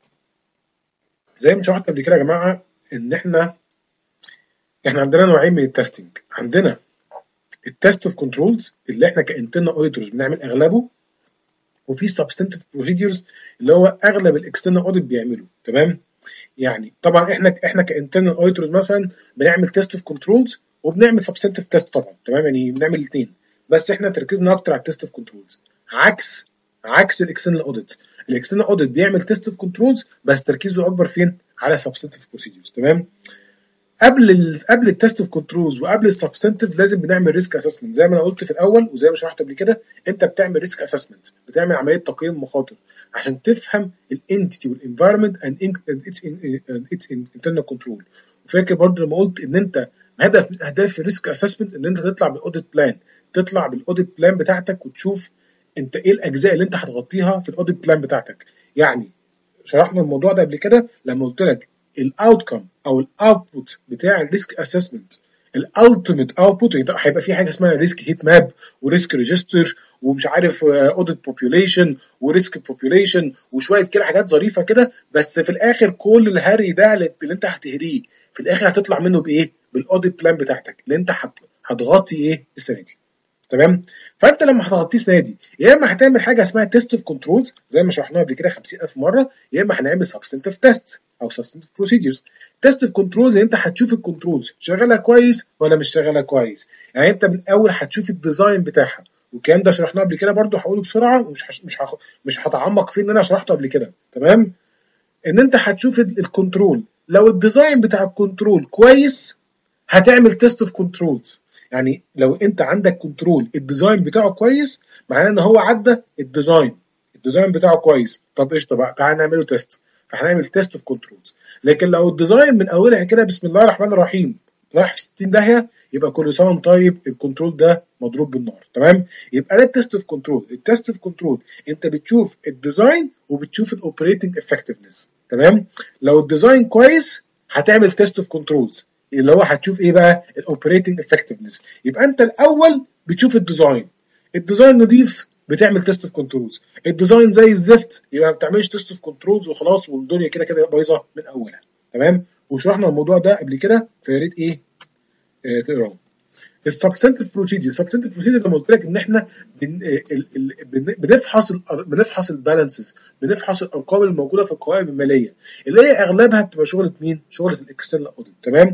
زي ما شرحت قبل كده يا جماعه ان احنا احنا عندنا نوعين من التستنج. عندنا التست اوف كنترولز اللي احنا كانترنال اوديتورز بنعمل اغلبه، وفي سبستنتيف بروسيدرز اللي هو اغلب الاكسترنال اوديت بيعمله، تمام؟ يعني طبعا احنا احنا كانترنال اوديتورز مثلا بنعمل تيست اوف كنترولز وبنعمل سبستنتيف تيست طبعا، تمام؟ يعني بنعمل الاثنين، بس احنا تركيزنا اكتر على التيست اوف كنترولز، عكس عكس الاكسترنال اوديت. الاكسترنال اوديت بيعمل تيست اوف كنترولز بس تركيزه اكبر فين؟ على سبستنتيف بروسيدرز، تمام؟ قبل ال قبل التست اوف كنترولز وقبل السبستنتيف لازم بنعمل ريسك اسسمنت زي ما انا قلت في الاول وزي ما شرحت قبل كده. انت بتعمل ريسك اسسمنت، بتعمل عمليه تقييم مخاطر عشان تفهم الانتيتي والانفايرمنت اند اتس انترنال كنترول. وفاكر برضه لما قلت ان انت هدف اهداف الريسك اسسمنت ان انت تطلع بالاوديت بلان، تطلع بالاوديت بلان بتاعتك وتشوف انت ايه الاجزاء اللي انت هتغطيها في الاوديت بلان بتاعتك. يعني شرحنا الموضوع ده قبل كده لما قلت لك الاوتكم او الاوتبوت بتاع الريسك اسسمنت، الالتيميت اوتبوت هيبقى في حاجه اسمها ريسك هيت ماب وريسك ريجستر ومش عارف اوديت بوبيوليشن وريسك بوبيوليشن وشويه كده حاجات ظريفه كده، بس في الاخر كل الهري ده اللي انت هتهريه في الاخر هتطلع منه بايه؟ بالاوديت بلان بتاعتك اللي انت هتغطي ايه السنه دي، تمام. فانت لما هتغطيه السنه دي يا اما هتعمل حاجه اسمها تيست اوف كنترولز زي ما شرحناها قبل كده خمسين ألف مره، يا اما هنعمل سبستنتيف تيست او سبستنتيف بروسيدجرز. تيست اوف كنترولز انت هتشوف الكنترولز شغاله كويس ولا مش شغاله كويس، يعني انت من الاول هتشوف الديزاين بتاعها، والكلام ده شرحناه قبل كده برده، هقوله بسرعه ومش هش... مش هخ... مش هتعمق فيه ان انا شرحته قبل كده. تمام. ان انت هتشوف الكنترول، لو الديزاين بتاع الكنترول كويس هتعمل تيست اوف كنترولز. يعني لو انت عندك كنترول الديزاين بتاعه كويس معناه ان هو عدى الديزاين، الديزاين بتاعه كويس، طب قشطه بقى تعالى نعمله تيست، فهنعمل تيست اوف كنترولز. لكن لو الديزاين من اولها كده بسم الله الرحمن الرحيم رايح في ستين داهيه، يبقى كل سنه وانت طيب الكنترول ده مضروب بالنار. تمام. يبقى ده التيست اوف كنترول. التيست اوف كنترول انت بتشوف الديزاين وبتشوف الاوبريتنج افكتفنس. تمام. لو الديزاين كويس هتعمل تيست اوف كنترولز اللي هو هتشوف ايه بقى الاوبريتنج افكتفنس. يبقى انت الاول بتشوف الديزاين، الديزاين نضيف بتعمل تيست اوف كنترولز، الديزاين زي الزفت يبقى ما بتعملش تيست اوف كنترولز وخلاص والدنيا كده كده بايظه من اولها. تمام. وشرحنا الموضوع ده قبل كده فيا ريت ايه آه تقراه. السبستنتيف بروسيدور، السبستنتيف بروسيدور لما قلت لك ان احنا بن... ال... ال... بن... بنفحص ال... بنفحص البالانسز، بنفحص الارقام الموجوده في القوائم الماليه اللي هي اغلبها بتبقى شغله مين؟ شغله الاكسترنال اوديت. تمام.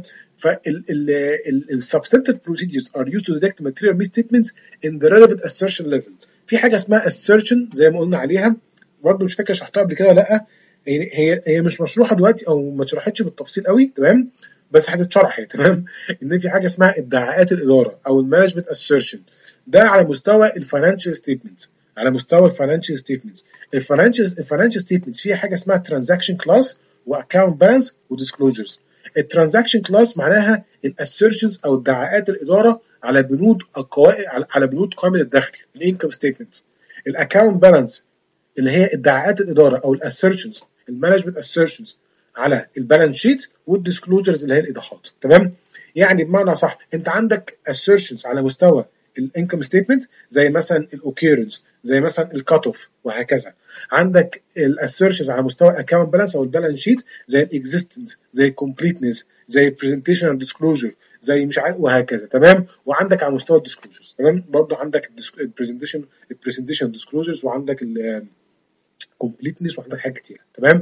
فالسبستنتيف بروسيدورز ار used to detect material misstatements in the relevant assertion level. في حاجه اسمها assertion زي ما قلنا عليها برضه، مش فاكر شرحتها قبل كده ولا لا، هي هي هي مش مشروحه دلوقتي او ما اتشرحتش بالتفصيل قوي. تمام. بس هتتشرح. تمام. ان في حاجه اسمها ادعاءات الاداره او المانجمنت اسيرشن، ده على مستوى الفاينانشال ستيتمنتس، على مستوى الفاينانشال ستيتمنتس. الفاينانشال الفاينانشال ستيتمنتس فيها حاجه اسمها ترانزاكشن كلاس واكونت بالانس وديسكلوجرز. الترانزاكشن كلاس معناها الاسيرشنز او ادعاءات الاداره على بنود القوائم، على بنود قائمه الدخل الانكم ستيتمنت. الاكونت بالانس اللي هي ادعاءات الاداره او الاسيرشنز المانجمنت اسيرشنز على البالانس شيت، والديسكلوجرز اللي هي الايضاحات. تمام. يعني بمعنى صح انت عندك assertions على مستوى الانكم ستيتمنت زي مثلا الاوكيرنس، زي مثلا الكات اوف وهكذا. عندك الاسيرشنز على مستوى الاكونت بالانس او البالانس شيت زي الاكزيستنس، زي الكومبليتنس، زي البرزنتيشن اند ديسكلوجر، زي مش عارف وهكذا. تمام. وعندك على مستوى الديسكلوجرز. تمام. برضه عندك البرزنتيشن البرزنتيشن ديسكلوجرز، وعندك الكومبليتنس، وعندك حاجات كتير. تمام.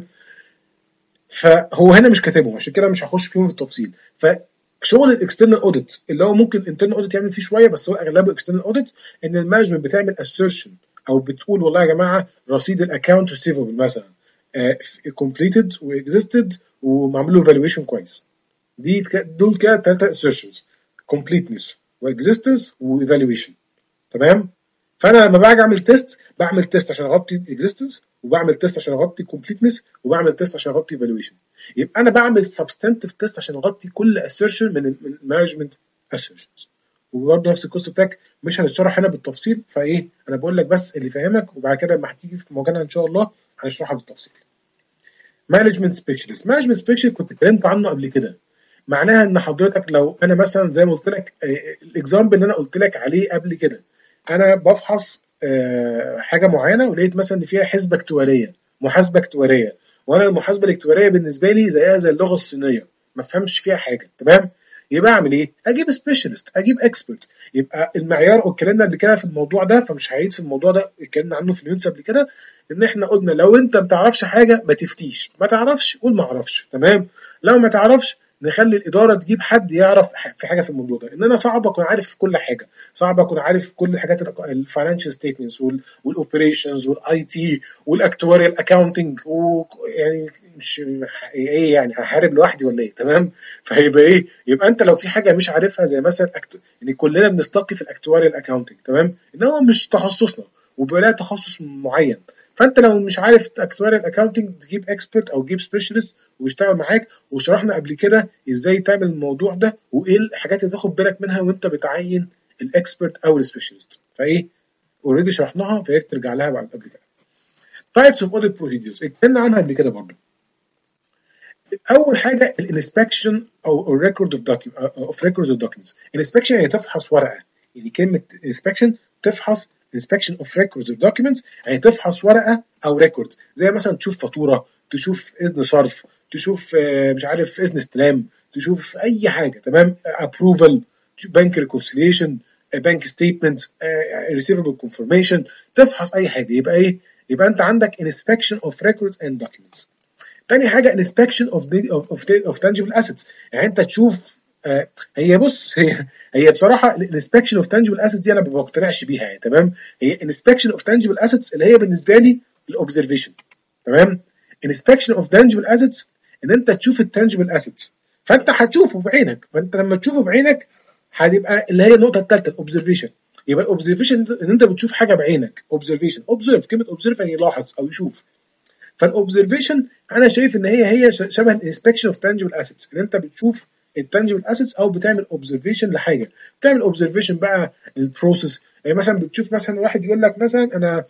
فهو هنا مش كاتبهم عشان كده مش هخش فيهم بالتفصيل. فشغل الاكسترنال اوديت اللي هو ممكن الانترنال اوديت يعمل فيه شويه بس هو اغلبه اكسترنال اوديت، ان المانجمنت بتعمل اسيرشن او بتقول والله يا جماعه رصيد الاكونت ريسيفبل مثلا كومبليتد واكزيستد ومعمول له فالويشن كويس. دي دول كده ثلاثه اسيرشنز، كومبليتنس واكزيستنس وايفالويشن. تمام. فانا لما باجي اعمل تيست بعمل تيست عشان اغطي الاكزيستنس، وبعمل تيست عشان اغطي كومبليتنس، وبعمل تيست عشان اغطي ايفالويشن. يبقى انا بعمل سبستانتيف تيست عشان اغطي كل اسيرشن من المانجمنت اسيرشنز. وبرضه نفس القصه بتاعك مش هنشرح هنا بالتفصيل، فايه انا بقول لك بس اللي فاهمك، وبعد كده لما هتيجي في مواجهه ان شاء الله هنشرحها بالتفصيل. مانجمنت سبيشالست، مانجمنت سبيشالست كنت اتكلمت عنه قبل كده. معناها ان حضرتك لو انا مثلا زي ما قلت لك الاكزامبل اللي انا قلت لك عليه قبل كده، انا بفحص حاجه معينه ولقيت مثلا ان فيها حسبه اكتواريه، محاسبه اكتواريه، وانا المحاسبه الاكتواريه بالنسبه لي زيها زي اللغه الصينيه ما افهمش فيها حاجه. تمام. يبقى اعمل ايه؟ اجيب سبيشالست، اجيب اكسبرت. يبقى المعيار اتكلمنا قبل كده في الموضوع ده فمش هعيد في الموضوع ده، اتكلمنا عنه في اليونس قبل كده، ان احنا قلنا لو انت ما تعرفش حاجه ما تفتيش، ما تعرفش قول ما اعرفش. تمام. لو ما تعرفش نخلي الاداره تجيب حد يعرف في حاجه في الموضوع ده. ان انا صعب اكون عارف في كل حاجه، صعب اكون عارف كل الحاجات الفاينانشال ستيتمنتس والاوبريشنز والاي تي والاكتواريال اكاونتنج، ويعني مش ايه يعني هحارب لوحدي ولا ايه؟ تمام. فهيبقى ايه؟ يبقى انت لو في حاجه مش عارفها زي مثلا أكت... يعني كلنا بنستقي في الاكتواريال اكاونتنج. تمام. ان هو مش تخصصنا وبيبقى لها تخصص معين، فانت لو مش عارف اكتواريال اكاونتنج تجيب اكسبرت او تجيب سبيشالست ويشتغل معاك. وشرحنا قبل كده ازاي تعمل الموضوع ده وايه الحاجات اللي تاخد بالك منها وانت بتعين الاكسبرت او السبيشالست. فايه اوريدي شرحناها فيا ريت ترجع لها بعد قبل كده. تايبس اوف اوديت بروسيدورز اتكلمنا عنها قبل كده برضه. اول حاجه الانسبكشن او الريكورد اوف ريكوردز اوف دوكيومنتس. الانسبكشن يعني تفحص ورقه، يعني كلمه انسبكشن تفحص inspection of records of documents، يعني تفحص ورقه او ريكورد زي مثلا تشوف فاتوره، تشوف اذن صرف، تشوف مش عارف اذن استلام، تشوف اي حاجه. تمام. approval، بنك ريكونسيليشن، بانك ستيتمنت، ريسيفبل كونفرميشن، تفحص اي حاجه. يبقى ايه؟ يبقى انت عندك inspection of records and documents. تاني حاجه inspection of the, of, of, of tangible assets. يعني انت تشوف آه هي بص هي هي بصراحه الانسبكشن اوف تانجبل اسيتس دي انا ما بقتنعش بيها يعني. تمام؟ هي انسبكشن اوف تانجبل اسيتس اللي هي بالنسبه لي الاوبزرفيشن. تمام؟ انسبكشن اوف تانجبل اسيتس ان انت تشوف التانجبل اسيتس، فانت هتشوفه بعينك، فانت لما تشوفه بعينك هتبقى اللي هي النقطه الثالثه الاوبزرفيشن. يبقى الاوبزرفيشن ان انت بتشوف حاجه بعينك. اوبزرفيشن، اوبزرف، كلمه اوبزرف يعني يلاحظ او يشوف. فالاوبزرفيشن انا شايف ان هي هي شبه الانسبكشن اوف تانجبل اسيتس، ان انت بتشوف التانجبل اسيتس او بتعمل اوبزرفيشن لحاجه. بتعمل اوبزرفيشن بقى للبروسيس. يعني مثلا بتشوف مثلا واحد يقول لك مثلا انا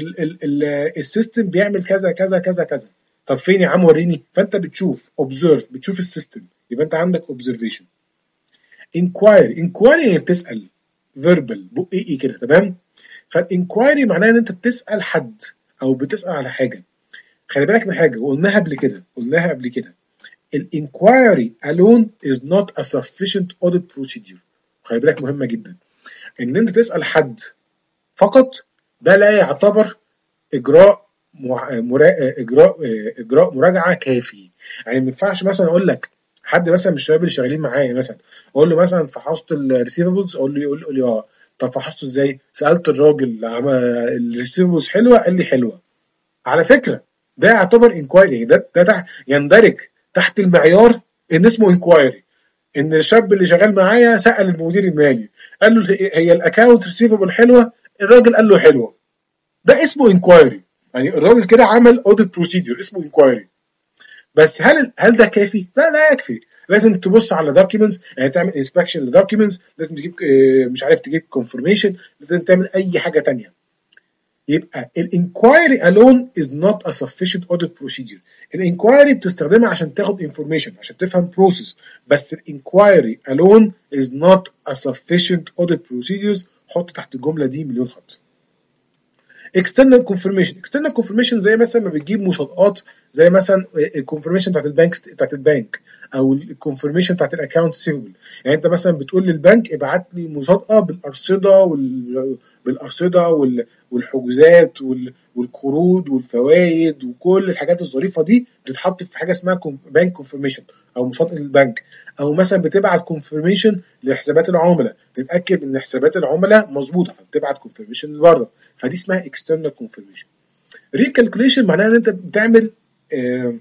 السيستم بيعمل كذا كذا كذا كذا، طب فين يا عم وريني؟ فانت بتشوف اوبزرف، بتشوف السيستم، يبقى انت عندك اوبزرفيشن. انكوايري، انكوايري يعني بتسال، فيربال بقي كده. تمام؟ فالانكوايري معناها ان انت بتسال حد او بتسال على حاجه. خلي بالك من حاجه وقلناها قبل كده، قلناها قبل كده الانكوايري alone is not a sufficient audit procedure. خلي بالك مهمه جدا، ان انت تسال حد فقط ده لا يعتبر اجراء مرا... اجراء اجراء مراجعه كافي. يعني ما ينفعش مثلا اقول لك حد مثلا من الشباب اللي شغالين معايا مثلا اقول له مثلا فحصت الريسيفبلز، اقول له يقول لي اه، طب فحصته ازاي؟ سالت الراجل الريسيفبلز حلوه، قال لي حلوه. على فكره ده يعتبر انكوايري، ده ده تحت يندرج تحت المعيار ان اسمه انكوايري. ان الشاب اللي شغال معايا سال المدير المالي قال له هي الاكونت ريسيفبل حلوه، الراجل قال له حلوه، ده اسمه انكوايري. يعني الراجل كده عمل اوديت بروسيدور اسمه انكوايري. بس هل هل ده كافي؟ لا لا يكفي. لازم تبص على دوكيومنتس، يعني تعمل انسبكشن لدوكيومنتس، لازم تجيب مش عارف تجيب كونفرميشن، لازم تعمل اي حاجه ثانيه. يبقى الانكوايري alone is not a sufficient audit procedure. الانكوايري بتستخدمها عشان تاخد information، عشان تفهم process، بس الانكوايري alone is not a sufficient audit procedures. حط تحت الجمله دي مليون خط. external confirmation، external confirmation زي مثلا ما بتجيب مصادقات، زي مثلا الكونفرميشن بتاعت البنك بتاعت البنك او الكونفرميشن بتاعت الاكونت سيفبل. يعني انت مثلا بتقول للبنك ابعت لي مصادقه بالارصده وال بالارصده وال والحجوزات والقروض والفوائد وكل الحاجات الظريفه دي بتتحط في حاجه اسمها بنك كونفرميشن او مصادقه البنك. او مثلا بتبعت كونفرميشن لحسابات العملاء، تتاكد ان حسابات العملاء مظبوطه فبتبعت كونفرميشن لبره، فدي اسمها external confirmation. recalculation معناها ان انت بتعمل آه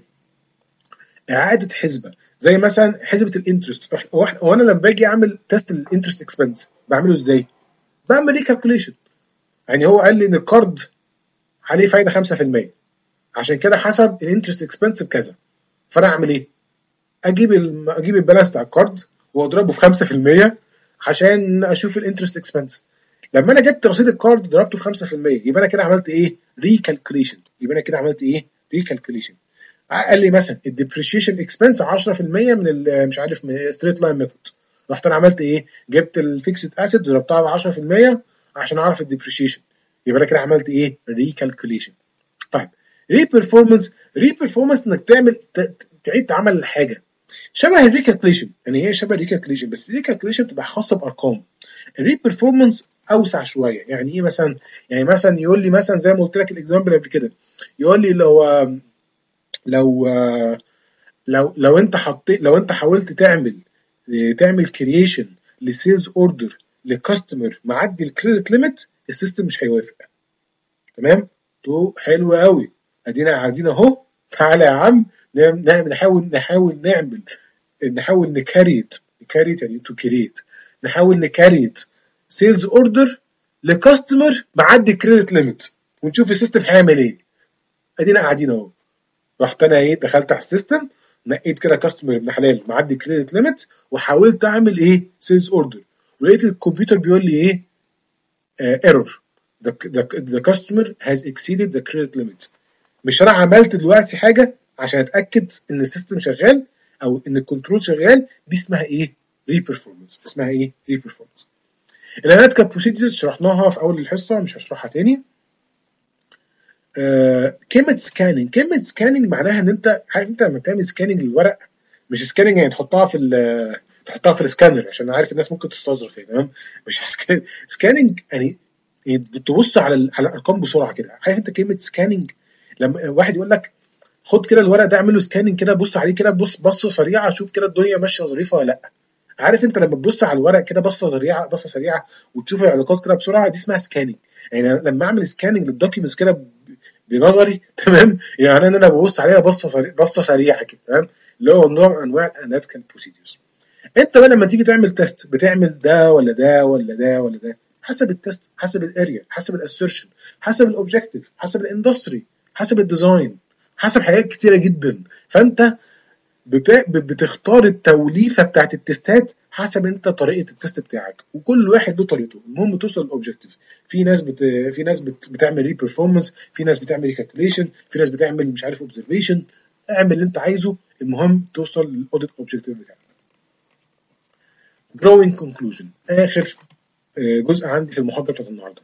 اعاده حسبه، زي مثلا حسبه الانترست. هو انا لما باجي اعمل تيست للانترست اكسبنس بعمله ازاي؟ بعمل ريكالكوليشن. يعني هو قال لي ان الكارد عليه فايده خمسة في المية، عشان كده حسب الانترست اكسبنس بكذا، فانا اعمل ايه؟ اجيب ال... اجيب البالانس بتاع الكارد واضربه في خمسة في المية عشان اشوف الانترست اكسبنس. لما انا جبت رصيد الكارد ضربته في خمسة في المية، يبقى انا كده عملت ايه؟ ريكالكوليشن. يبقى انا كده عملت ايه؟ ريكالكوليشن. قال لي مثلا الديبريشيشن اكسبنس عشرة في المية من مش عارف من ستريت لاين ميثود، رحت انا عملت ايه؟ جبت الفيكسد اسيت ضربتها ب عشرة في المية عشان اعرف الديبريشيشن، يبقى انا كده عملت ايه؟ ريكالكوليشن. طيب ري بيرفورمانس، ري بيرفورمانس انك تعمل تعيد تعمل الحاجه شبه الريكالكوليشن. يعني هي شبه الريكالكوليشن بس الريكالكوليشن بتبقى خاصه بارقام. الري بيرفورمانس اوسع شويه. يعني ايه مثلا؟ يعني مثلا يقول لي مثلا زي ما قلت لك الاكزامبل قبل كده، يقول لي لو لو لو لو انت حطيت لو انت حاولت تعمل تعمل كرييشن لسيلز اوردر لكاستمر معدي الكريدت ليميت، السيستم مش هيوافق. تمام؟ تو حلو قوي، ادينا قاعدين اهو، تعالى يا عم نحاول نحاول نعمل نحاول نكريت نكريت يعني تو كريت نحاول نكريت سيلز اوردر لكاستمر معدي الكريدت ليميت ونشوف السيستم هيعمل ايه. ادينا قاعدين اهو. رحت انا ايه؟ دخلت على السيستم، نقيت كده كاستمر ابن حلال معدي كريدت ليميت، وحاولت اعمل ايه؟ سيلز اوردر، ولقيت الكمبيوتر بيقول لي ايه؟ ايرور the, the, the customer has exceeded the credit limit. مش انا عملت دلوقتي حاجه عشان اتاكد ان السيستم شغال او ان الكنترول شغال؟ دي اسمها ايه؟ ري بيرفورمانس. اسمها ايه؟ ري بيرفورمانس. الاناليتيكال بروسيدجرز شرحناها في اول الحصه، مش هشرحها تاني. آه، كلمه سكاننج، كلمه سكاننج معناها ان انت عارف انت لما تعمل سكاننج للورق، مش سكاننج يعني تحطها في تحطها في السكانر عشان انا عارف الناس ممكن تستظرف يعني تمام. مش سكان... سكاننج يعني تبص على ال... على الارقام بسرعه كده. عارف انت كلمه سكاننج؟ لما واحد يقول لك خد كده الورق ده اعمل له سكاننج كده، بص عليه كده، بص بصه سريعه، شوف كده الدنيا ماشيه ظريفه ولا لا. عارف انت لما تبص على الورق كده بصه سريعه بصه سريعه وتشوف العلاقات كده بسرعه، دي اسمها سكاننج. يعني لما اعمل سكاننج للدوكيومنتس كده بنظري تمام، يعني ان انا ببص عليها بصه سريعه بصه سريعه كده تمام، اللي هو نوع من انواع الاناليتيكال بروسيدورز. انت بقى لما تيجي تعمل تيست بتعمل ده ولا ده ولا ده ولا ده، حسب التيست، حسب الاريا، حسب الاسيرشن، حسب الاوبجكتيف، حسب الاندستري، حسب الديزاين، حسب حاجات كتيره جدا. فانت بت- بتختار التوليفه بتاعت التستات حسب انت طريقه التست بتاعك، وكل واحد له طريقته، المهم توصل للاوبجكتيف. في ناس بت... في ناس بت... بتعمل ري بيرفورمانس، في ناس بتعمل ريكالكوليشن، في ناس بتعمل مش عارف اوبزرفيشن. اعمل اللي انت عايزه، المهم توصل للاوديت اوبجكتيف بتاعك. drawing conclusion، اخر آه، جزء عندي في المحاضره بتاعت النهارده.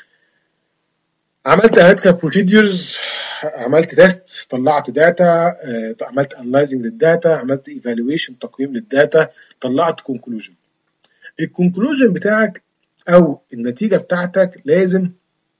عملت analytical procedures، عملت تيست، طلعت داتا، عملت analyzing للداتا، عملت evaluation تقييم للداتا، طلعت conclusion. الكونكلوجن بتاعك او النتيجه بتاعتك لازم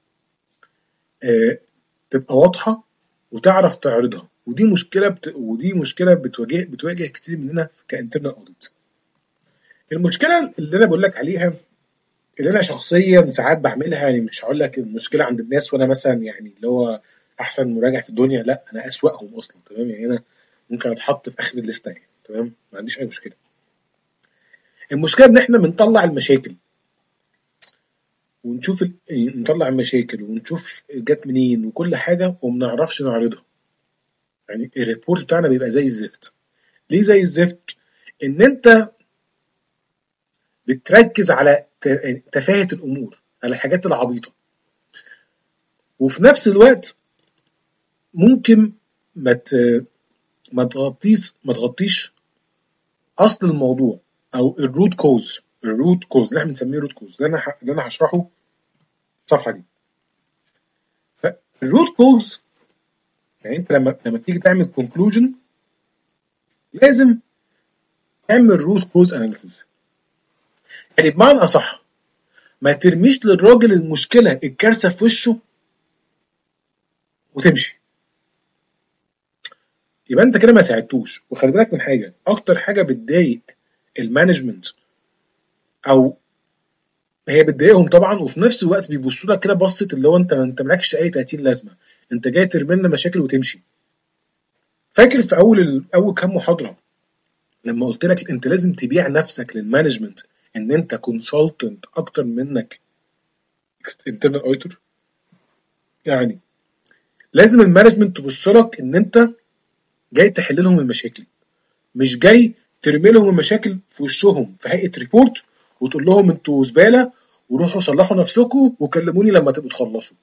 آه، تبقى واضحه وتعرف تعرضها، ودي مشكله بت... ودي مشكله بتواجه بتواجه كتير مننا كانترنال اوديت. المشكله اللي انا بقول لك عليها اللي انا شخصيا ساعات بعملها، يعني مش هقول لك المشكله عند الناس وانا مثلا يعني اللي هو احسن مراجع في الدنيا، لا انا اسوأهم اصلا تمام. يعني انا ممكن اتحط في اخر الليسته يعني تمام، ما عنديش اي مشكله. المشكله ان احنا بنطلع المشاكل ونشوف ال... نطلع المشاكل ونشوف جت منين وكل حاجه وما نعرفش نعرضها. يعني الريبورت بتاعنا بيبقى زي الزفت. ليه زي الزفت؟ ان انت بتركز على ت- تفاهه الامور، على الحاجات العبيطه، وفي نفس الوقت ممكن ما ت- ما تغطيش ما تغطيش اصل الموضوع او الروت كوز. الروت كوز اللي احنا بنسميه روت كوز، اللي انا ه- اللي انا هشرحه في الصفحه دي. فالروت كوز يعني انت لما لما تيجي تعمل كونكلوجن لازم تعمل روت كوز اناليسيس. يعني بمعنى اصح ما ترميش للراجل المشكله الكارثه في وشه وتمشي، يبقى انت كده ما ساعدتوش. وخلي بالك من حاجه، اكتر حاجه بتضايق المانجمنت، او هي بتضايقهم طبعا، وفي نفس الوقت بيبصوا لك كده بصه اللي هو انت انت مالكش اي تلاتين لازمه، انت جاي ترمي لنا مشاكل وتمشي. فاكر في اول ال... اول كام محاضره لما قلت لك انت لازم تبيع نفسك للمانجمنت ان انت كونسلتنت اكتر منك انترنال اوديتور؟ يعني لازم المانجمنت تبص لك ان انت جاي تحل لهم المشاكل، مش جاي ترمي لهم المشاكل في وشهم في هيئه ريبورت وتقول لهم انتوا زباله وروحوا صلحوا نفسكم وكلموني لما تبقوا تخلصوا.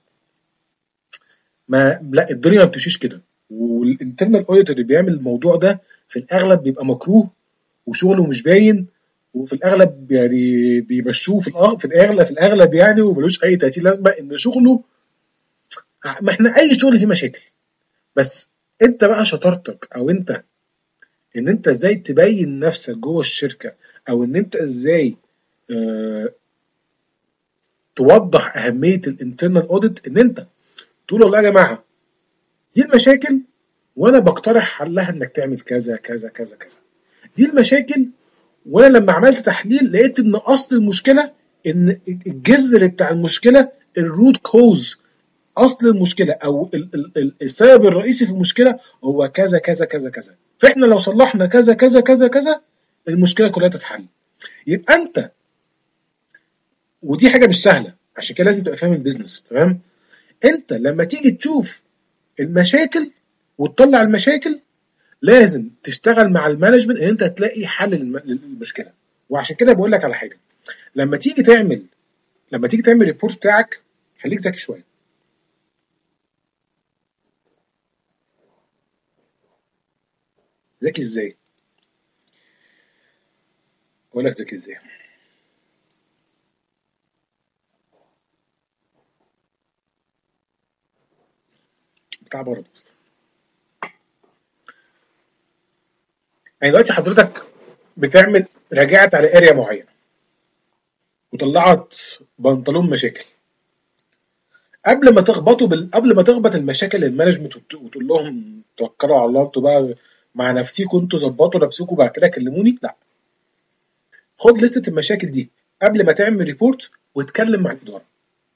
ما لا، الدنيا ما بتمشيش كده. والانترنال اوديت اللي بيعمل الموضوع ده في الاغلب بيبقى مكروه وشغله مش باين، وفي الاغلب يعني بيمشوه في الأغ... في الاغلب في الاغلب يعني، وملوش اي تأثير لازمه ان شغله. ما احنا اي شغل فيه مشاكل، بس انت بقى شطارتك او انت ان انت ازاي تبين نفسك جوه الشركه، او ان انت ازاي اه توضح اهميه الانترنال اوديت، ان انت تقول والله يا جماعه دي المشاكل وانا بقترح حلها انك تعمل كذا كذا كذا كذا. دي المشاكل، وانا لما عملت تحليل لقيت ان اصل المشكله، ان الجذر بتاع المشكله، الروت كوز، اصل المشكله او ال- ال- ال- السبب الرئيسي في المشكله هو كذا كذا كذا كذا، فاحنا لو صلحنا كذا كذا كذا كذا المشكله كلها تتحل. يبقى انت، ودي حاجه مش سهله عشان كده لازم تبقى فاهم البيزنس تمام. انت لما تيجي تشوف المشاكل وتطلع المشاكل لازم تشتغل مع المانجمنت ان انت تلاقي حل للم- للمشكله. وعشان كده بقول لك على حاجه، لما تيجي تعمل لما تيجي تعمل ريبورت بتاعك خليك ذكي شويه. ذكي ازاي؟ اقول لك ذكي ازاي. بتاع برضه يعني دلوقتي حضرتك بتعمل راجعت على اريا معينه وطلعت بنطلون مشاكل، قبل ما تخبطوا بال... قبل ما تخبط المشاكل للمانجمنت وت... وتقول لهم توكلوا على الله انتوا بقى مع نفسيكم، انتوا ظبطوا نفسكم بعد كده كلموني، لا، خد لستة المشاكل دي قبل ما تعمل ريبورت واتكلم مع الاداره.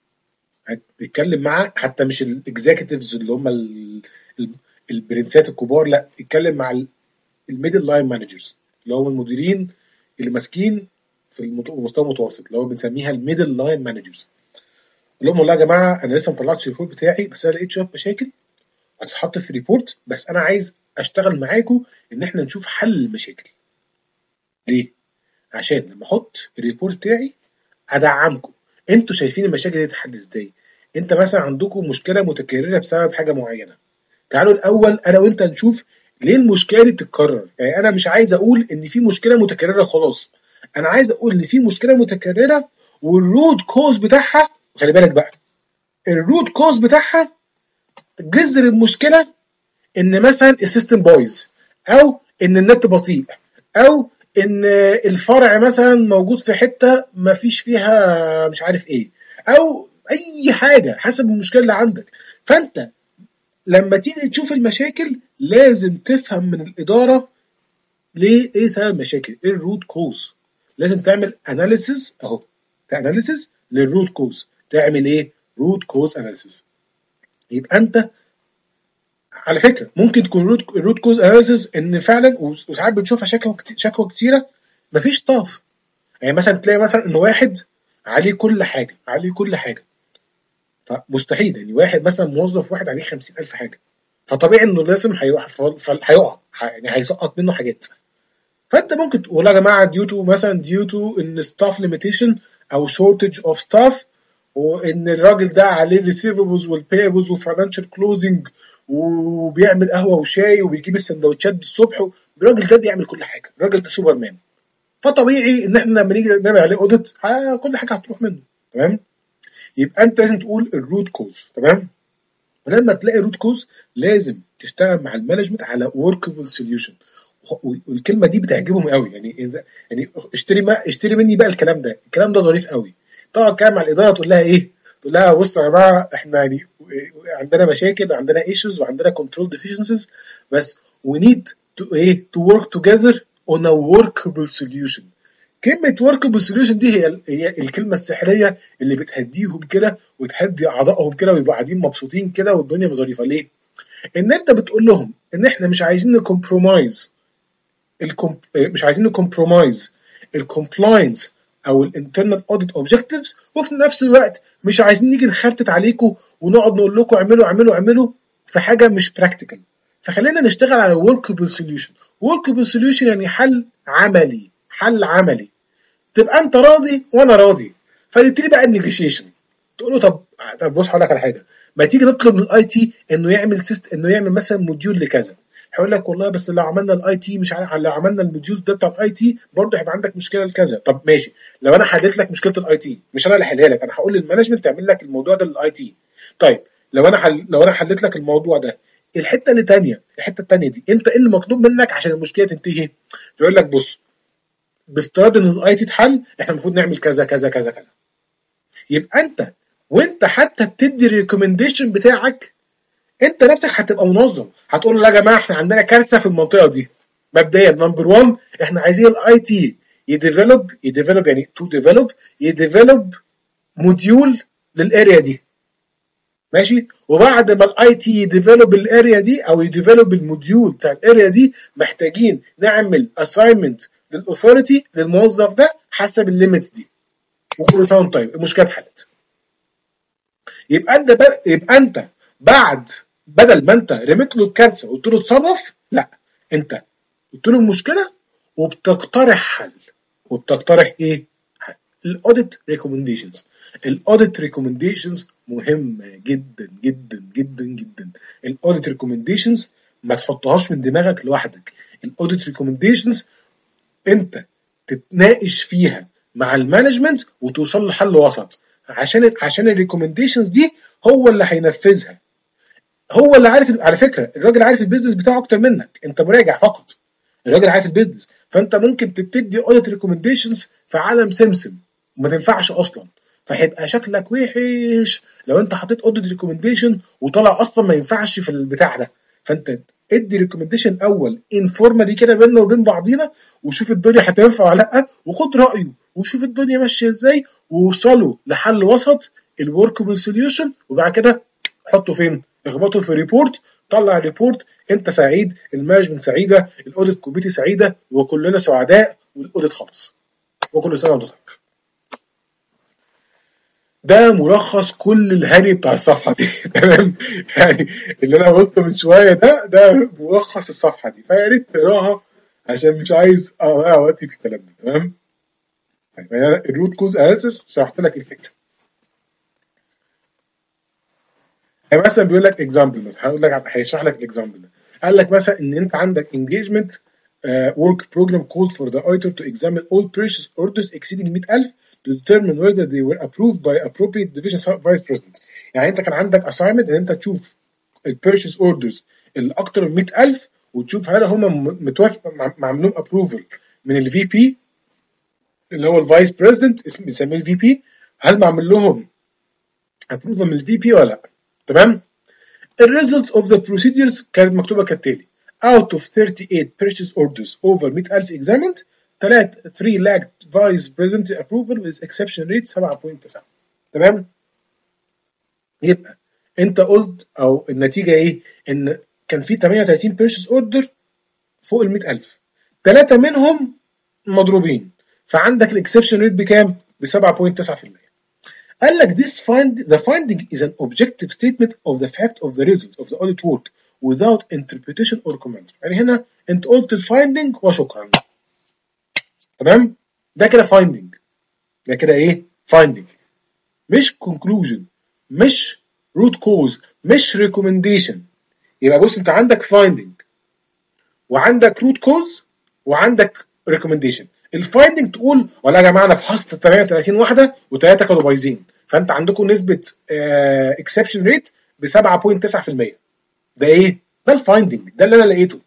اتكلم مع حتى مش الاكزيكتيفز اللي هم ال... ال... البرنسات الكبار، لا، اتكلم مع الميدل لاين مانجرز اللي هم المديرين اللي ماسكين في المستوى المتوسط اللي هو بنسميها الميدل لاين مانجرز. قول لهم والله يا جماعه انا لسه ما طلعتش الريبورت بتاعي، بس انا لقيت شويه مشاكل هتتحط في الريبورت، بس انا عايز اشتغل معاكم ان احنا نشوف حل المشاكل. ليه؟ عشان لما احط الريبورت بتاعي ادعمكم، انتوا شايفين المشاكل دي تتحل ازاي؟ انت مثلا عندكم مشكله متكرره بسبب حاجه معينه، تعالوا الاول انا وانت نشوف ليه المشكله دي بتتكرر. يعني انا مش عايز اقول ان في مشكله متكرره خلاص، انا عايز اقول ان في مشكله متكرره والروت كوز بتاعها، خلي بالك بقى الروت كوز بتاعها جذر المشكله ان مثلا السيستم بايظ، او ان النت بطيء، او ان الفرع مثلا موجود في حته ما فيش فيها مش عارف ايه، او اي حاجه حسب المشكله اللي عندك. فانت لما تيجي تشوف المشاكل لازم تفهم من الاداره ليه، ايه سبب المشاكل، ايه الروت كوز. لازم تعمل اناليسيز اهو، اناليسيز للروت كوز. تعمل ايه؟ روت كوز اناليسيز. يبقى انت على فكره ممكن تكون روت روت كوز اناليسيز ان فعلا، وساعات بنشوفها شكوى شكوى كتيره مفيش طاف. يعني مثلا تلاقي مثلا ان واحد عليه كل حاجه، عليه كل حاجه، فمستحيل يعني واحد مثلا موظف واحد عليه خمسين ألف حاجه، فطبيعي انه لازم هيقع، هيقع يعني هيسقط منه حاجات. فانت ممكن تقول يا جماعه ديو تو مثلا ديو تو ان ستاف ليميتيشن او شورتج اوف ستاف، وان الراجل ده عليه ريسيفبلز والبيبلز وفاينانشال كلوزنج وبيعمل قهوه وشاي وبيجيب السندوتشات الصبح، الراجل ده بيعمل كل حاجه، الراجل ده سوبرمان، فطبيعي ان احنا لما نيجي نعمل عليه اوديت كل حاجه هتروح منه. تمام؟ يبقى انت لازم تقول الروت كوز. تمام؟ ولما تلاقي روت كوز لازم تشتغل مع المانجمنت على وركبل سوليوشن. والكلمه دي بتعجبهم قوي، يعني يعني اشتري ما اشتري مني بقى الكلام ده، الكلام ده ظريف قوي. طبعا كلام مع الاداره تقول لها ايه؟ تقول لها بصوا يا جماعه احنا يعني عندنا مشاكل وعندنا ايشوز وعندنا كنترول ديفيشنسيز، بس we need to ايه to work together on a workable solution. كلمة workable solution دي هي هي الكلمة السحرية اللي بتهديهم كده وتهدي أعضائهم كده ويبقوا قاعدين مبسوطين كده والدنيا ظريفة. ليه؟ إن أنت بتقول لهم إن إحنا مش عايزين نكمبرومايز الكمب... مش عايزين نكمبرومايز الكومبلاينس او الانترنال اوديت اوبجكتيفز، وفي نفس الوقت مش عايزين نيجي نخرتت عليكم ونقعد نقول لكم اعملوا اعملوا اعملوا في حاجه مش براكتيكال. فخلينا نشتغل على workable solution. workable solution يعني حل عملي، حل عملي تبقى انت راضي وانا راضي. فيبتدي بقى النيجوشيشن، تقول له طب طب بص هقول لك على حاجه، ما تيجي نطلب من الاي تي انه يعمل سيست انه يعمل مثلا موديول لكذا. هيقول لك والله بس لو عملنا الاي تي مش عارف، لو عملنا الموديول ده بتاع الاي تي برضه هيبقى عندك مشكله لكذا. طب ماشي، لو انا حليت لك مشكله الاي تي مش انا اللي هحلها لك، انا هقول للمانجمنت تعمل لك الموضوع ده للاي تي. طيب لو انا حل... لو انا حليت لك الموضوع ده، الحته اللي ثانيه الحته الثانيه دي انت ايه اللي مطلوب منك عشان المشكله تنتهي؟ فيقول لك بص بافتراض ان الاي تي اتحل احنا المفروض نعمل كذا كذا كذا كذا. يبقى انت وانت حتى بتدي الريكومنديشن بتاعك انت نفسك هتبقى منظم، هتقول له يا جماعه احنا عندنا كارثه في المنطقه دي. مبدئيا نمبر واحد احنا عايزين الاي تي يديفلوب يديفلوب يعني تو ديفلوب يديفلوب موديول للاريا دي، ماشي؟ وبعد ما الاي تي يديفلوب الاريا دي او يديفلوب الموديول بتاع الاريا دي محتاجين نعمل اساينمنت للاثوريتي للموظف ده حسب الليميتس دي، وكل سنه وانت طيب المشكله اتحلت. يبقى انت بقى يبقى انت بعد بدل ما انت رميت له الكارثه وقلت له اتصرف، لا، انت قلت له المشكله وبتقترح حل. وبتقترح ايه؟ حل. الاوديت ريكومنديشنز. الاوديت ريكومنديشنز مهمه جدا جدا جدا جدا. الاوديت ريكومنديشنز ما تحطهاش من دماغك لوحدك. الاوديت ريكومنديشنز انت تتناقش فيها مع المانجمنت وتوصل لحل وسط، عشان عشان الريكومنديشنز دي هو اللي هينفذها. هو اللي عارف، على فكره الراجل عارف البيزنس بتاعه اكتر منك، انت مراجع فقط. الراجل عارف البيزنس، فانت ممكن تدي اوديت ريكومنديشنز في عالم سمسم وما تنفعش اصلا، فهيبقى شكلك وحش لو انت حطيت اوديت ريكومنديشن وطلع اصلا ما ينفعش في البتاع ده. فانت ادي ريكومنديشن الاول انفورمالي كده بيننا وبين بعضينا، وشوف الدنيا هتنفع ولا لا، وخد رايه وشوف الدنيا ماشيه ازاي، ووصلوا لحل وسط الوركبل سوليوشن، وبعد كده حطه فين؟ اخبطه في ريبورت، طلع الريبورت، انت سعيد، المانجمنت سعيده، الاوديت كوميتي سعيده، وكلنا سعداء، والاوديت خلص، وكل سنه وانت طيب. ده ملخص كل الهري بتاع الصفحه دي تمام. يعني اللي انا قلته من شويه ده ده ملخص الصفحه دي، فيا ريت تقراها عشان مش عايز اضيع وقتي في الكلام ده. تمام. طيب الروت كوز اناليسيس شرحت لك الفكره. يعني مثلا بيقول لك اكزامبل، هقول لك هيشرح لك الاكزامبل ده. قال لك مثلا ان انت عندك engagement uh, work program called for the auditor to examine all purchase orders exceeding مية ألف to determine whether they were approved by appropriate division vice president. يعني انت كان عندك assignment ان انت تشوف البيرشيز اوردرز اللي اكتر من مية ألف وتشوف هل هم متوافق معمول لهم ابروفل من الفي بي اللي هو الفايس بريزيدنت، اسم بنسميه الفي بي، هل معمول لهم ابروفل من الفي بي ولا لا. تمام. The results of the procedures كانت مكتوبة كالتالي: out of thirty-eight purchase orders over مية ألف examined three lacked vice president approval with exception rate سبعة فاصلة تسعة. تمام. يبقى انت قلت او النتيجة ايه؟ ان كان في ثمانية وثلاثين purchase order فوق ال مية ألف، ثلاثة منهم مضروبين، فعندك الاكسبشن ريت بكام؟ ب سبعة فاصلة تسعة بالمية. قال لك this find the finding is an objective statement of the fact of the result of the audit work without interpretation or comment. يعني هنا انت قلت الفايندنج وشكرا. تمام. ده كده فايندنج، ده كده ايه؟ فايندنج، مش conclusion، مش root cause، مش recommendation. يبقى بص انت عندك فايندنج وعندك root cause وعندك recommendation. الفايندنج تقول والله يا جماعه انا فحصت ثمانية وثلاثين واحده وثلاثه كانوا بايظين، فانت عندكم نسبه اكسبشن ريت ب سبعة فاصلة تسعة بالمية. ده ايه؟ ده الفايندنج، ده اللي انا لقيته.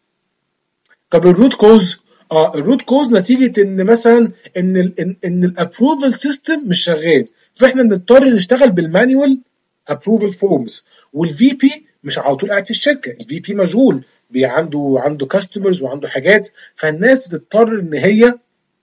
طب الروت كوز؟ اه الروت كوز نتيجه ان مثلا ان ال ان, إن الابروفل سيستم مش شغال، فاحنا بنضطر نشتغل بالمانيوال ابروفل فورمز، والفي بي مش على طول قاعد في الشركه، الفي بي مشغول عنده عنده كاستمرز وعنده حاجات، فالناس بتضطر ان هي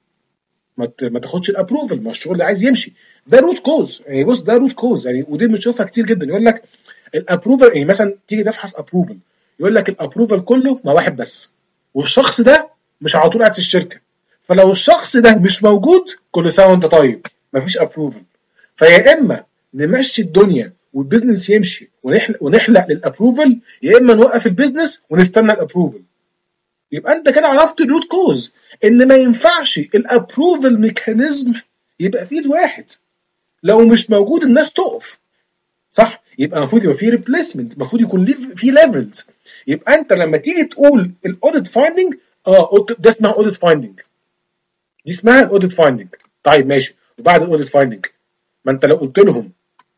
ما ما تاخدش الابروفل، ما الشغل اللي عايز يمشي. ده روت كوز. يعني بص ده روت كوز، يعني ودي بنشوفها كتير جدا. يقول لك الابروفل، يعني مثلا تيجي تفحص ابروفل يقول لك الابروفل كله مع واحد بس، والشخص ده مش على طول قاعد في الشركه، فلو الشخص ده مش موجود كل سنه وانت طيب مفيش ابروفل. فيا اما نمشي الدنيا والبيزنس يمشي ونحلق ونحلق للابروفل، يا اما نوقف البيزنس ونستنى الابروفل. يبقى انت كده عرفت الروت كوز، ان ما ينفعش الابروفل ميكانيزم يبقى فيه الواحد، لو مش موجود الناس تقف، صح؟ يبقى المفروض يبقى فيه ريبليسمنت، المفروض يكون فيه ليفلز. يبقى انت لما تيجي تقول الاوديت فايندنج، اه ده اسمها اوديت فايندنج، دي اسمها الاوديت فايندنج. طيب ماشي، وبعد الاوديت فايندنج ما انت لو قلت لهم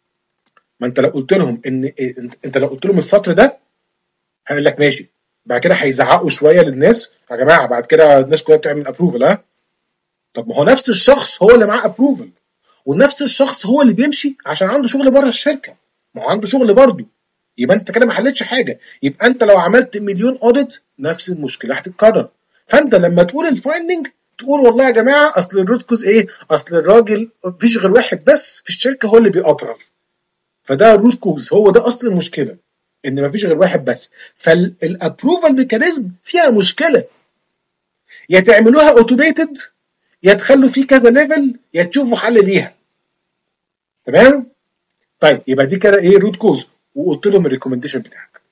ما انت لو قلت لهم ان انت لو قلت لهم السطر ده هيقول لك ماشي، بعد كده هيزعقوا شويه للناس يا جماعه، بعد كده الناس كلها تعمل ابروفل. ها طب ما هو نفس الشخص هو اللي معاه ابروفل، ونفس الشخص هو اللي بيمشي عشان عنده شغل بره الشركه، ما هو عنده شغل برضه. يبقى انت كده ما حلتش حاجه. يبقى انت لو عملت مليون اوديت نفس المشكله هتتكرر. فانت لما تقول الفايندنج تقول والله يا جماعه اصل الروت كوز ايه؟ اصل الراجل مفيش غير واحد بس في الشركه هو اللي بيأبرف، فده الروت كوز، هو ده اصل المشكله، ان مفيش غير واحد بس. فالابروفال ميكانيزم فيها مشكله، يا تعملوها اوتوميتد يا تخلوا فيه كذا ليفل يا تشوفوا حل ليها. تمام. طيب يبقى دي كده ايه؟ روت كوز، وقلت لهم الريكومنديشن بتاعك.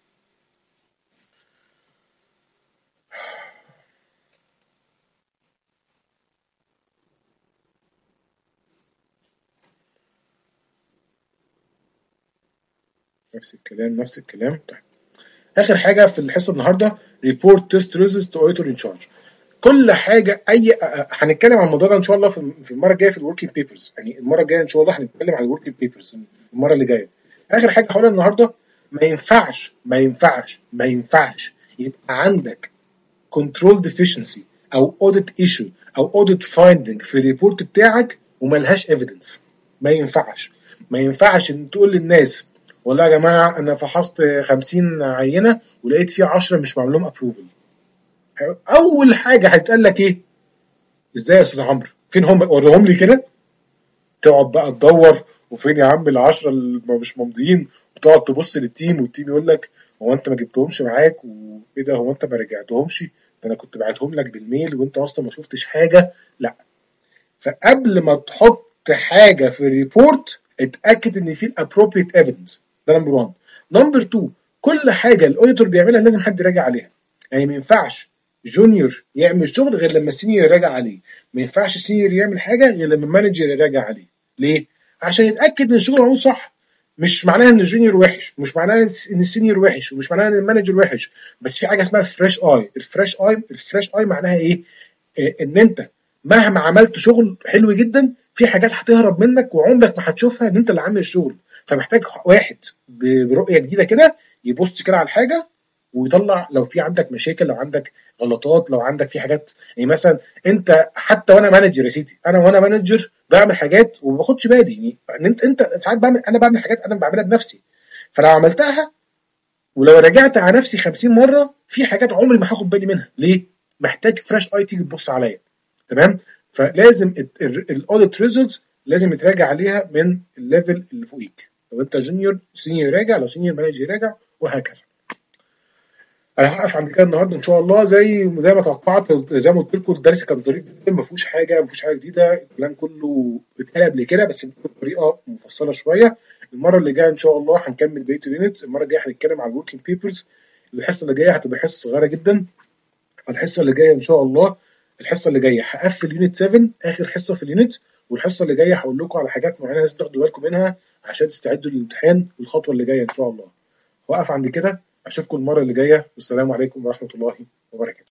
نفس الكلام نفس الكلام. طيب اخر حاجه في الحصه النهارده ريبورت تيست ريزلتس تو اوديتور ان تشارج. كل حاجه اي هنتكلم عن الموضوع ده ان شاء الله في المره الجايه في الوركينج بيبرز، يعني المره الجايه ان شاء الله هنتكلم عن الوركينج بيبرز المره اللي جايه. اخر حاجه هقولها النهارده، ما ينفعش ما ينفعش ما ينفعش يبقى عندك كنترول ديفيشنسي او اوديت ايشو او اوديت فايندنج في الريبورت بتاعك وملهاش ايفيدنس. ما ينفعش ما ينفعش ان تقول للناس والله يا جماعه انا فحصت خمسين عينه ولقيت فيه عشرة مش معمول لهم ابروفل. اول حاجه هيتقال لك ايه؟ ازاي يا استاذ عمرو؟ فين هم؟ وريهم لي كده. تقعد بقى تدور وفين يا عم العشرة اللي مش ممضيين، وتقعد تبص للتيم والتيم يقول لك هو انت ما جبتهمش معاك وايه ده، هو انت ما رجعتهمش؟ ده انا كنت بعتهم لك بالميل وانت اصلا ما شفتش حاجه. لا، فقبل ما تحط حاجه في الريبورت اتاكد ان في الابروبريت ايفيدنس. ده نمبر واحد. نمبر اتنين، كل حاجه الاوديتور بيعملها لازم حد يراجع عليها. يعني ما ينفعش جونيور يعمل شغل غير لما السينيور يراجع عليه، ما ينفعش السينيور يعمل حاجه غير لما المانجر يراجع عليه. ليه؟ عشان يتاكد ان الشغل معمول صح. مش معناها ان الجونيور وحش، مش معناها ان السينيور وحش، ومش معناها ان المانجر وحش، بس في حاجه اسمها فريش اي. الفريش اي الفريش اي معناها ايه؟ إيه، ان انت مهما عملت شغل حلو جدا في حاجات هتهرب منك وعمرك ما هتشوفها ان انت اللي عامل الشغل. فمحتاج واحد برؤيه جديده كده يبص كده على الحاجه ويطلع لو في عندك مشاكل، لو عندك غلطات، لو عندك في حاجات. يعني مثلا انت حتى وانا مانجر يا سيدي، انا وانا مانجر بعمل حاجات وما باخدش بالي. يعني ان انت انت ساعات بعمل، انا بعمل حاجات انا بعملها بنفسي، فلو عملتها ولو رجعت على نفسي خمسين مره في حاجات عمري ما هاخد بالي منها. ليه؟ محتاج فريش اي تيجي تبص عليا. تمام؟ فلازم الاوديت ريزلتس لازم يتراجع عليها من الليفل اللي فوقيك. لو انت جونيور سينيور يراجع، لو سينيور مانجر يراجع، وهكذا. انا هقف عند كده النهارده ان شاء الله. زي زي ما توقعت، زي ما قلت لكم الدرس كان ظريف جدا، ما فيهوش حاجه ما فيهوش حاجه جديده، الكلام كله اتقال قبل كده بس بطريقه مفصله شويه. المره اللي جايه ان شاء الله هنكمل بقيه اليونت. المره الجايه هنتكلم على الوركينج بيبرز. الحصه اللي جايه هتبقى حصه صغيره جدا. الحصه اللي جايه ان شاء الله، الحصه اللي جايه هقفل يونت سبعة اخر حصه في اليونت، والحصه اللي جايه هقول لكم على حاجات معينه لازم تاخدوا بالكم منها عشان تستعدوا للامتحان والخطوه اللي جايه ان شاء الله. واقف عند كده، اشوفكم المره اللي جايه، والسلام عليكم ورحمه الله وبركاته.